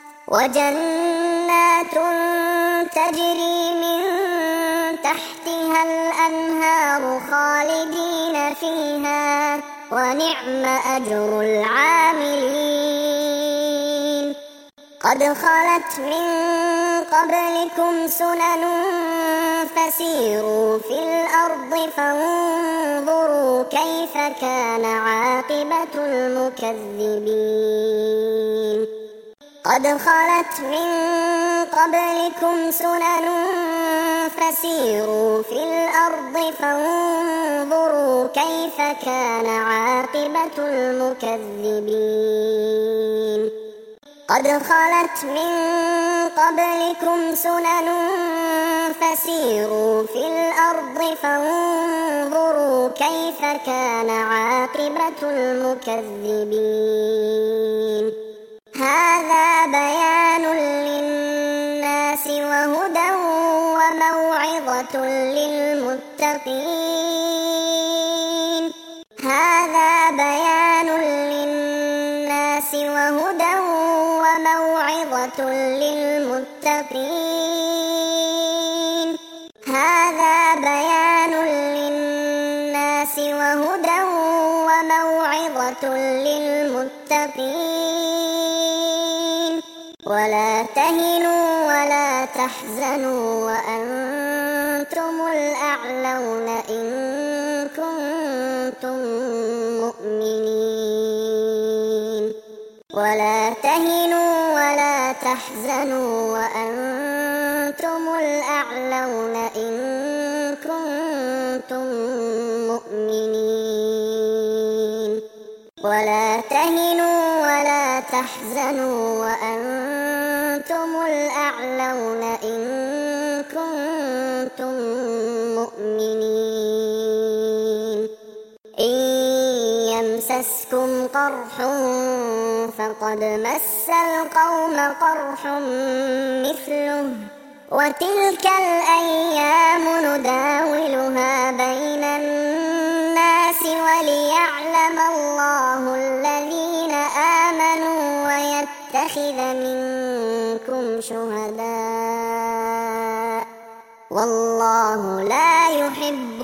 وجنات تجري من تحتها الأنهار خالدين فيها ونعم أجر العاملين قد خلت من قبلكم سنن فسيروا في الأرض فانظروا كيف كان عاقبة المكذبين قد خلت من قبلكم سنن فسيروا في الأرض فانظروا كيف كان عاقبة المكذبين قد خلت من قبلكم سنن فسيروا في الأرض فانظروا كيف كان عاقبة المكذبين هذا بيان للناس وهدى وموعظة للمتقين هذا بيان للناس وهدى وموعظة للمتقين هذا بيان للناس وهدى وموعظة للمتقين ولا تهنوا ولا تحزنوا وأنتم الأعلون إن كنتم مؤمنين ولا تهنوا ولا تحزنوا وأنتم الأعلون إن كنتم مؤمنين ولا تهنوا ولا تحزنوا وأنتم الأعلون إن كنتم مؤمنين إن يمسسكم قرح فقد مس القوم قرح مثله وتلك الأيام نداولها بين الناس وليعلم الله الذين آمنوا ويتخذ منكم شهداء والله لا يحب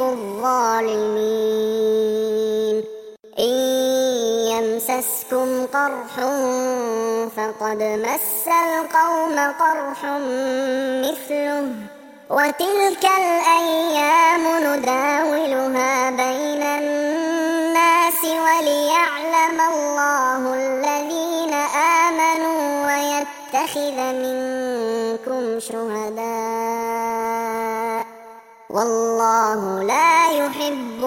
الظالمين إن يمسسكم قرح فقد مس القوم قرح مثله وتلك الأيام نداولها بين الناس وليعلم الله الذين آمنوا ويتخذ منكم شهداء والله لا يحب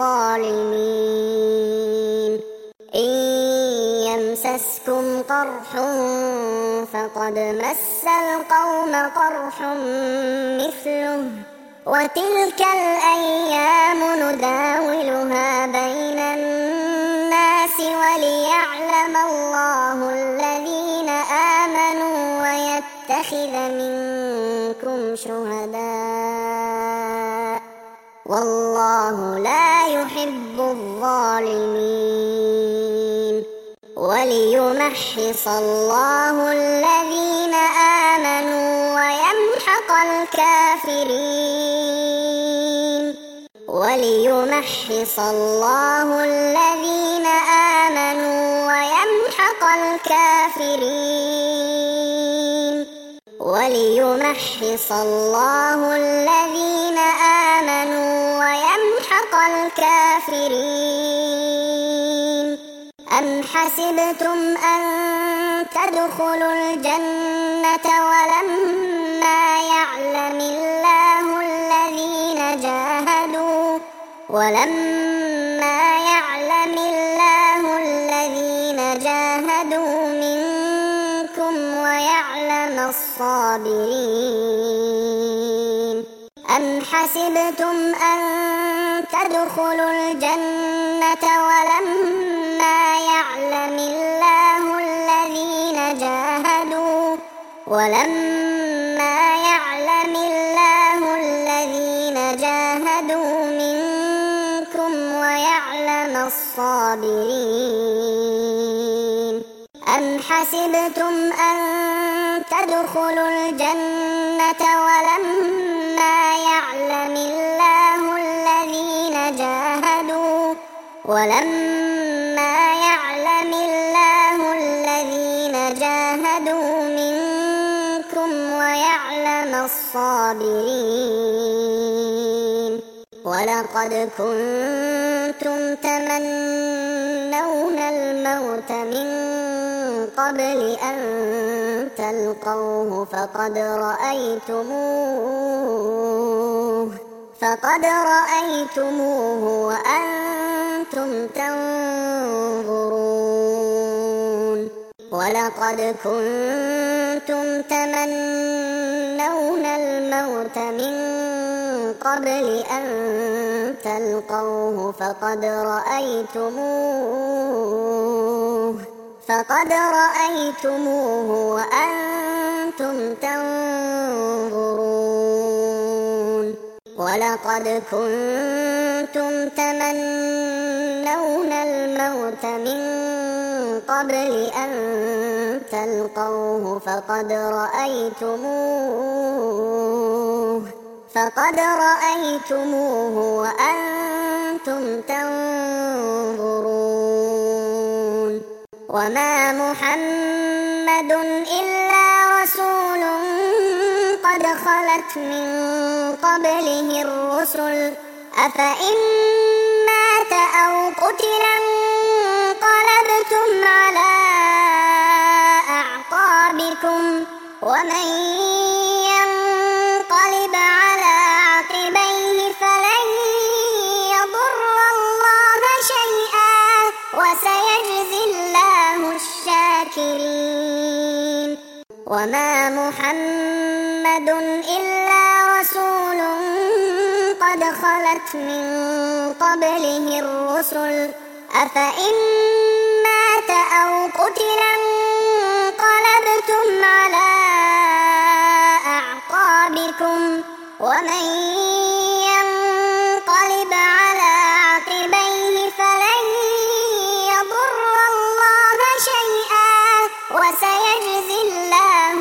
الظالمين إن يمسسكم قرح فقد مس القوم قرح مثله وتلك الأيام نداولها بين الناس وليعلم الله الذين آمنوا ويتخذ منكم شهداء والله لا يحب الظالمين وليمحص الله الذين آمنوا ويمحق الكافرين وليمحص الله الذين آمنوا ويمحق الكافرين وليمحص الله الذين آمنوا ويمحق الكافرين أم حسبتم أن تدخلوا الجنة ولما يعلم الله الذين جاهدوا ولما يعلم الله الذين جاهدوا منكم ويعلم الصابرين أم حسبتم أن تدخلوا الجنة ولما يعلم الله الذين جاهدوا ولما يعلم الله الذين جاهدوا منكم ويعلم الصابرين أم حسبتم أن تدخلوا الجنة ولما يعلم الله الذين جاهدوا ولما يعلم الله الذين جاهدوا منكم ويعلم الصابرين ولقد كنتم تمنون الموت من قبل أن تلقوه فقد رأيتموه فقد رأيتموه وأنتم تنظرون ولقد كنتم تمنون الموت من قبل أن تلقوه فقد رأيتموه فقد رأيتموه وأنتم تنظرون ولقد كنتم تمنون الموت من قبل أن تلقوه فقد رأيتموه فقد رأيتموه وأنتم تنظرون وما محمد إلا رسول قد خلت من قبله الرسل أفإن مات أو قتل انقلبتم على أعقابكم ومن ينقلب على عقبيه فلن يضر الله شيئا وسيجزي الله الشاكرين وما محمد إلا رسول قد خلت من قبله الرسل أفإن مات أو قتل انقلبتم على أعقابكم ومن ينقلب على عقبيه فلن يضر الله شيئا وسيجزي الله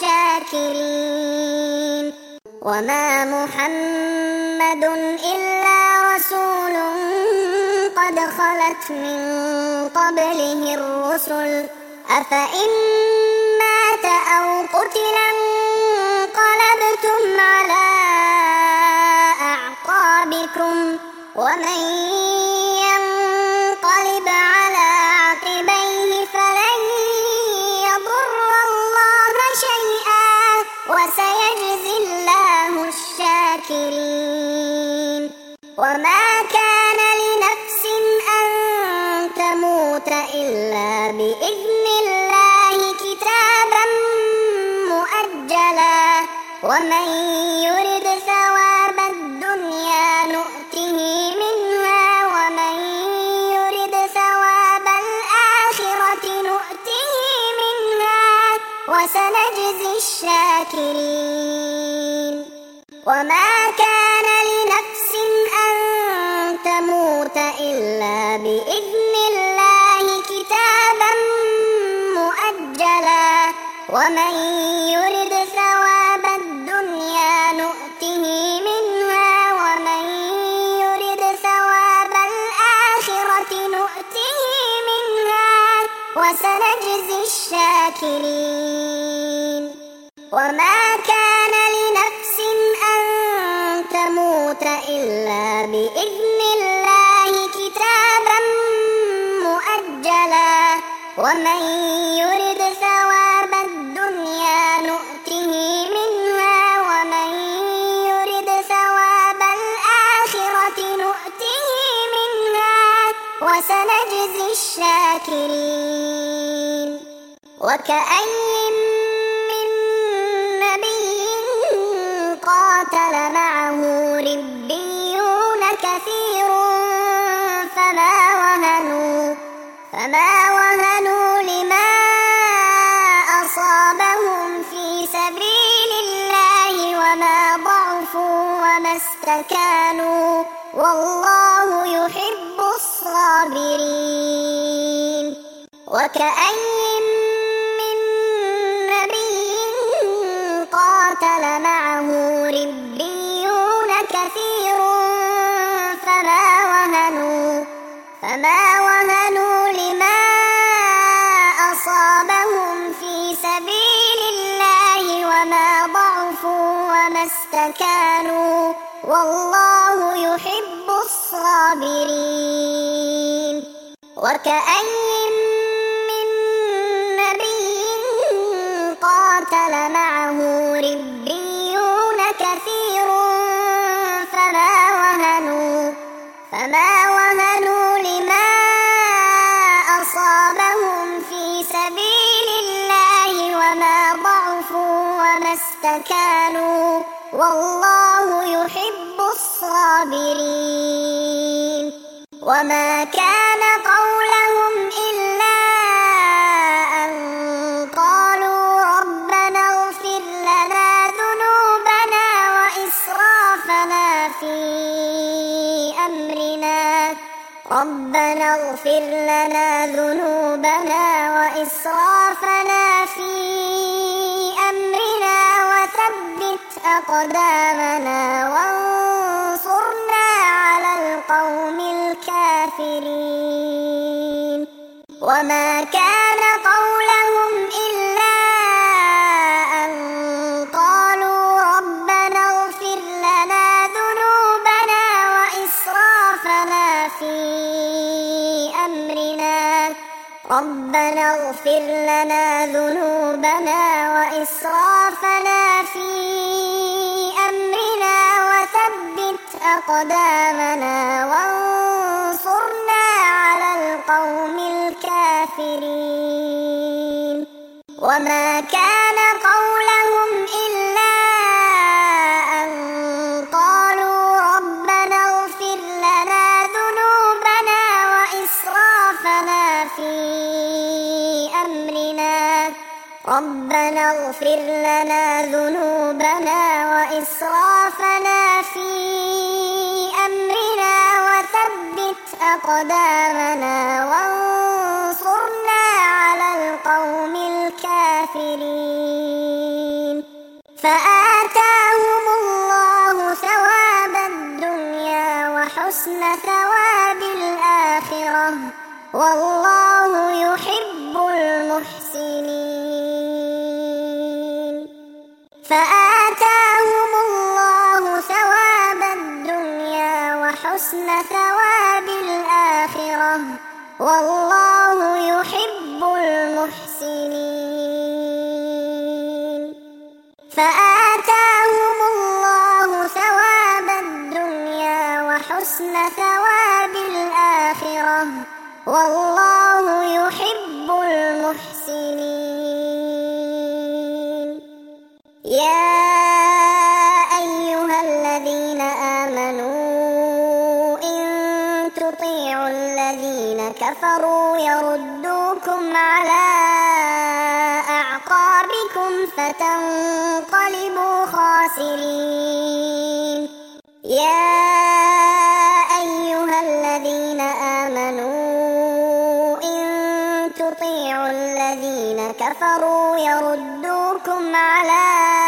الشاكرين وما محمد إلا رسول قد خلت من قبله الرسل أفإن مات أو قتل انقلبتم على أعقابكم ومن ينقلب على عقبيه فلن يضر الله شيئا وسيجزي الله الشاكرين وما كان لنفس أن تموت إلا بإذن الله كتابا مؤجلا ومن يرد ثواب الدنيا نؤته منها ومن يرد ثواب الآخرة نؤته منها وسنجزي الشاكرين وما كان لنفس أن تموت إلا بإذن الله كتابا مؤجلا ومن يرد ثواب الدنيا نؤته منها ومن يرد ثواب الآخرة نؤته منها وسنجزي الشاكرين وما كان لنفس أن تموت إلا بإذن الله كتابا مؤجلا ومن يرد ثواب الدنيا نؤته منها ومن يرد ثواب الآخرة نؤته منها وسنجزي الشاكرين وكأين من نبي قاتل معه ربيون كثير فما وهنوا فما وهنوا لما أصابهم في سبيل الله وما ضعفوا وما استكانوا والله يحب الصابرين وكأين من نبي قاتل معه ربيون كثير فما وهنوا فما وهنوا لما أصابهم في سبيل الله وما ضعفوا وما استكانوا والله يحب الصابرين وكأين من نبي قاتل معه ربيون كثير فما وهنوا فما وهنوا لما أصابهم في سبيل ما استكانوا والله يحب الصابرين وما كان قولهم إلا أن قالوا ربنا اغفر لنا ذنوبنا وإسرافنا في أمرنا ربنا اغفر لنا ذنوبنا وإسرافنا في أمرنا وثبت أقدامنا وانصرنا على القوم الكافرين وما كان قولهم إلا أن قالوا ربنا اغفر لنا ذنوبنا وإسرافنا في أمرنا ربنا اغفر لنا ذنوبنا وإسرافنا في أمرنا وثبت أقدامنا وانصرنا على القوم الكافرين وما كان قولهم إلا أن قالوا ربنا اغفر لنا ذنوبنا وإسرافنا في أمرنا ربنا اغفر لنا ذنوبنا وإسرافنا في أمرنا وثبت أقدامنا وانصرنا على القوم الكافرين فآتاهم الله ثواب الدنيا وحسن ثواب الآخرة والله يحب المحسنين فآتاهم الله ثواب الدنيا وحسن ثواب الآخرة والله يحب المحسنين فآتاهم الله ثواب الدنيا وحسن ثواب الآخرة والله يحب المحسنين يا أيها الذين آمنوا إن تطيعوا الذين كفروا يردوكم على أعقابكم فتنقلبوا خاسرين يا أيها الذين آمنوا إن تطيعوا الذين كفروا يردوكم على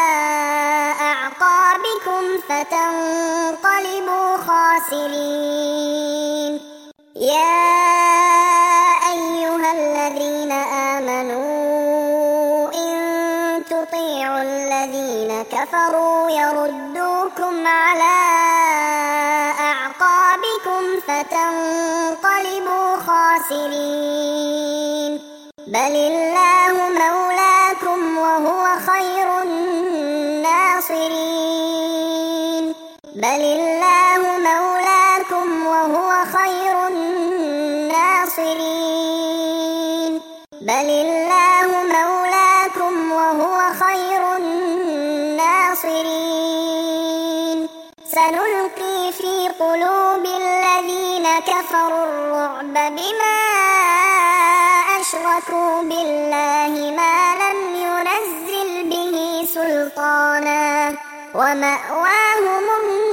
أعقابكم فتنقلبوا خاسرين يا أيها الذين آمنوا إن تطيعوا الذين كفروا يردوكم على أعقابكم فتنقلبوا خاسرين بل الله مولاكم وهو خير الناصرين بل الله مولاكم وهو خير الناصرين بل الله مولاكم وهو خير الناصرين سنلقي في قلوب الذين كفروا الرعب بما أشركوا بالله ما لم ينزل به سلطانا ومأواهم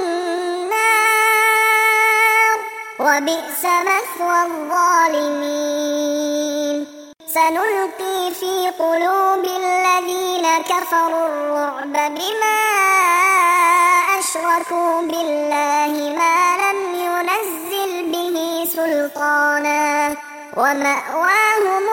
النار وبئس مثوى الظالمين سنلقي في قلوب الذين كفروا الرعب بما أشركوا بالله ما لم ينزل به سلطانا ومأواهم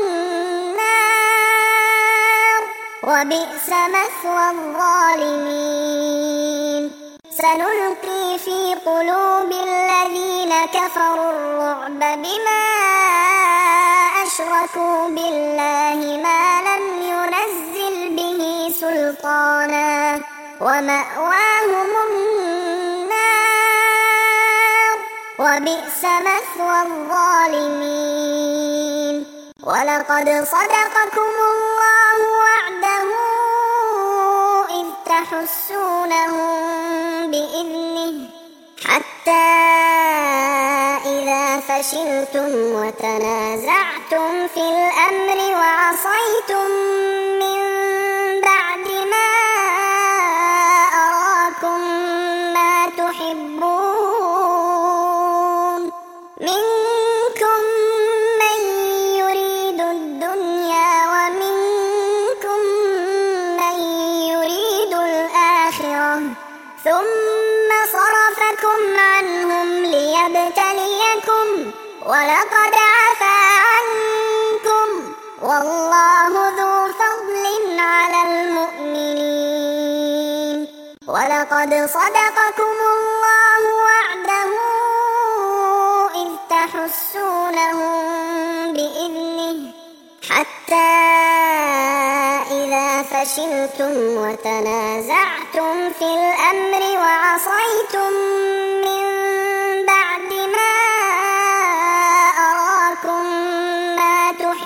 النار وبئس مثوى الظالمين سنلقي في قلوب الذين كفروا الرعب بما أشركوا بالله ما لم ينزل به سلطانا ومأواهم النار وبئس مثوى الظالمين ولقد صدقكم الله وعده تحسونهم بإذنه حتى إذا فشلتم وتنازعتم في الأمر وعصيتم من بعد ما أراكم ما تحبون منكم من يريد الدنيا ومنكم من يريد الآخرة ثم صرفكم عنهم ليبتليكم ولقد عفا عنكم والله ذو فضل على المؤمنين ولقد صدقكم الله وعده إذ تحسونهم بإذنه حتى إذا فشلتم وتنازعتم في الأمر وعصيتم من بعد ما أراكم ما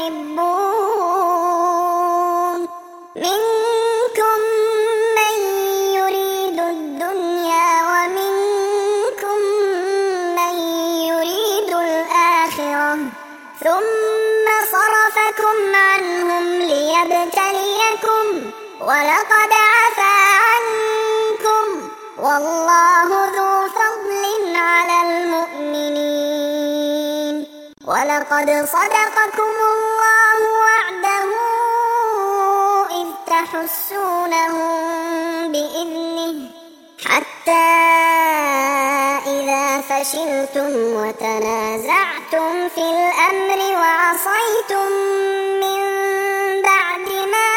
تحبون منكم من يريد الدنيا ومنكم من يريد الآخرة ثم صرفكم عنهم ليبتليكم ولقد عفا عنكم والله ذو فضل على المؤمنين ولقد صدقكم الله وعده إذ تحسونهم بإذنه حتى إذا فشلتم وتنازعتم في الأمر وعصيتم من بعد ما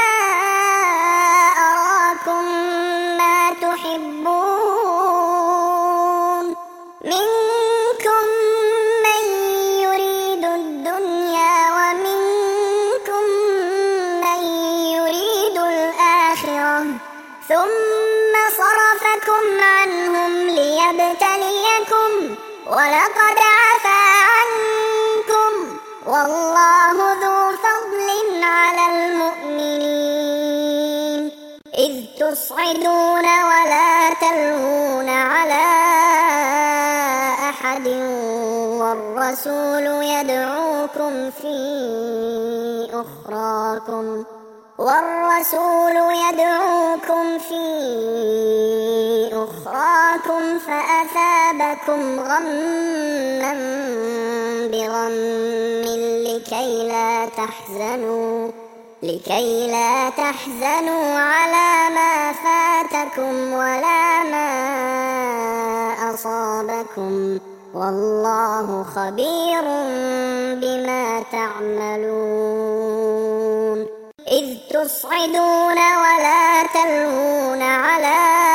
أراكم ما تحبون منكم من يريد الدنيا ومنكم من يريد الآخرة ثم صرفكم عنهم ليبتليكم ولقد عفا عنكم والله ذو فضل على المؤمنين إذ تصعدون ولا تلوون على أحد والرسول يدعوكم في أخراكم والرسول يدعوكم في أخراكم فأثابكم غما بغم لكي لا تحزنوا لكي لا تحزنوا على ما فاتكم ولا ما أصابكم والله خبير بما تعملون إذ تصعدون ولا تلوون على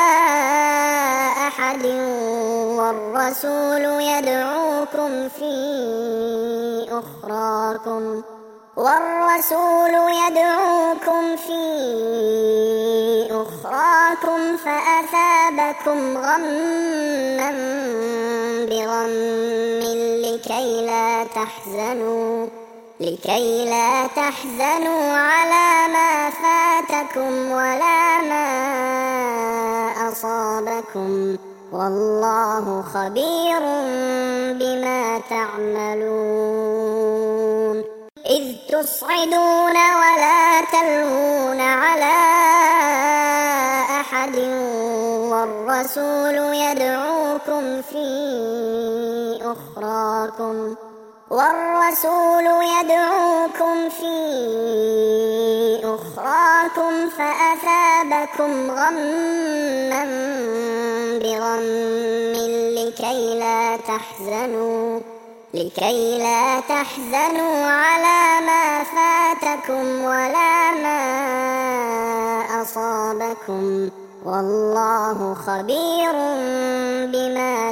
أحد والرسول يدعوكم في أخراكم والرسول يدعوكم في أخراكم فأثابكم غما بغم لكي لا تحزنوا لكي لا تحزنوا على ما فاتكم ولا ما أصابكم والله خبير بما تعملون إذ تصعدون ولا تلوون على أحد والرسول يدعوكم في أخراكم والرسول يدعوكم في أخراكم فأثابكم غما بغم لكي لا تحزنوا لكي لا تحزنوا على ما فاتكم ولا ما أصابكم والله خبير بما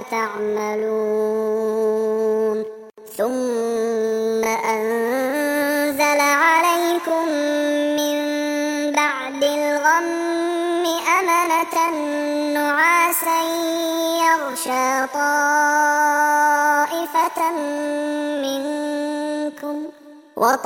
تعملون ثم أنزل عليكم من بعد الغم أمنة نعاسا يغشى طائفة منكم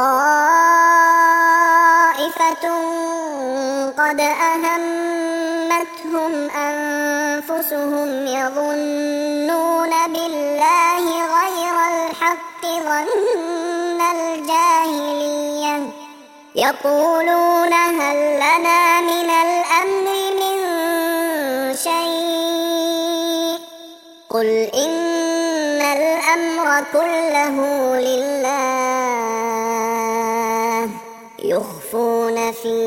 وطائفة قد أهمتهم هَمَّتْهُمْ أَنفُسُهُمْ يَظُنُّونَ بِاللَّهِ غَيْرَ الْحَقِّ ظَنَّ الْجَاهِلِيَّةِ يَقُولُونَ هَل لَّنَا مِنَ الْأَمْرِ مِن شَيْءٍ قُلْ إِنَّ الْأَمْرَ كُلَّهُ لِلَّهِ يُخْفُونَ فِي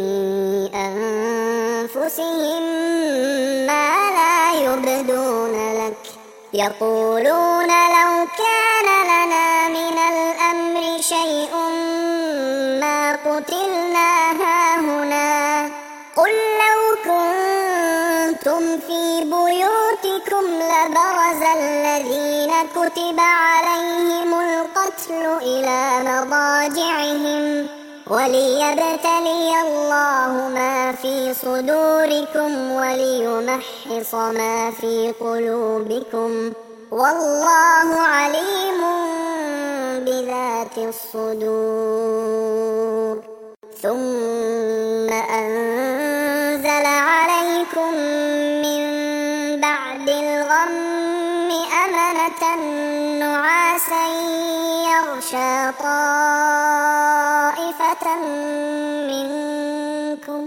أَنفُسِهِم مَّا لَا يُبْدُونَ لَكَ يَقُولُونَ لَوْ كَانَ لَنَا مِنَ الْأَمْرِ شَيْءٌ مَّا قُتِلْنَا هَاهُنَا قُل لَّوْ كُنتُمْ فِي بُيُوتِكُمْ لَبَرَزَ الَّذِينَ كُتِبَ عَلَيْهِمُ الْقَتْلُ إِلَىٰ مَضَاجِعِهِمْ وَلِيَبْتَلِيَ اللَّهُ مَا فِي صُدُورِكُمْ وَلِيُمَحِّصَ مَا فِي قُلُوبِكُمْ وَاللَّهُ عَلِيمٌ بِذَاتِ الصُّدُورِ ثُمَّ أَنزَلَ عَلَيْكُم مِّن بَعْدِ الْغَمِّ أَمَنَةً نُّعَاسًا يَغْشَىٰ طَائِفَةً مِّنكُمْ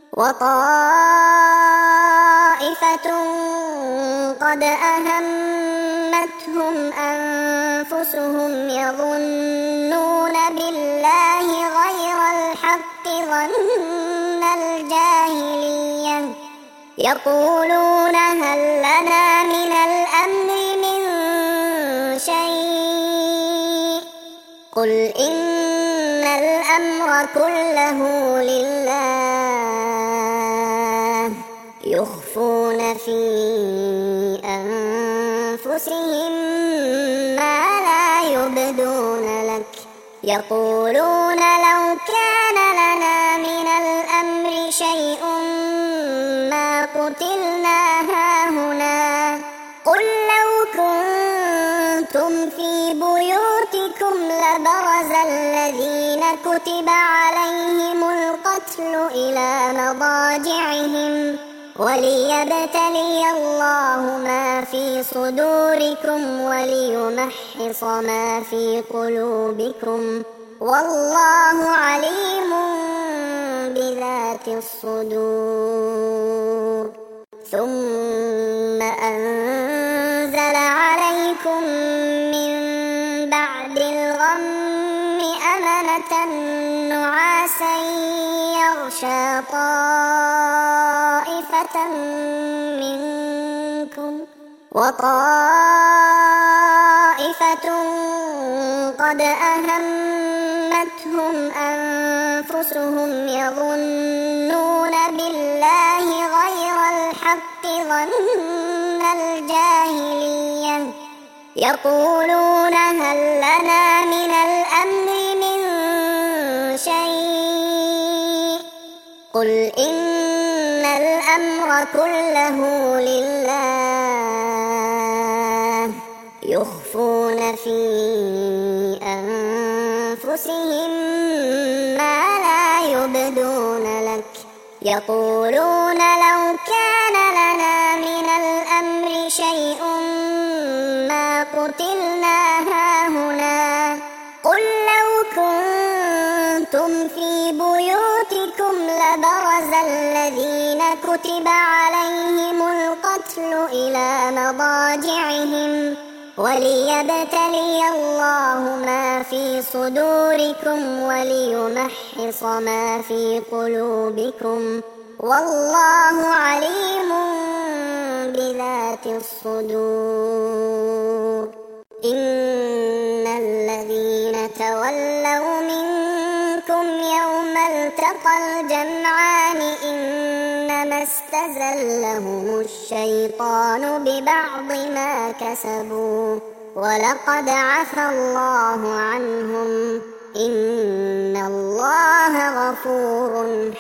وَطَائِفَةٌ قَدْ أَهَمَّتْهُمْ أَنفُسُهُمْ يَظُنُّونَ بِاللَّهِ غَيْرَ الْحَقِّ ظَنَّ الْجَاهِلِيَّةِ يَقُولُونَ هَل لَّنَا مِنَ الْأَمْرِ مِن شَيْءٍ قُلْ إِنَّ الْأَمْرَ كُلَّهُ لِلَّهِ يُخْفُونَ فِي أَنفُسِهِم مَّا لَا يُبْدُونَ لَكَ يَقُولُونَ لَوْ كَانَ لَنَا مِنَ الْأَمْرِ شَيْءٌ مَّا قُتِلْنَا هَاهُنَا قُل لَّوْ كُنتُمْ فِي بُيُوتِكُمْ لَبَرَزَ الَّذِينَ كُتِبَ عَلَيْهِمُ الْقَتْلُ إِلَىٰ مَضَاجِعِهِمْ وَلِيَبْتَلِيَ اللَّهُ مَا فِي صُدُورِكُمْ وَلِيُمَحِّصَ مَا فِي قُلُوبِكُمْ وَاللَّهُ عَلِيمٌ بِذَاتِ الصُّدُورِ ثُمَّ أَنزَلَ عَلَيْكُم مِّن بَعْدِ الْغَمِّ أَمَنَةً نُّعَاسًا يَغْشَىٰ طَائِفَةً مِّنكُمْ وَطَائِفَةٌ قَدْ أَهَمَّتْهُمْ أَنفُسُهُمْ يَظُنُّونَ بِاللَّهِ غَيْرَ الْحَقِّ ظَنَّ الْجَاهِلِيَّةِ يَقُولُونَ هَل لَّنَا مِنَ الْأَمْرِ مِن شَيْءٍ قُلْ إِنَّ الْأَمْرَ كُلَّهُ لِلَّهِ يُخْفُونَ فِي أَنفُسِهِم مَّا لَا يُبْدُونَ لَكَ يَقُولُونَ لَوْ كَانَ لَنَا مِنَ الْأَمْرِ شَيْءٌ مَّا قُتِلْنَا هَاهُنَا قُل لَّوْ كُنتُمْ فِي بُيُوتِكُمْ لَبَرَزَ الَّذِينَ كُتِبَ عَلَيْهِمُ الْقَتْلُ إِلَىٰ مَضَاجِعِهِمْ وَلِيَبْتَلِيَ اللَّهُ مَا فِي صُدُورِكُمْ وَلِيُمَحِّصَ مَا فِي قُلُوبِكُمْ وَاللَّهُ عَلِيمٌ بِذَاتِ الصُّدُورِ إِنَّ الَّذِينَ تَوَلَّوْا مِنكُمْ يَوْمَ الْتَقَى الْجَمْعَانِ إِنَّمَا اسْتَزَلَّهُمُ الشَّيْطَانُ بِبَعْضِ مَا كَسَبُوا وَلَقَدْ عَفَا اللَّهُ عَنْهُمْ إِنَّ اللَّهَ غَفُورٌ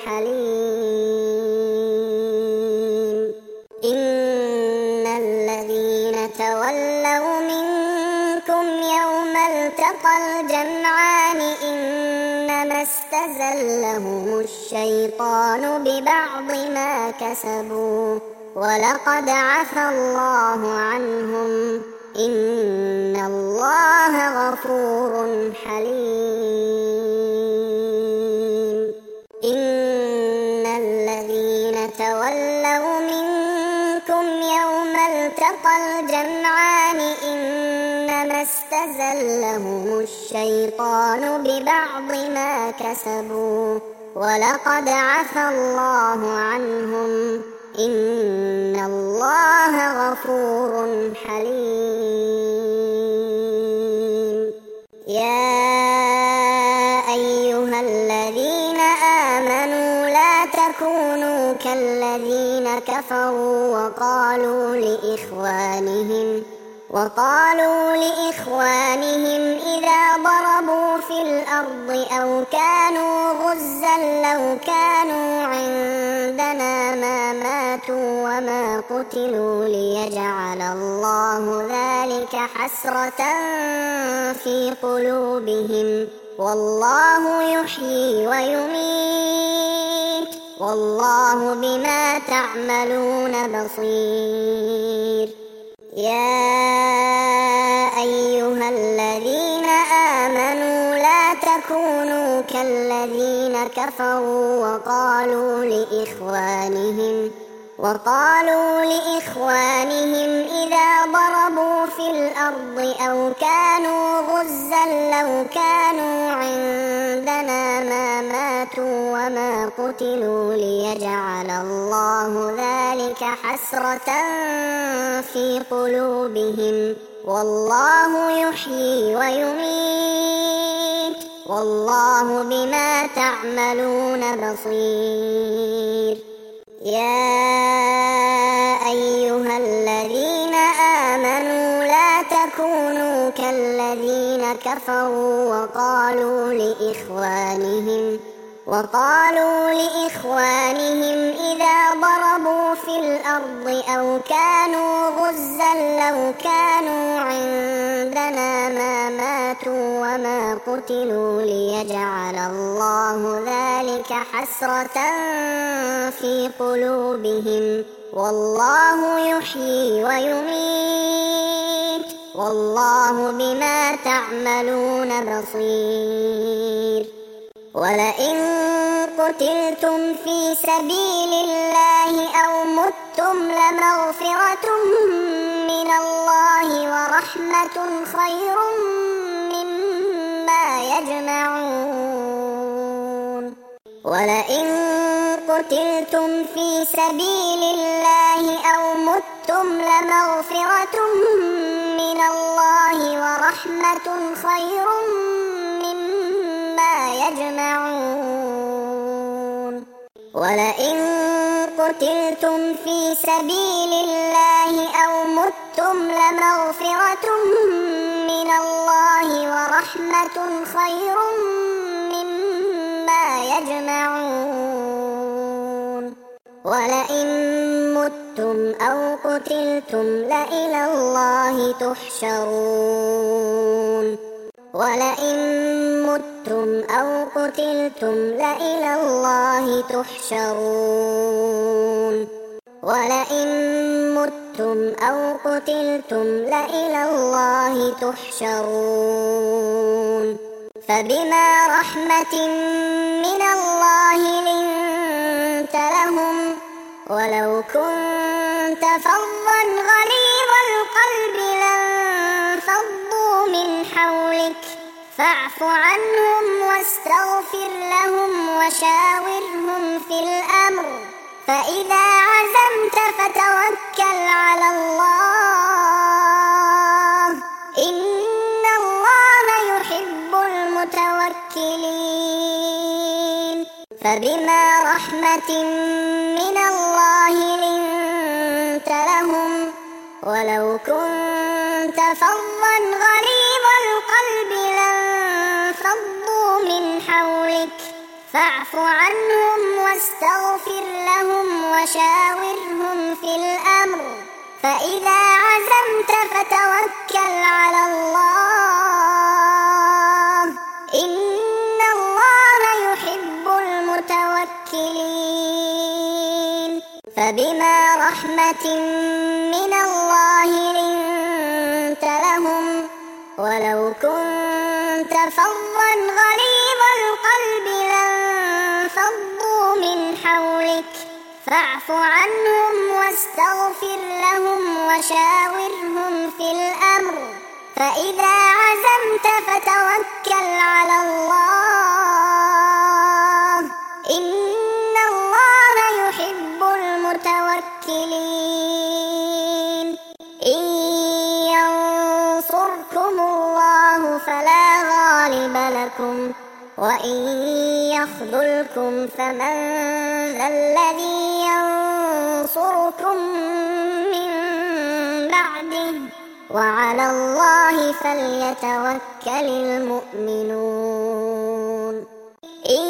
حَلِيمٌ إِنَّ الَّذِينَ تَوَلَّوْا مِنكُمْ يَوْمَ الْتَقَى الْجَمْعَانِ إِنَّمَا استزلهم الشيطان ببعض ما كسبوا ولقد عفى الله عنهم إن الله غفور حليم. إن الذين تولوا منكم يوم التقى الجمعان إنما استزلهم الشيطان ببعض ما كسبوا ولقد عفى الله عنهم إن الله غفور حليم. يا أيها الذين آمنوا لا تكونوا كالذين كفروا وقالوا لإخوانهم وقالوا لإخوانهم إذا ضربوا في الأرض أو كانوا غزا لو كانوا عندنا ما ماتوا وما قتلوا ليجعل الله ذلك حسرة في قلوبهم والله يحيي ويميت والله بما تعملون بصير. يا أيها الذين آمنوا لا تكونوا كالذين كفروا وقالوا لإخوانهم وقالوا لإخوانهم إذا ضربوا في الأرض أو كانوا غزا لو كانوا عندنا ما ماتوا وما قتلوا ليجعل الله ذلك حسرة في قلوبهم والله يحيي ويميت والله بما تعملون بصير. يا أيها الذين آمنوا لا تكونوا كالذين كفروا وقالوا لإخوانهم وقالوا لإخوانهم إذا ضربوا في الأرض أو كانوا غزا لو كانوا عندنا ما ماتوا وما قتلوا ليجعل الله ذلك حسرة في قلوبهم والله يحيي ويميت والله بما تعملون بصير. ولئن قتلتم في سبيل الله أو متم لمغفرة من الله ورحمة خير مما يجمعون. ولئن قتلتم في سبيل الله أو متم لمغفرة من الله ورحمة خير مما يجمعون. ولئن قتلتم في سبيل الله أو متم لمغفرة من الله ورحمة خير مما يجمعون. ولئن متم أو قتلتم لإلى الله تحشرون. ولئن متم أو قتلتم لإلى الله تحشرون. ولئن متم أو قتلتم لإلى الله تحشرون. فبما رحمة من الله لنت لهم ولو كنت فظا غليظ القلب لانفضوا من حولك فاعف عنهم واستغفر لهم وشاورهم في الأمر فإذا عزمت فتوكل على الله إن الله يحب المتوكلين. فبما رحمة من الله لنت لهم ولو كنت فظا غليظ القلب لانفضوا من حولك فاعف عنهم واستغفر لهم وشاورهم في الأمر فإذا عزمت فتوكل على الله إن الله يحب المتوكلين فبما رحمة من الله لنت لهم ولو كنت فظا غليظ القلب لانفضوا من حولك فاعف عنهم واستغفر لهم وشاورهم في الأمر فإذا عزمت فتوكل على الله إن الله يحب المتوكلين إن ينصركم الله فلا غالب لكم وإن يخذلكم فمن ذا الذي ينصركم من بعده وعلى الله فليتوكل المؤمنون إن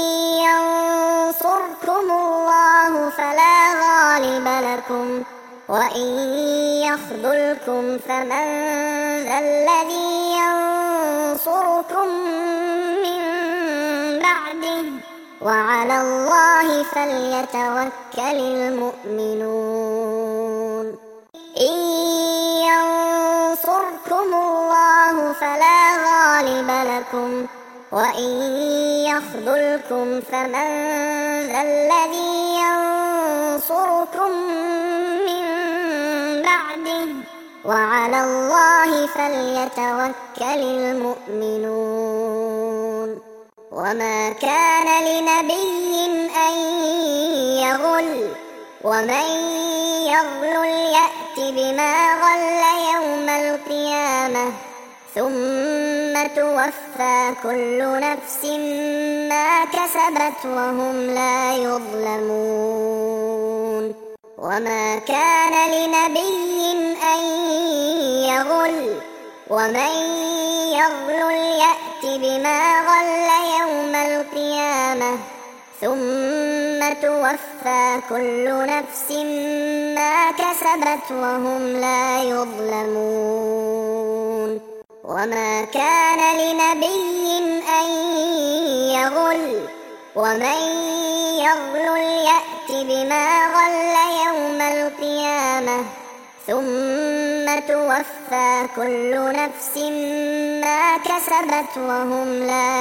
ينصركم الله فلا غالب لكم وإن يخذلكم فمن ذا الذي ينصركم من بعده وعلى الله فليتوكل المؤمنون إن ينصركم الله فلا غالب لكم وإن يخذلكم فمن ذا الذي ينصركم من بعده وعلى الله فليتوكل المؤمنون وما كان لنبي أن يغل ومن يغل يأت بما غل يوم القيامة ثم توفى كل نفس ما كسبت وهم لا يظلمون وما كان لنبي أن يغل ومن يغل يأت بما غل يوم القيامة ثم توفى كل نفس ما كسبت وهم لا يظلمون وما كان لنبي أن يغل ومن يغل يأت بما غل يوم القيامة ثم توفى كل نفس ما كسبت وهم لا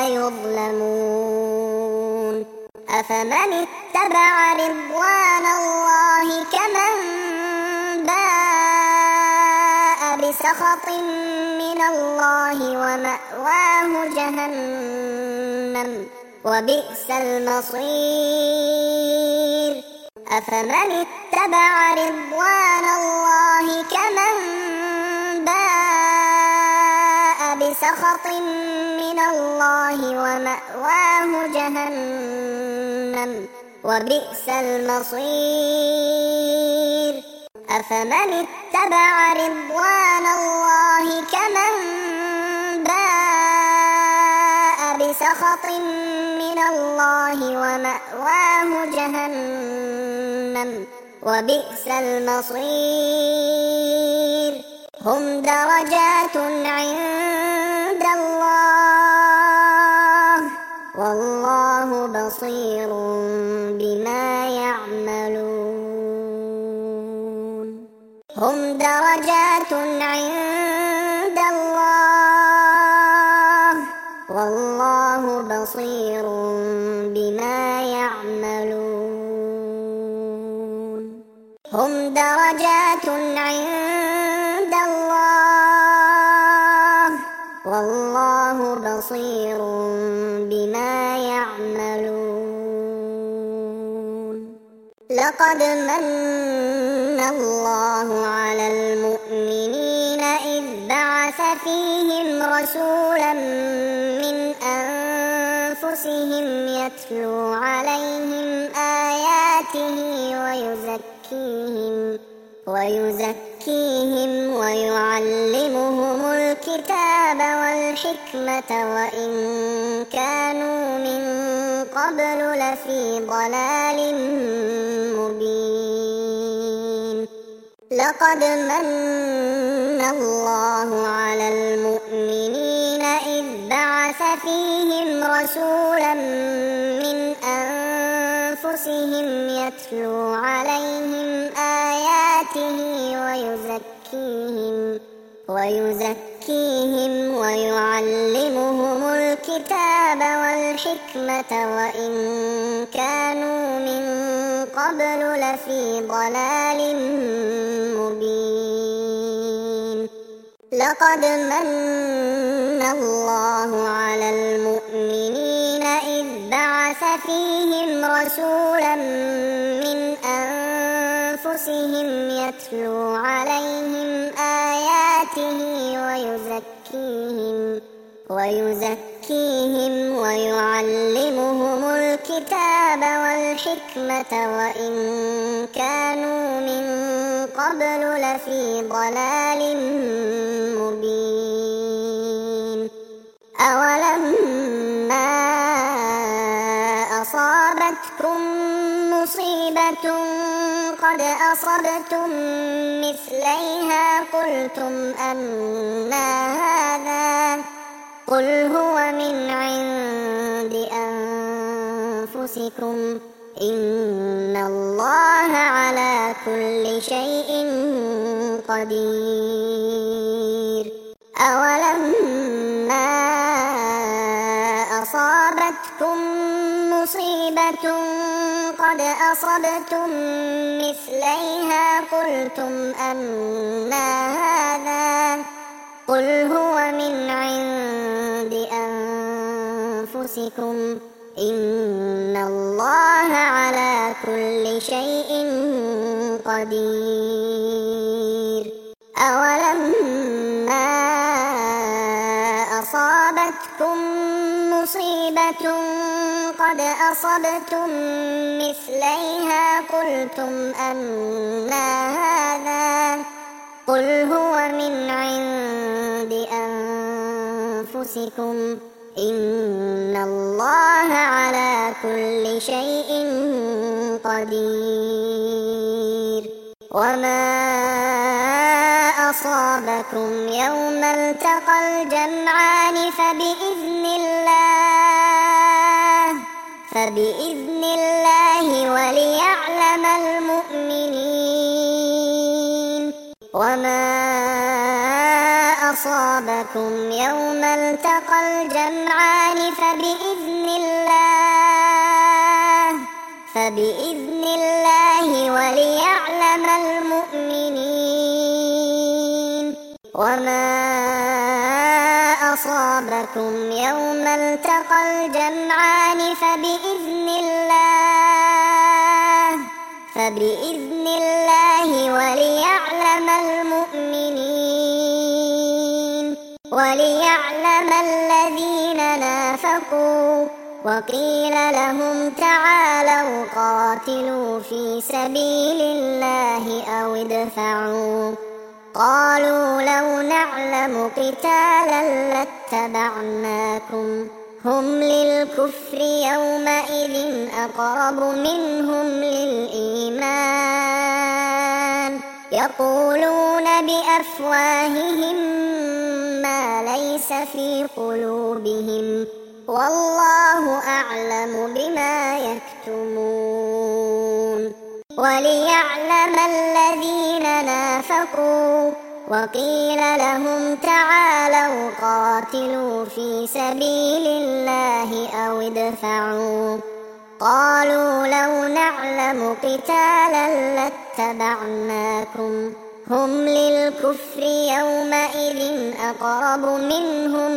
يظلمون أفمن اتبع رضوان الله كمن باء بسخط من الله ومأواه جهنم وبئس المصير أفمن اتبع رضوان الله كمن باء بسخط من الله ومأواه جهنم وبئس المصير أفمن اتبع رضوان الله كمن باء بسخط من الله ومأواه جهنم وبئس المصير هم درجات عند الله والله بصير بما يعملون هم درجات عند الله والله بصير بما يعملون هم درجات عند الله والله بصير بما يعملون لقد من الله على المؤمنين إذ بعث فيهم رسولا من أنفسهم يتلو عليهم آياته ويزكيهم ويزكيهم ويعلمهم الكتاب والحكمة وإن كانوا من قبل لفي ضلال مبين لقد من الله على المؤمنين إذ بعث فيهم رسولا من أنفسهم أنفسهم يتلو عليهم آياته ويزكيهم ويزكيهم ويعلمهم الكتاب والحكمة وإن كانوا من قبل لفي ضلال مبين. لقد من الله على المؤمنين إذ بعث فيهم رسولا من أنفسهم يتلو عليهم آياته ويزكيهم ويزكيهم ويعلمهم الكتاب والحكمة وإن كانوا من قبل لفي ضلال مبين. أولما أصابتكم مصيبة قد أصبتم مثليها قلتم أنى هذا قل هو من عند أنفسكم إن الله على كل شيء قدير. أولما أصابتكم مصيبة قد أصبتم مثليها قلتم أنى هذا قل هو من عند أنفسكم إن الله على كل شيء قدير. أولما أصابتكم مصيبة قد أصبتم مثليها قلتم أنى هذا قل هو من عند أنفسكم إن الله على كل شيء قدير. وما أصابكم يوم التقى الجمعان فبإذن الله فبإذن الله وليعلم المؤمنين. وما أصابكم يوم التقى الجمعان فبإذن الله فبإذن الله وليعلم المؤمنين. وما أصابكم يوم التقى الجمعان فبإذن الله فبإذن الله وليعلم المؤمنين. وليعلم الذين نافقوا وقيل لهم تعالوا قاتلوا في سبيل الله أو ادفعوا قالوا لو نعلم قتالا لاتبعناكم هم للكفر يومئذ أقرب منهم للإيمان يقولون بأفواههم ما ليس في قلوبهم والله أعلم بما يكتمون. وليعلم الذين نافقوا وقيل لهم تعالوا قاتلوا في سبيل الله أو ادفعوا قالوا لو نعلم قتالا لاتبعناكم هم للكفر يومئذ أقرب منهم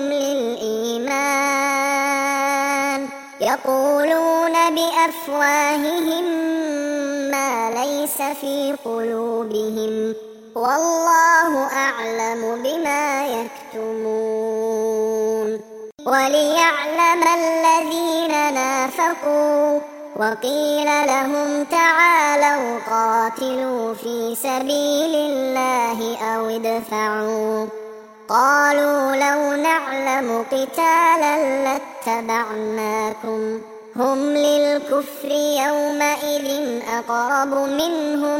للإيمان يقولون بأفواههم ما ليس في قلوبهم والله أعلم بما يكتمون. وليعلم الذين نافقوا وقيل لهم تعالوا قاتلوا في سبيل الله أو ادفعوا قالوا لو نعلم قتالا لاتبعناكم هم للكفر يومئذ أقرب منهم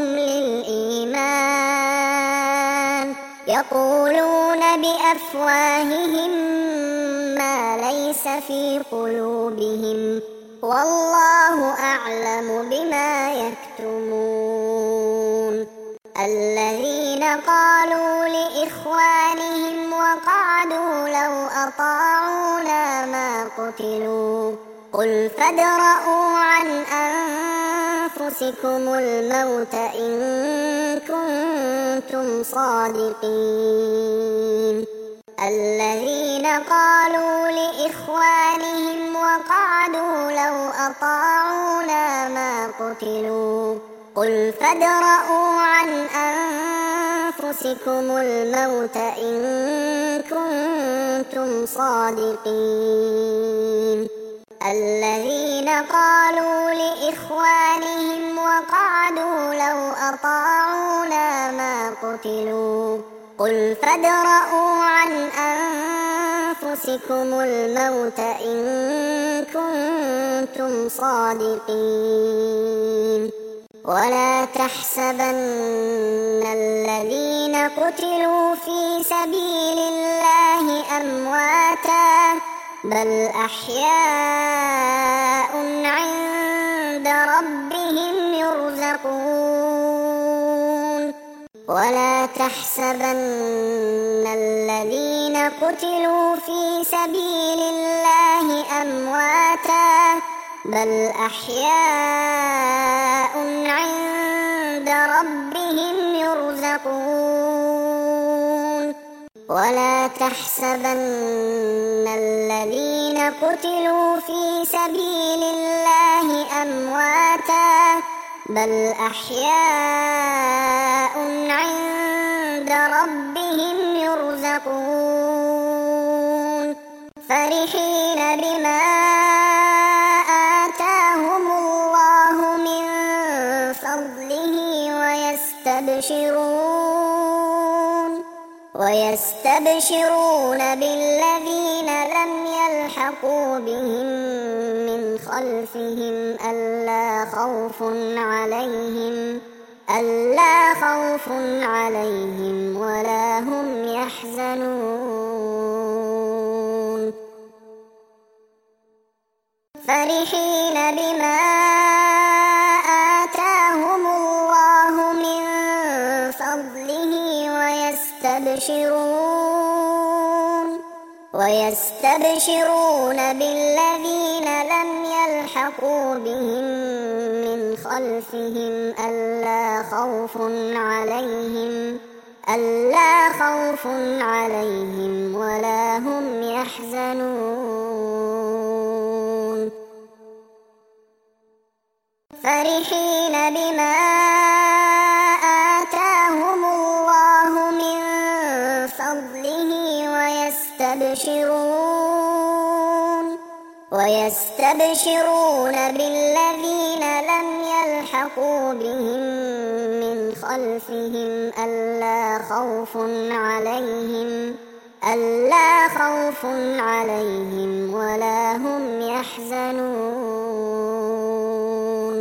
للإيمان يقولون بأفواههم ما ليس في قلوبهم والله أعلم بما الذين قالوا لإخوانهم وقعدوا لو أطاعونا ما قتلوا قل فادرءوا عن أنفسكم الموت إن كنتم صادقين الذين قالوا لإخوانهم وقعدوا لو أطاعونا ما قتلوا قل فادرءوا عن أنفسكم الموت إن كنتم صادقين الذين قالوا لإخوانهم وقعدوا لو أطاعونا ما قتلوا قل فادرءوا عن أنفسكم الموت إن كنتم صادقين ولا تحسبن الذين قتلوا في سبيل الله أمواتا بل أحياء عند ربهم يرزقون ولا تحسبن الذين قتلوا في سبيل الله أمواتا بل أحياء عند ربهم يرزقون ولا تحسبن الذين قتلوا في سبيل الله أمواتا بل أحياء عند ربهم يرزقون فرحين بما آتاهم الله من فضله ويستبشرون ويستبشرون بالذين لم يلحقوا بهم من خلفهم ألا خوف عليهم ألا خوف عليهم ولا هم يحزنون فرحين بما آتاهم الله من فضله ويستبشرون ويستبشرون بالذين لم يلحقوا بهم من خلفهم ألا خوف عليهم ألا خوف عليهم ولا هم يحزنون فرحين بما آتاهم الله من فضله ويستبشرون ويستبشرون بالذين لم يلحقوا بهم من خلفهم ألا خوف عليهم ألا خوف عليهم ولا هم يحزنون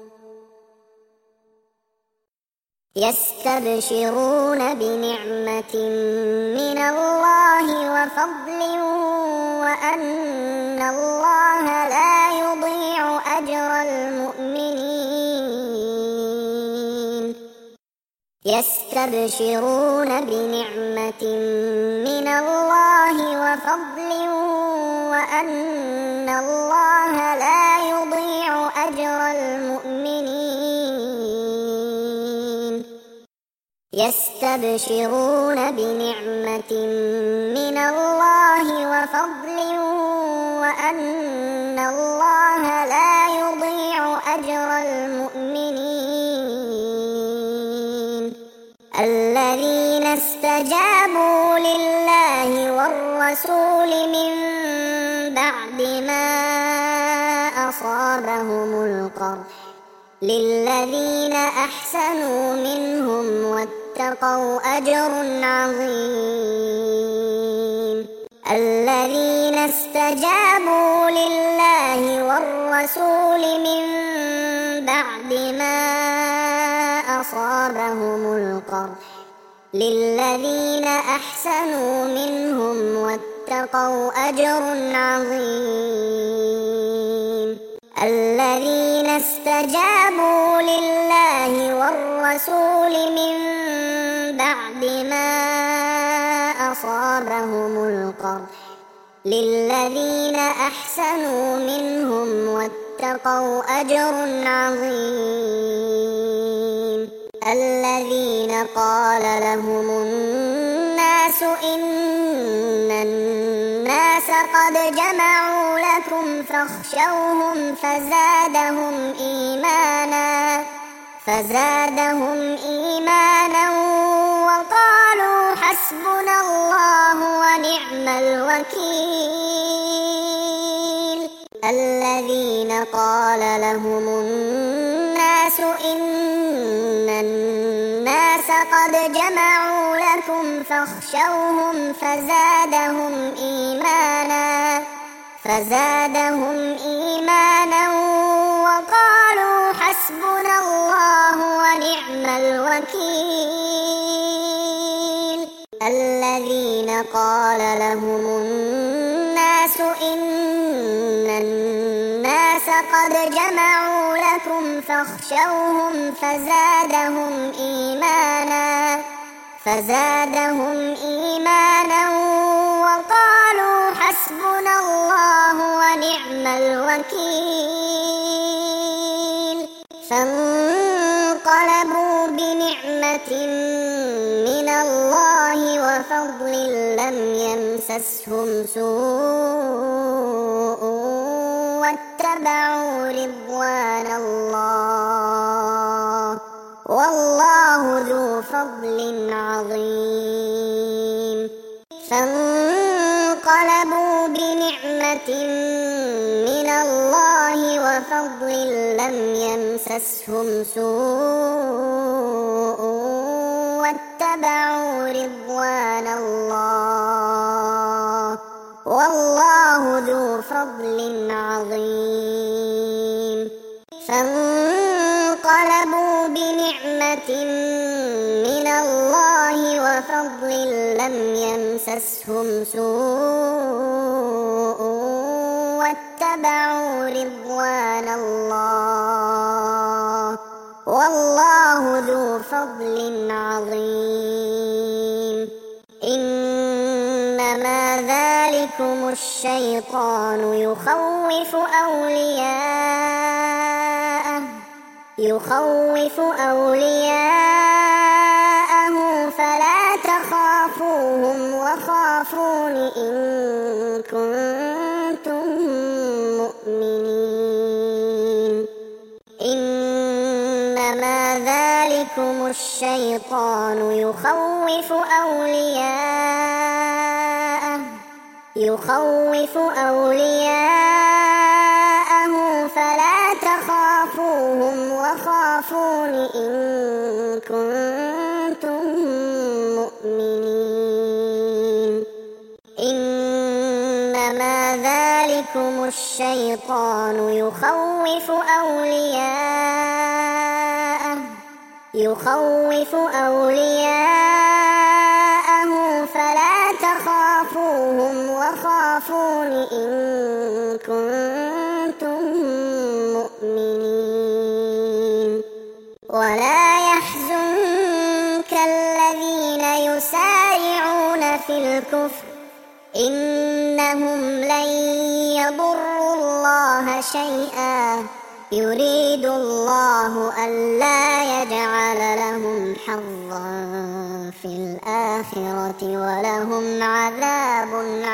يستبشرون بنعمة من الله وفضل وأن الله لا يضيع أجر المؤمنين يستبشرون بنعمة من الله وفضل وأن الله لا يضيع أجر المؤمنين يستبشرون بنعمة من الله وفضل وأن الله لا يضيع أجر المؤمنين الذين استجابوا لله والرسول من بعد ما أصابهم القرح للذين أحسنوا منهم واتقوا أجر عظيم الذين استجابوا لله والرسول من بعد ما أصابهم القرح للذين أحسنوا منهم واتقوا أجر عظيم الذين استجابوا لله والرسول من بعد ما أصابهم القرح للذين أحسنوا منهم واتقوا أجر عظيم. الذين قال لهم الناس إن الناس قد جمعوا لكم فاخشوهم فزادهم إيمانا فزادهم إيمانا وقالوا حسبنا الله ونعم الوكيل. الذين قال لهم الناس إن الناس قد جمعوا لكم فاخشوهم فزادهم إيمانا فزادهم إيمانا وقالوا حسبنا الله ونعم الوكيل. الذين قال لهم الناس إن الناس قد جمعوا لكم فاخشوهم فزادهم إيمانا فزادهم إيمانا وقالوا حسبنا الله ونعم الوكيل. فانقلبوا بنعمة من الله وفضل لم يمسسهم سوء واتبعوا رضوان الله والله ذو فضل عظيم. فانقلبوا بنعمة من الله وفضل لم يمسسهم سوء واتبعوا رضوان الله والله ذو فضل عظيم. فانقلبوا بنعمة من الله وفضل لم يمسسهم سوء واتبعوا رضوان الله والله ذو فضل عظيم. إنما ذلكم الشيطان يخوف أولياءه يخوف أولياءه فلا تخافوهم وخافون إن كنتم مؤمنين. إنما ذلكم الشيطان يخوف أولياءه يخوف أولياءه فلا تخافوهم وخافون إن كنتم مؤمنين. إنما ذلكم الشيطان يخوف أولياءه يخوف أولياءه فلا تخافوهم وخافون إن كنتم مؤمنين. ولا يحزنك الذين يسارعون في الكفر إنهم لن يضروا الله شيئا يريد الله ألا يجعل لهم حظا في الآخرة ولهم عذاب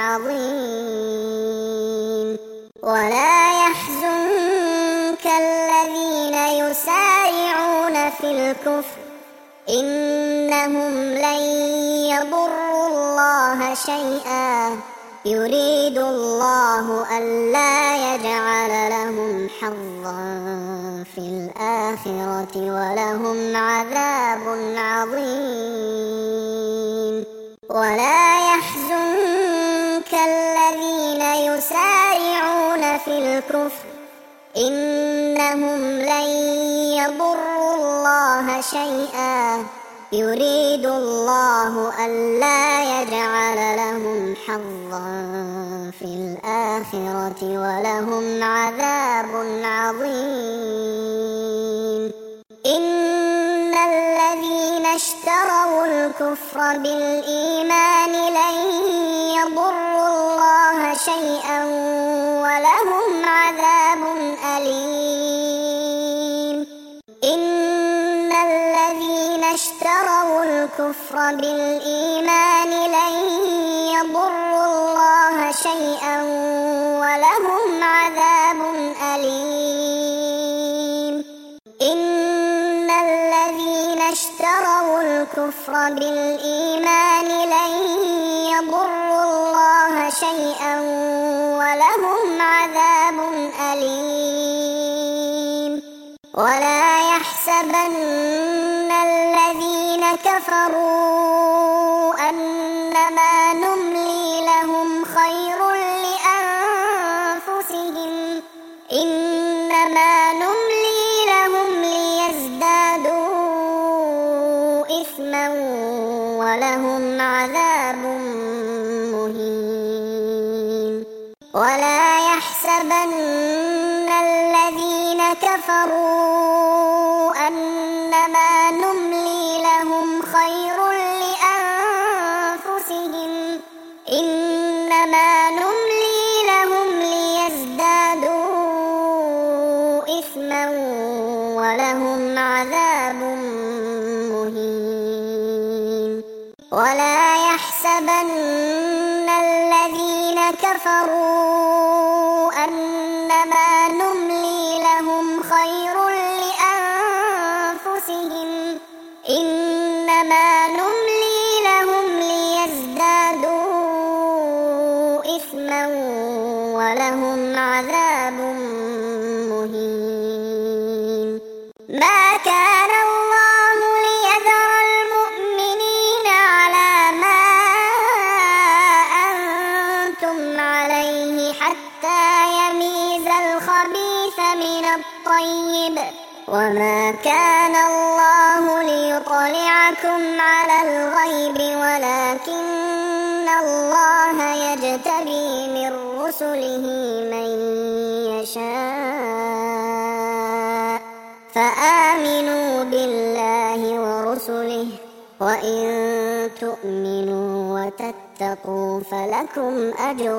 عظيم. ولا يحزنك الذين يسارعون في الكفر إنهم لن يضروا الله شيئا يريد الله ألا يجعل لهم حظا في الآخرة ولهم عذاب عظيم. ولا يحزنك الذين يسارعون في الكفر إنهم لن يضروا الله شيئا يريد الله ألا يجعل لهم حظا في في الآخرة ولهم عذاب عظيم. إن الذين اشتروا الكفر بالإيمان لن يضروا الله شيئا ولهم عذاب أليم. إن الذين اشتروا الكفر بالإيمان لن يضروا الله شيئا ولهم عذاب أليم. إن الذين اشتروا الكفر بالإيمان لن يضروا الله شيئا ولهم عذاب أليم. ولا يحسبن الذين كفروا أنما نملي لهم خير لأنفسهم إنما نملي لهم ليزدادوا إثما ولهم عذاب مهين. ولا يحسبن الذين كفروا أنما نملي لهم خير لأنفسهم إنما نملي لهم ليزدادوا إثما ولهم عذاب مهين. ولا يحسبن الذين كفروا أنما نملي لهم خير لأنفسهم إنما نملي لهم ليزدادوا إثما ولهم عذاب مهين. ما كان الله ليذر المؤمنين على ما أنتم عليه حتى يميز الخبيث من الطيب وما كان الله ليطلعكم على الغيب ولكن الله يجتبي من رسله من يشاء فآمنوا بالله ورسله وإن تؤمنوا وتتقوا فلكم أجر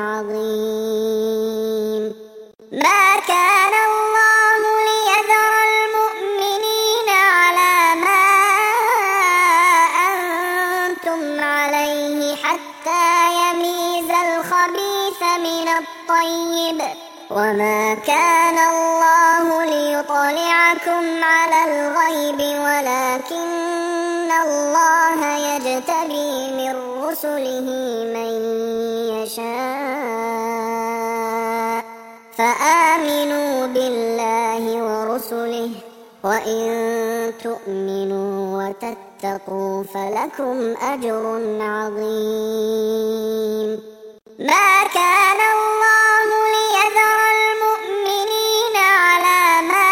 عظيم. ما كان الله ليذر المؤمنين على ما أنتم عليه حتى يميز الخبيث من الطيب وما كان الله ليطلعكم على الغيب ولكن الله يجتبي من رسله من يشاء فآمنوا بالله ورسله وإن تؤمنوا وتتقوا فلكم أجر عظيم. ما كان الله ليذر المؤمنين على ما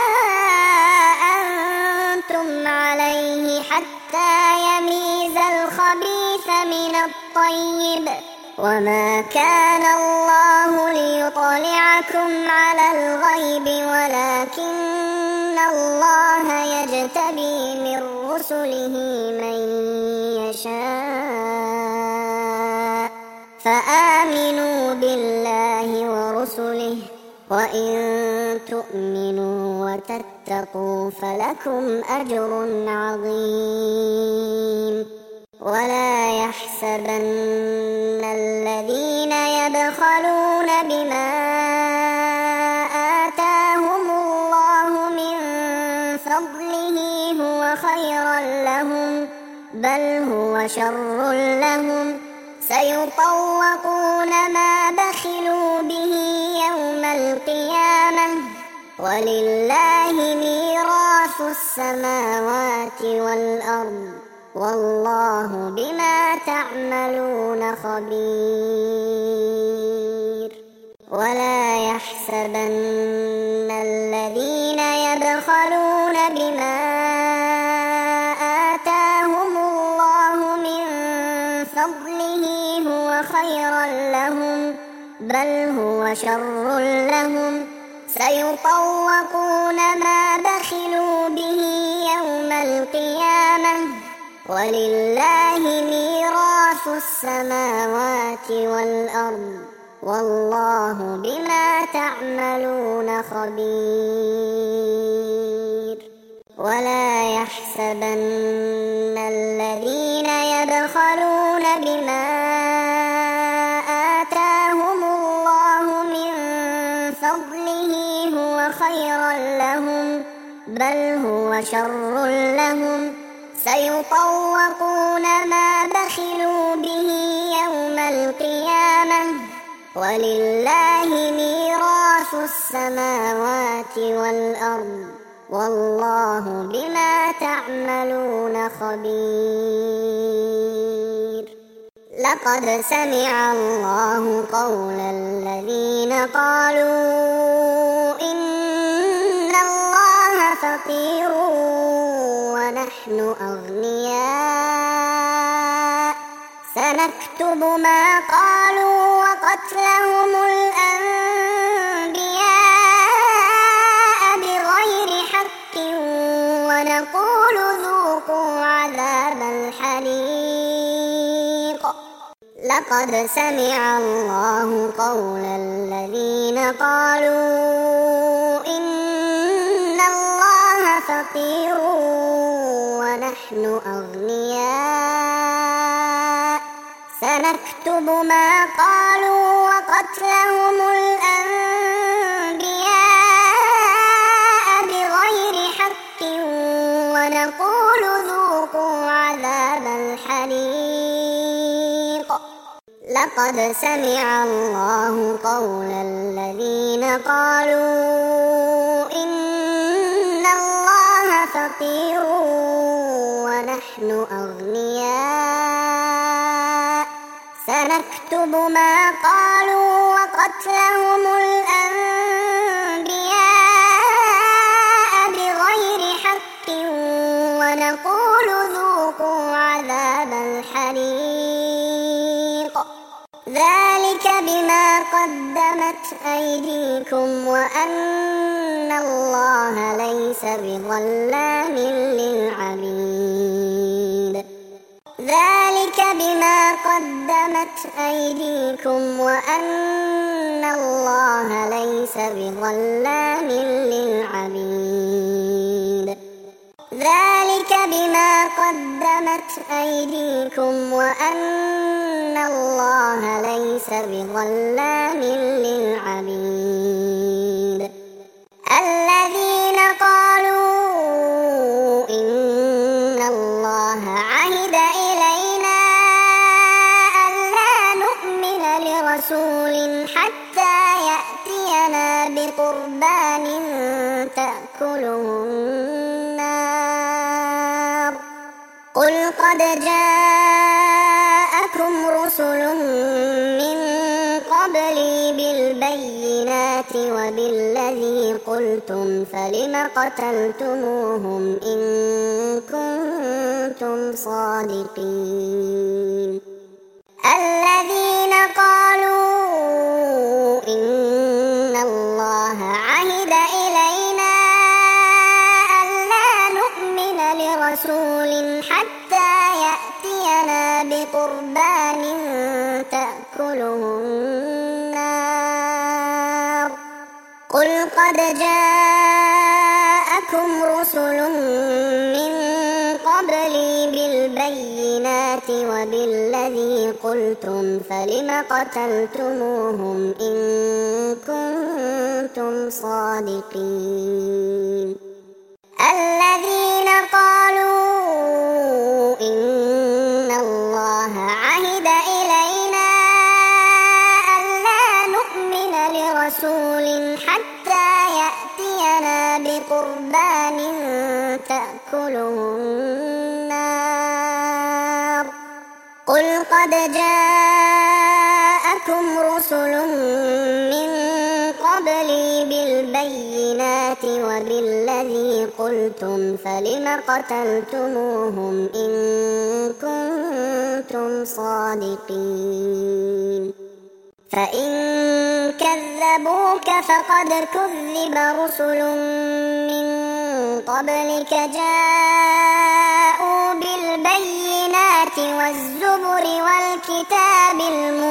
أنتم عليه حتى يميز الخبيث من الطيب وما كان الله ليطلعكم على الغيب ولكن الله يجتبي من رسله من يشاء فآمنوا بالله ورسله وإن تؤمنوا وتتقوا فلكم أجر عظيم. ولا يحسبن الذين يبخلون بما آتاهم الله من فضله هو خيرا لهم بل هو شر لهم سيطوقون ما بخلوا به يوم القيامة ولله ميراث السماوات والأرض والله بما تعملون خبير. ولا يحسبن الذين يبخلون بما آتاهم الله من فضله هو خيرا لهم بل هو شر لهم سيطوقون ما بخلوا به يوم القيامة ولله ميراث السماوات والأرض والله بما تعملون خبير. ولا يحسبن الذين يبخلون بما آتاهم الله من فضله هو خيرا لهم بل هو شر لهم سيطوقون ما بخلوا به يوم القيامة ولله ميراث السماوات والأرض والله بما تعملون خبير. لقد سمع الله قول الذين قالوا إن الله فقير ونحن أغنياء سنكتب ما قالوا وقتلهم الأنبياء بغير حق ونقول ذوقوا عذاب الحريق. لقد سمع الله قول الذين قالوا إن الله فقير ونحن أغنياء سنكتب ما قالوا وقتلهم الأنبياء بغير حق ونقول ذوقوا عذاب الحريق. لقد سمع الله قول الذين قالوا إن الله فقير ونحن أغنياء سنكتب ما قالوا وقتلهم الأنبياء بغير حق ونقول ذوقوا عذاب الحريق. ذلك بما قدمت أيديكم وأن الله ليس بظلام للعبيد. ذلك بما قدمت أيديكم وأن الله ليس بظلام للعبيد. ذلك بما قدمت أيديكم وأن الله ليس بظلام للعبيد. الذين قالوا إن الله عهد إلينا ألا نؤمن لرسول حتى يأتينا بقربان تأكله النار قل قد جاءكم رسل من قبلي بالبينات وبالذي قلتم فلم قتلتموهم إن كنتم صادقين. الذين قالوا إن الله عهد إلينا ألا نؤمن لرسول حتى يأتينا بقربان تأكله النار قل قد جاءكم رسل من قبلي بالبينات وبالذي قلتم فلم قتلتموهم إن كنتم صادقين. الذين قالوا إن الله عهد إلينا ألا نؤمن لرسول حتى يأتينا بقربان تأكله النار قل قد جاءكم رسل من قبلي بالبينات وبالذي قلتم فلم قتلتموهم إن كنتم صادقين. فإن كذبوك فقد كذب رسل من قبلك جاءوا بالبينات والزبر والكتاب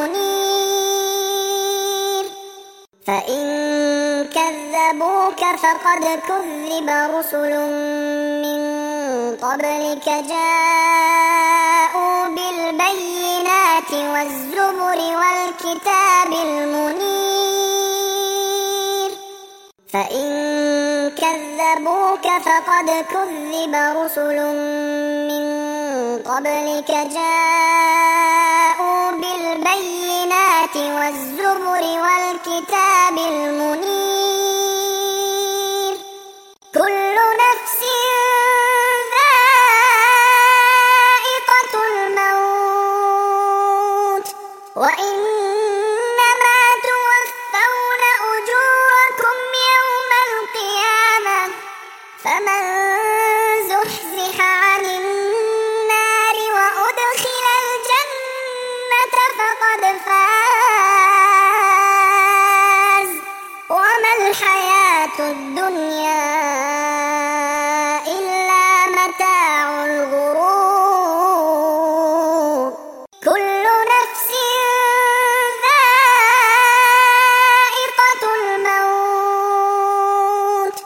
المنير فإن كذبوك فقد كذب رسل من قبلك جاءوا بالبينات والزبر والكتاب المنير فإن كذبوك فقد كذب رسل من قبلك جاءوا بالبينات والزبر والكتاب المنير كل نفس ذائقة الموت وإنما توفون أجوركم يوم القيامة فمن زحزح عن النار وأدخل الجنة فقد فاز وما الحياة الدنيا إلا متاع الغرور كل نفس ذائقة الموت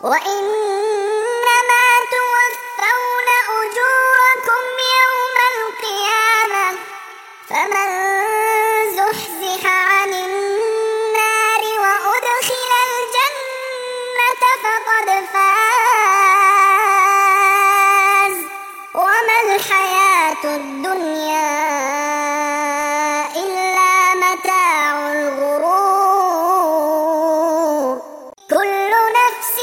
وإنما توفون أجوركم يوم القيامة فمن زحزح عن النار وأدخل الجنة فقد فاز وما الحياة الدنيا إلا متاع الغرور كل نفس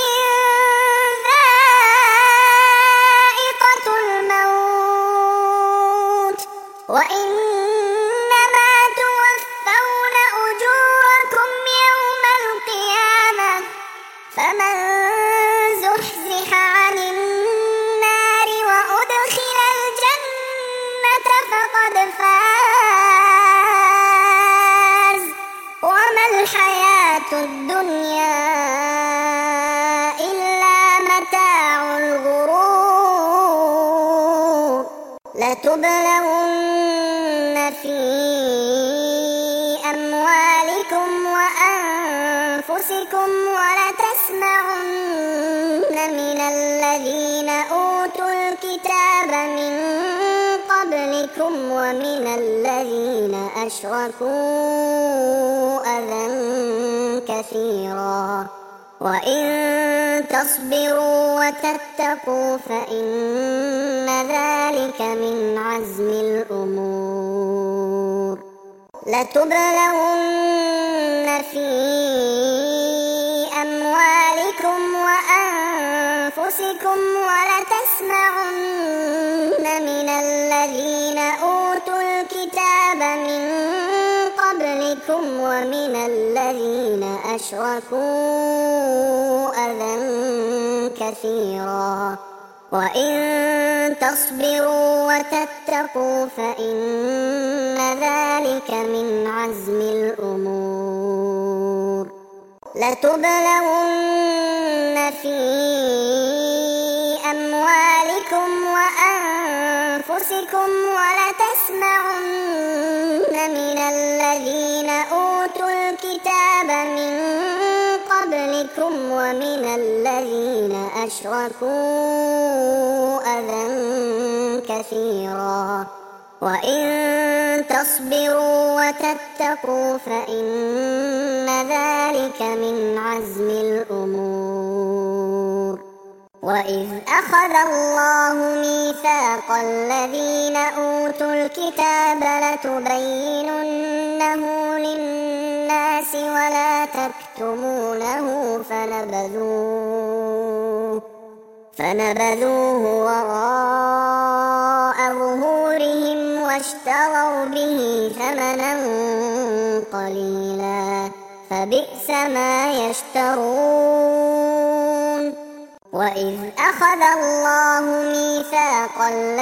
ذائقة الموت وإنما توفون أجوركم يوم القيامة فمن زحزح عن النار وأدخل الجنة فقد فاز وما الحياة الدنيا إلا متاع الغرور لتبلغن في أموالكم وأنفسكم ولتسمعن من الذين أوتوا الكتاب من قبلكم ومن الذين أشركوا أذى كثيرا وإن تصبروا وتتقوا فإن ذلك من عزم الأمور لتبلغن في أموالكم وأنفسكم ولتسمعن من الذين أوتوا الكتاب من قبلكم ومن الذين أشركوا أذى كثيرا وإن تصبروا وتتقوا فإن ذلك من عزم الأمور لتبلغن في أموالكم وأنفسكم ولتسمعن من الذين أوتوا الكتاب من قبلكم ومن الذين أشركوا أذى كثيرا وإن تصبروا وتتقوا فإن ذلك من عزم الأمور وإذ أخذ الله ميثاق الذين أوتوا الكتاب لتبيننه للناس ولا تكتمونه فنبذوه فنبذوه وراء ظهورهم واشتروا به ثمنا قليلا فبئس ما يشترون وإذ أخذ الله ميثاق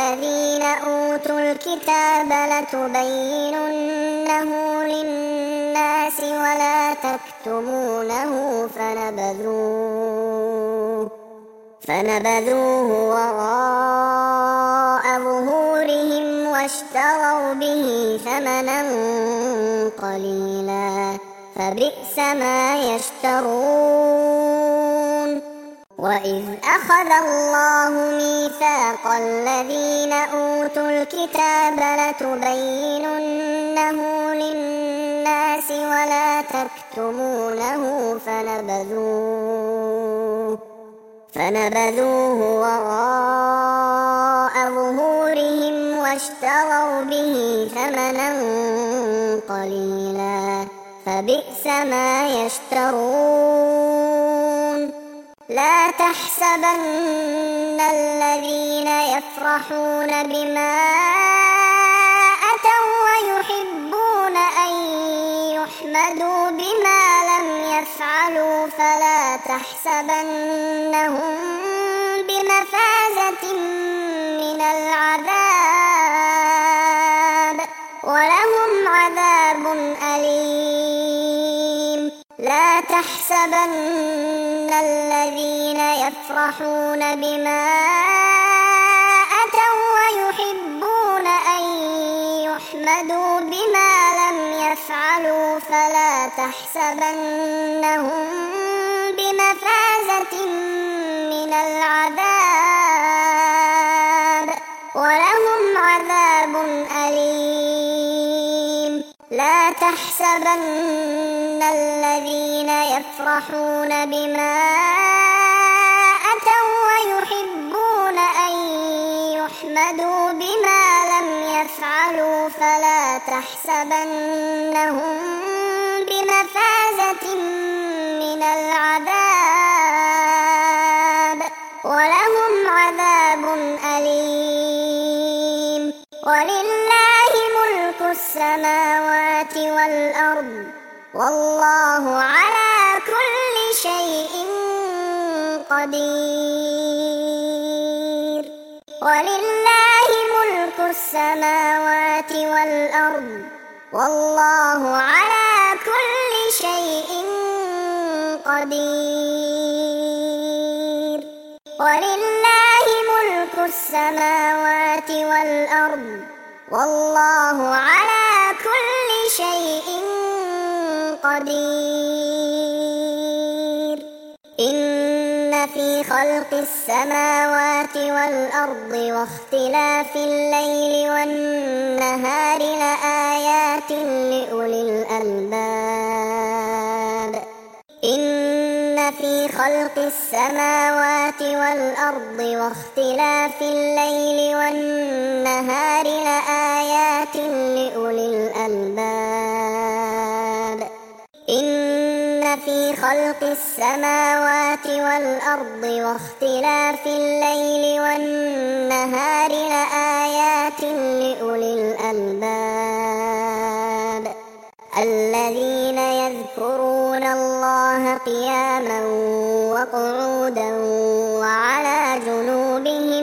الذين أوتوا الكتاب لتبيننه للناس للناس ولا تكتمونه فنبذوه فنبذوه وراء ظهورهم واشتروا به ثمنا قليلا فبئس ما يشترون. وإذ أخذ الله ميثاق الذين أوتوا الكتاب لتبيننه للناس ولا تكتمونه فنبذوه فنبذوه وراء ظهورهم واشتروا به ثمنا قليلا فبئس ما يشترون. لا تحسبن الذين يفرحون بما أتوا ويحبون أن يحمدوا بما لم يفعلوا فلا تحسبنهم بمفازة من العذاب ولهم عذاب أليم. لا تحسبن الذين يفرحون بما أتوا ويحبون أن يحمدوا بما لم يفعلوا فلا تحسبنهم بمفازة من العذاب ولهم عذاب أليم. لا تحسبن الذين يفرحون بما أتوا ويحبون أن يحمدوا بما لم يفعلوا فلا تحسبنهم بمفازة من العذاب ولهم عذاب أليم. ولله ملك السماوات والأرض والله على كل شيء قدير. ولله ملك السماوات والأرض والله على كل شيء قدير. ولله ملك السماوات والأرض والله على كل شيء قدير. إن في خلق السماوات والأرض واختلاف الليل والنهار لآيات لأولي الألباب. إن في خلق السماوات والأرض واختلاف الليل والنهار لآيات لأولي الألباب. إن في خلق السماوات والأرض واختلاف الليل والنهار لآيات لأولي الألباب الذين يذكرون الله قياما وقعودا وعلى جنوبهم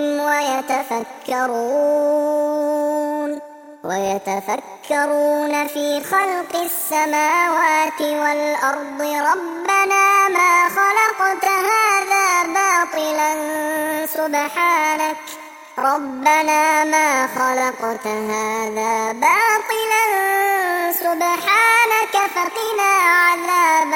ويتفكرون ويتفكرون في خلق السماوات والأرض ربنا ما خلقت هذا باطلا سبحانك ربنا ما خلقت هذا باطلا سبحانك فقنا عذاب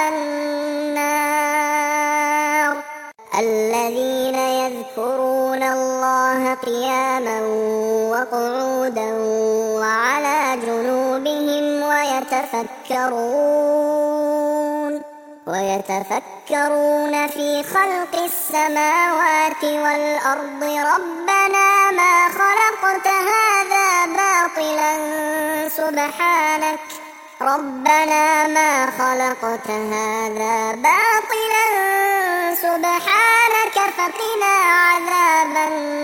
النار. الذين يذكرون الله قياما وقعودا وعلى جنوبهم ويتفكرون ويتفكرون في خلق السماوات والأرض ربنا ما خلقت هذا باطلا سبحانك ربنا ما خلقت هذا باطلا سبحانك فقنا عذاب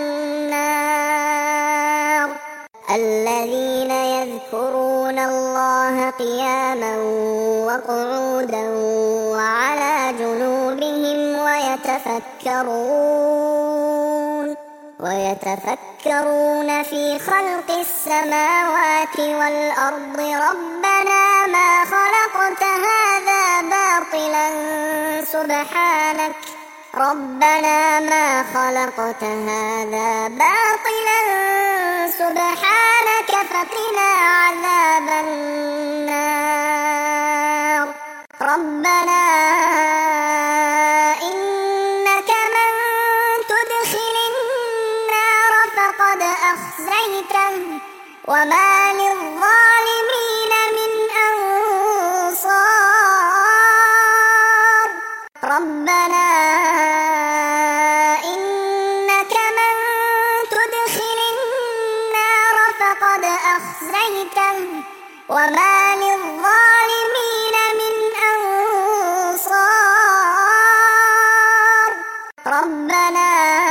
النار. الذين يذكرون الله قياما وقعودا وعلى جنوبهم ويتفكرون ويتفكرون في خلق السماوات والأرض ربنا ما خلقت هذا باطلا سبحانك ربنا ما خلقت هذا باطلا سبحانك فقنا عذاب النار ربنا إنك من تدخل النار فقد أخزيته وما للظالمين من أنصار ربنا إنك من تدخل النار فقد أخزيته وما للظالمين من أنصار ربنا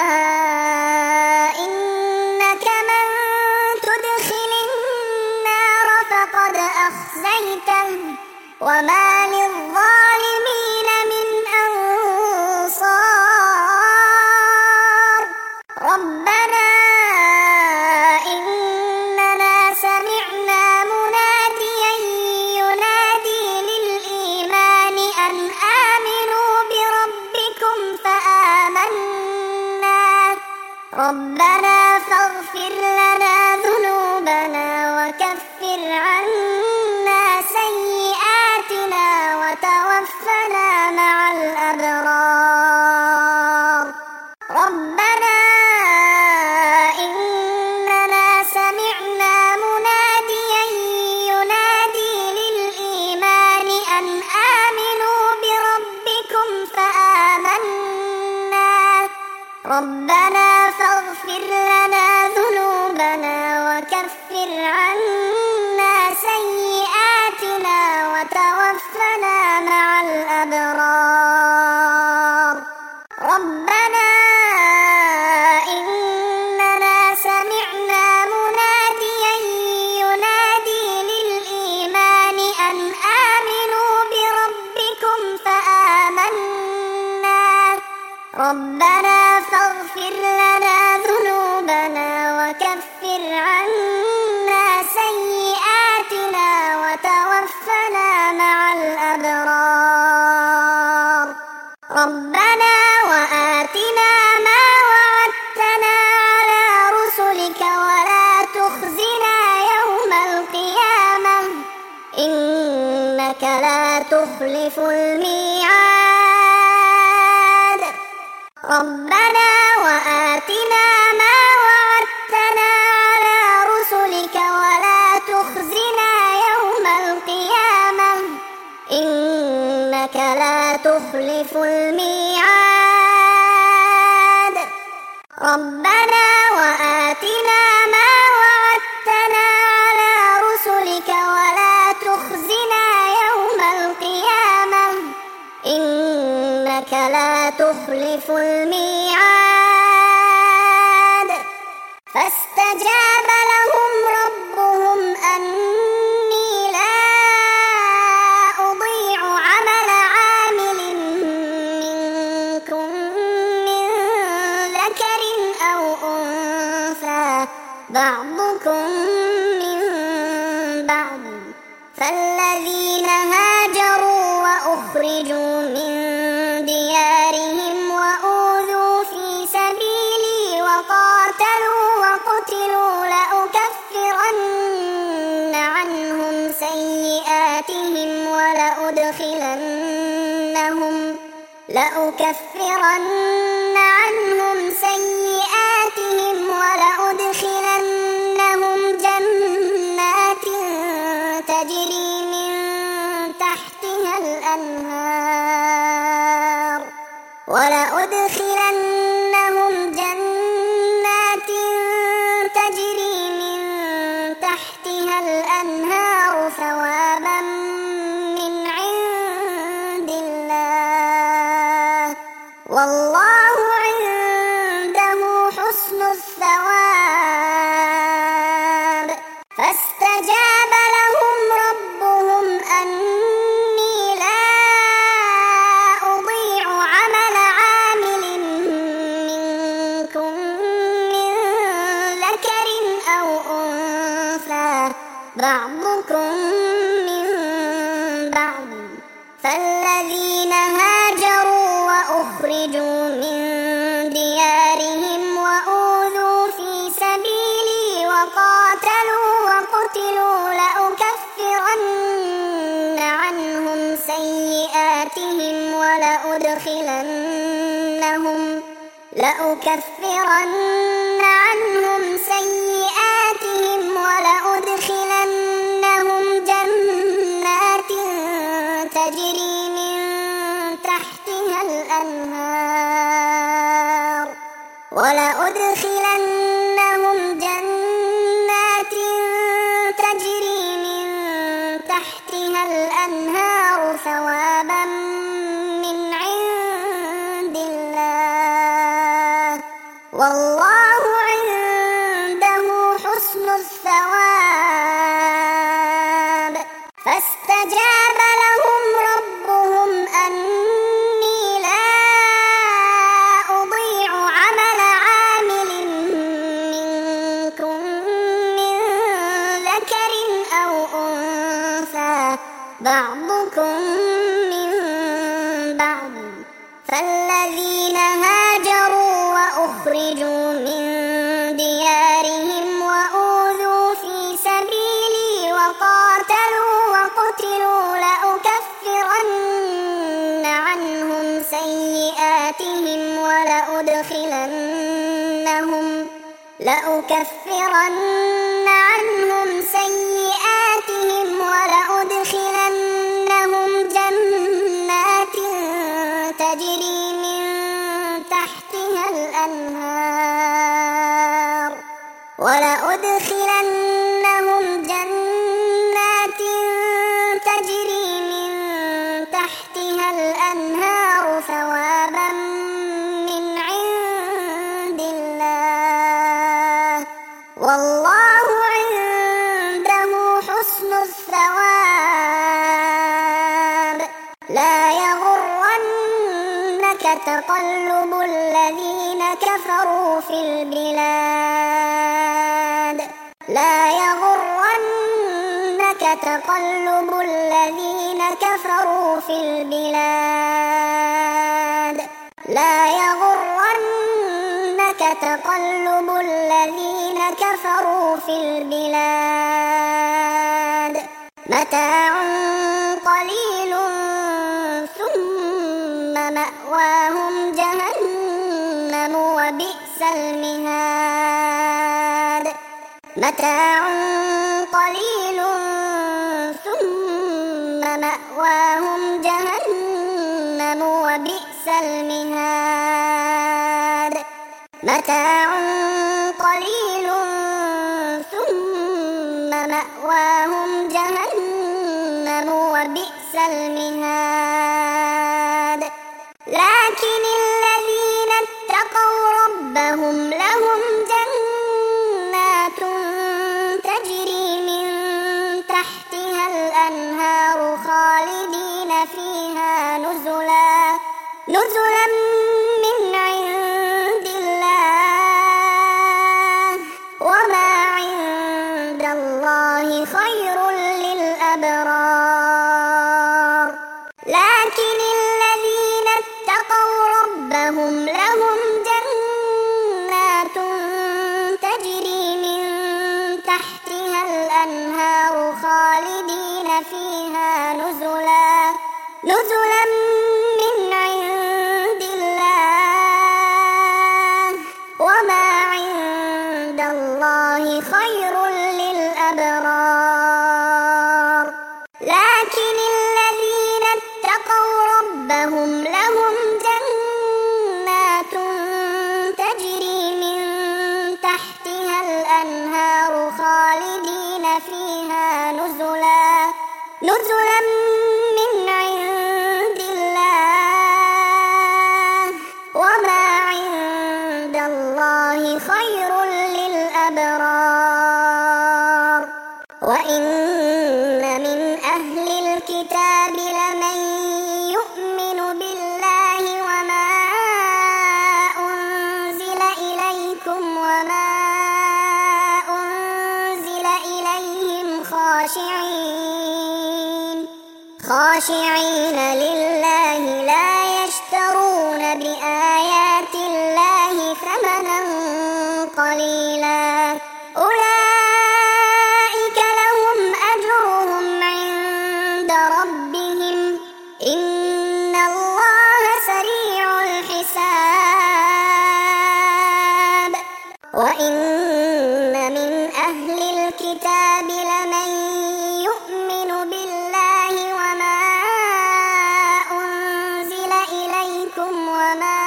إنك من تدخل النار فقد أخزيته وما للظالمين من أنصار ربنا إننا سمعنا مناديا ينادي للإيمان أن آمنوا بربكم فآمنا ربنا فاغفر لنا ذنوبنا وكفر عنا سيئاتنا وتوفنا مع الأبرار ربنا إننا سمعنا مناديا ينادي للإيمان أن آمنوا بربكم فآمنا ربنا فاغفر لنا ذنوبنا وكفر عنا سيئاتنا وتوفنا مع الأبرار ربنا إننا سمعنا مناديا ينادي للإيمان أن آمنوا بربكم فآمنا ربنا فاغفر لنا ذنوبنا وكفر عنا سيئاتنا وتوفنا مع الأبرار ربنا وآتنا ما وعدتنا على رسلك ولا تخزنا يوم القيامة إنك لا تخلف الميعاد ربنا وآتنا ما وعدتنا على رسلك ولا تخزنا يوم القيامة إنك لا تخلف الميعاد ربنا وآتنا ما وعدتنا على رسلك ولا تخزنا يوم القيامة إنك لا تخلف الميعاد فاستجاب لهم ربهم أني لا أضيع عمل عامل منكم من ذكر أو أنثى بعضكم من بعض فالذين هاجروا وأخرجوا من ديارهم وأوذوا في سبيلي وقاتلوا وقتلوا لأكفرن عنهم سيئاتهم ولأدخلنهم لأكفرن عنهم سيئاتهم ولأدخلنهم جنات تجري من تحتها الأنهار ولأدخلنهم جنات تجري من تحتها الأنهار ثوابا من عند الله والله عنده حسن الثواب فاستجاب لهم ربهم أني لا أضيع عمل عامل منكم من بعضكم من بعض فالذين هاجروا وأخرجوا من ديارهم وأوذوا في سبيلي وقاتلوا وقتلوا لأكفرن عنهم سيئاتهم ولأدخلنهم لأكفرن عنهم سيئاتهم ولأدخلنهم جنات تجري من تحتها الأنهار ولأدخلنهم جنات تجري من تحتها الأنهار ثوابا من عند الله والله عنده حسن الثواب فاستجاب لهم ربهم أني لا أضيع عمل عامل منكم من ذكر أو أنثى بعضكم من بعض فالذين هاجروا وأخرجوا من ديارهم وأوذوا في سبيلي وقاتلوا وقتلوا لأكفرن عنهم سيئاتهم ولأدخلنهم لأكفرن عنهم سيئاتهم ولأدخلنهم جنات تجري من تحتها الأنهار ولأدخلنهم جنات تجري من تحتها الأنهار ثوابا من عند الله والله عنده حسن الثواب لا يغرنك تقلب الذين كفروا في البلاد لا يغرنك تقلب الذين كفروا في البلاد لا يغرنك تقلب الذين كفروا في البلاد متاع قليل ثم مأواهم جهنم وبئس المهاد متاع قليل ثم مأواهم جهنم وبئس المهاد متاع قليل ثم مأواهم جهنم وبئس المهاد لكن الذين اتقوا ربهم لهم جنات تجري من تحتها الأنهار خالدين فيها نزلا نزلا من عند الله وما عند الله خير للأبرار لكن الذين اتقوا ربهم لهم جنات تجري من تحتها الأنهار خالدين فيها نزلا نزلا من عند الله وما عند الله خير للأبرار لكن الذين اتقوا ربهم لهم جنات تجري من تحتها الأنهار خالدين فيها نزلا نزلا من عند الله وما عند الله خير للأبرار وإن من أهل الكتاب لمن يؤمن بالله وما أنزل إليكم وما أنزل إليهم خاشعين خاشعين خاشعين لله لا يشترون بآيات الله ثمنا قليلا أولئك لهم أجرهم عند ربهم إن الله سريع الحساب وإن من أهل الكتاب لمن يؤمن بالله وما أنزل إليكم وما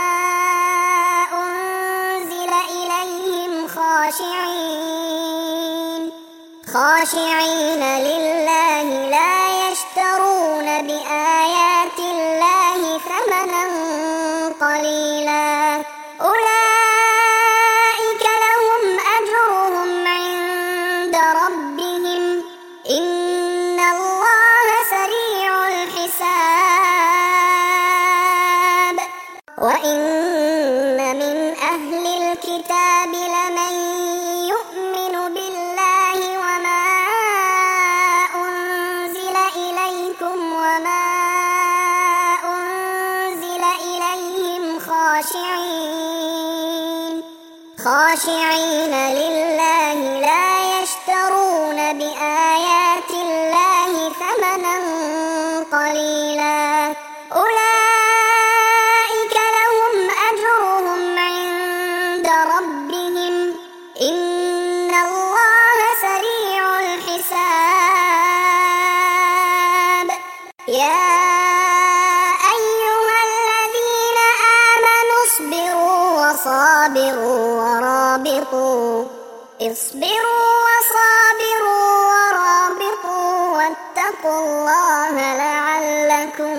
أنزل إليهم خاشعين خاشعين لله لا يشترون بآيات الله ثمنا قليلا أولئك لهم أجرهم عند ربهم إن الله سريع الحساب وإن من أهل الكتاب لمن يؤمن بالله وما أنزل إليكم وما أنزل إليهم خاشعين خاشعين لله لا يشترون بآيات الله ثمنا قليلا أولئك لهم أجرهم عند ربهم إن الله سريع الحساب يا أيها الذين آمنوا اصبروا وصابروا ورابطوا اصبروا وصابروا ورابطوا واتقوا الله لعلكم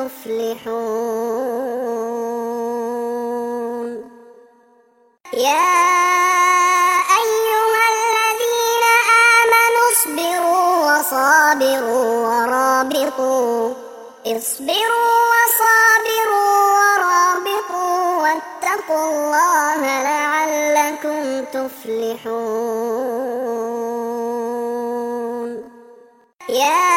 تفلحون يا أيها الذين آمنوا اصبروا وصابروا ورابطوا اصبروا وصابروا ورابطوا واتقوا الله لعلكم تفلحون يا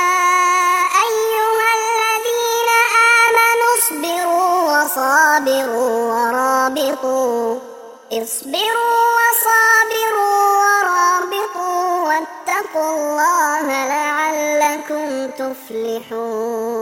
أيها الذين آمنوا اصبروا وصابروا ورابطوا اصبروا وصابروا ورابطوا واتقوا الله لعلكم تفلحون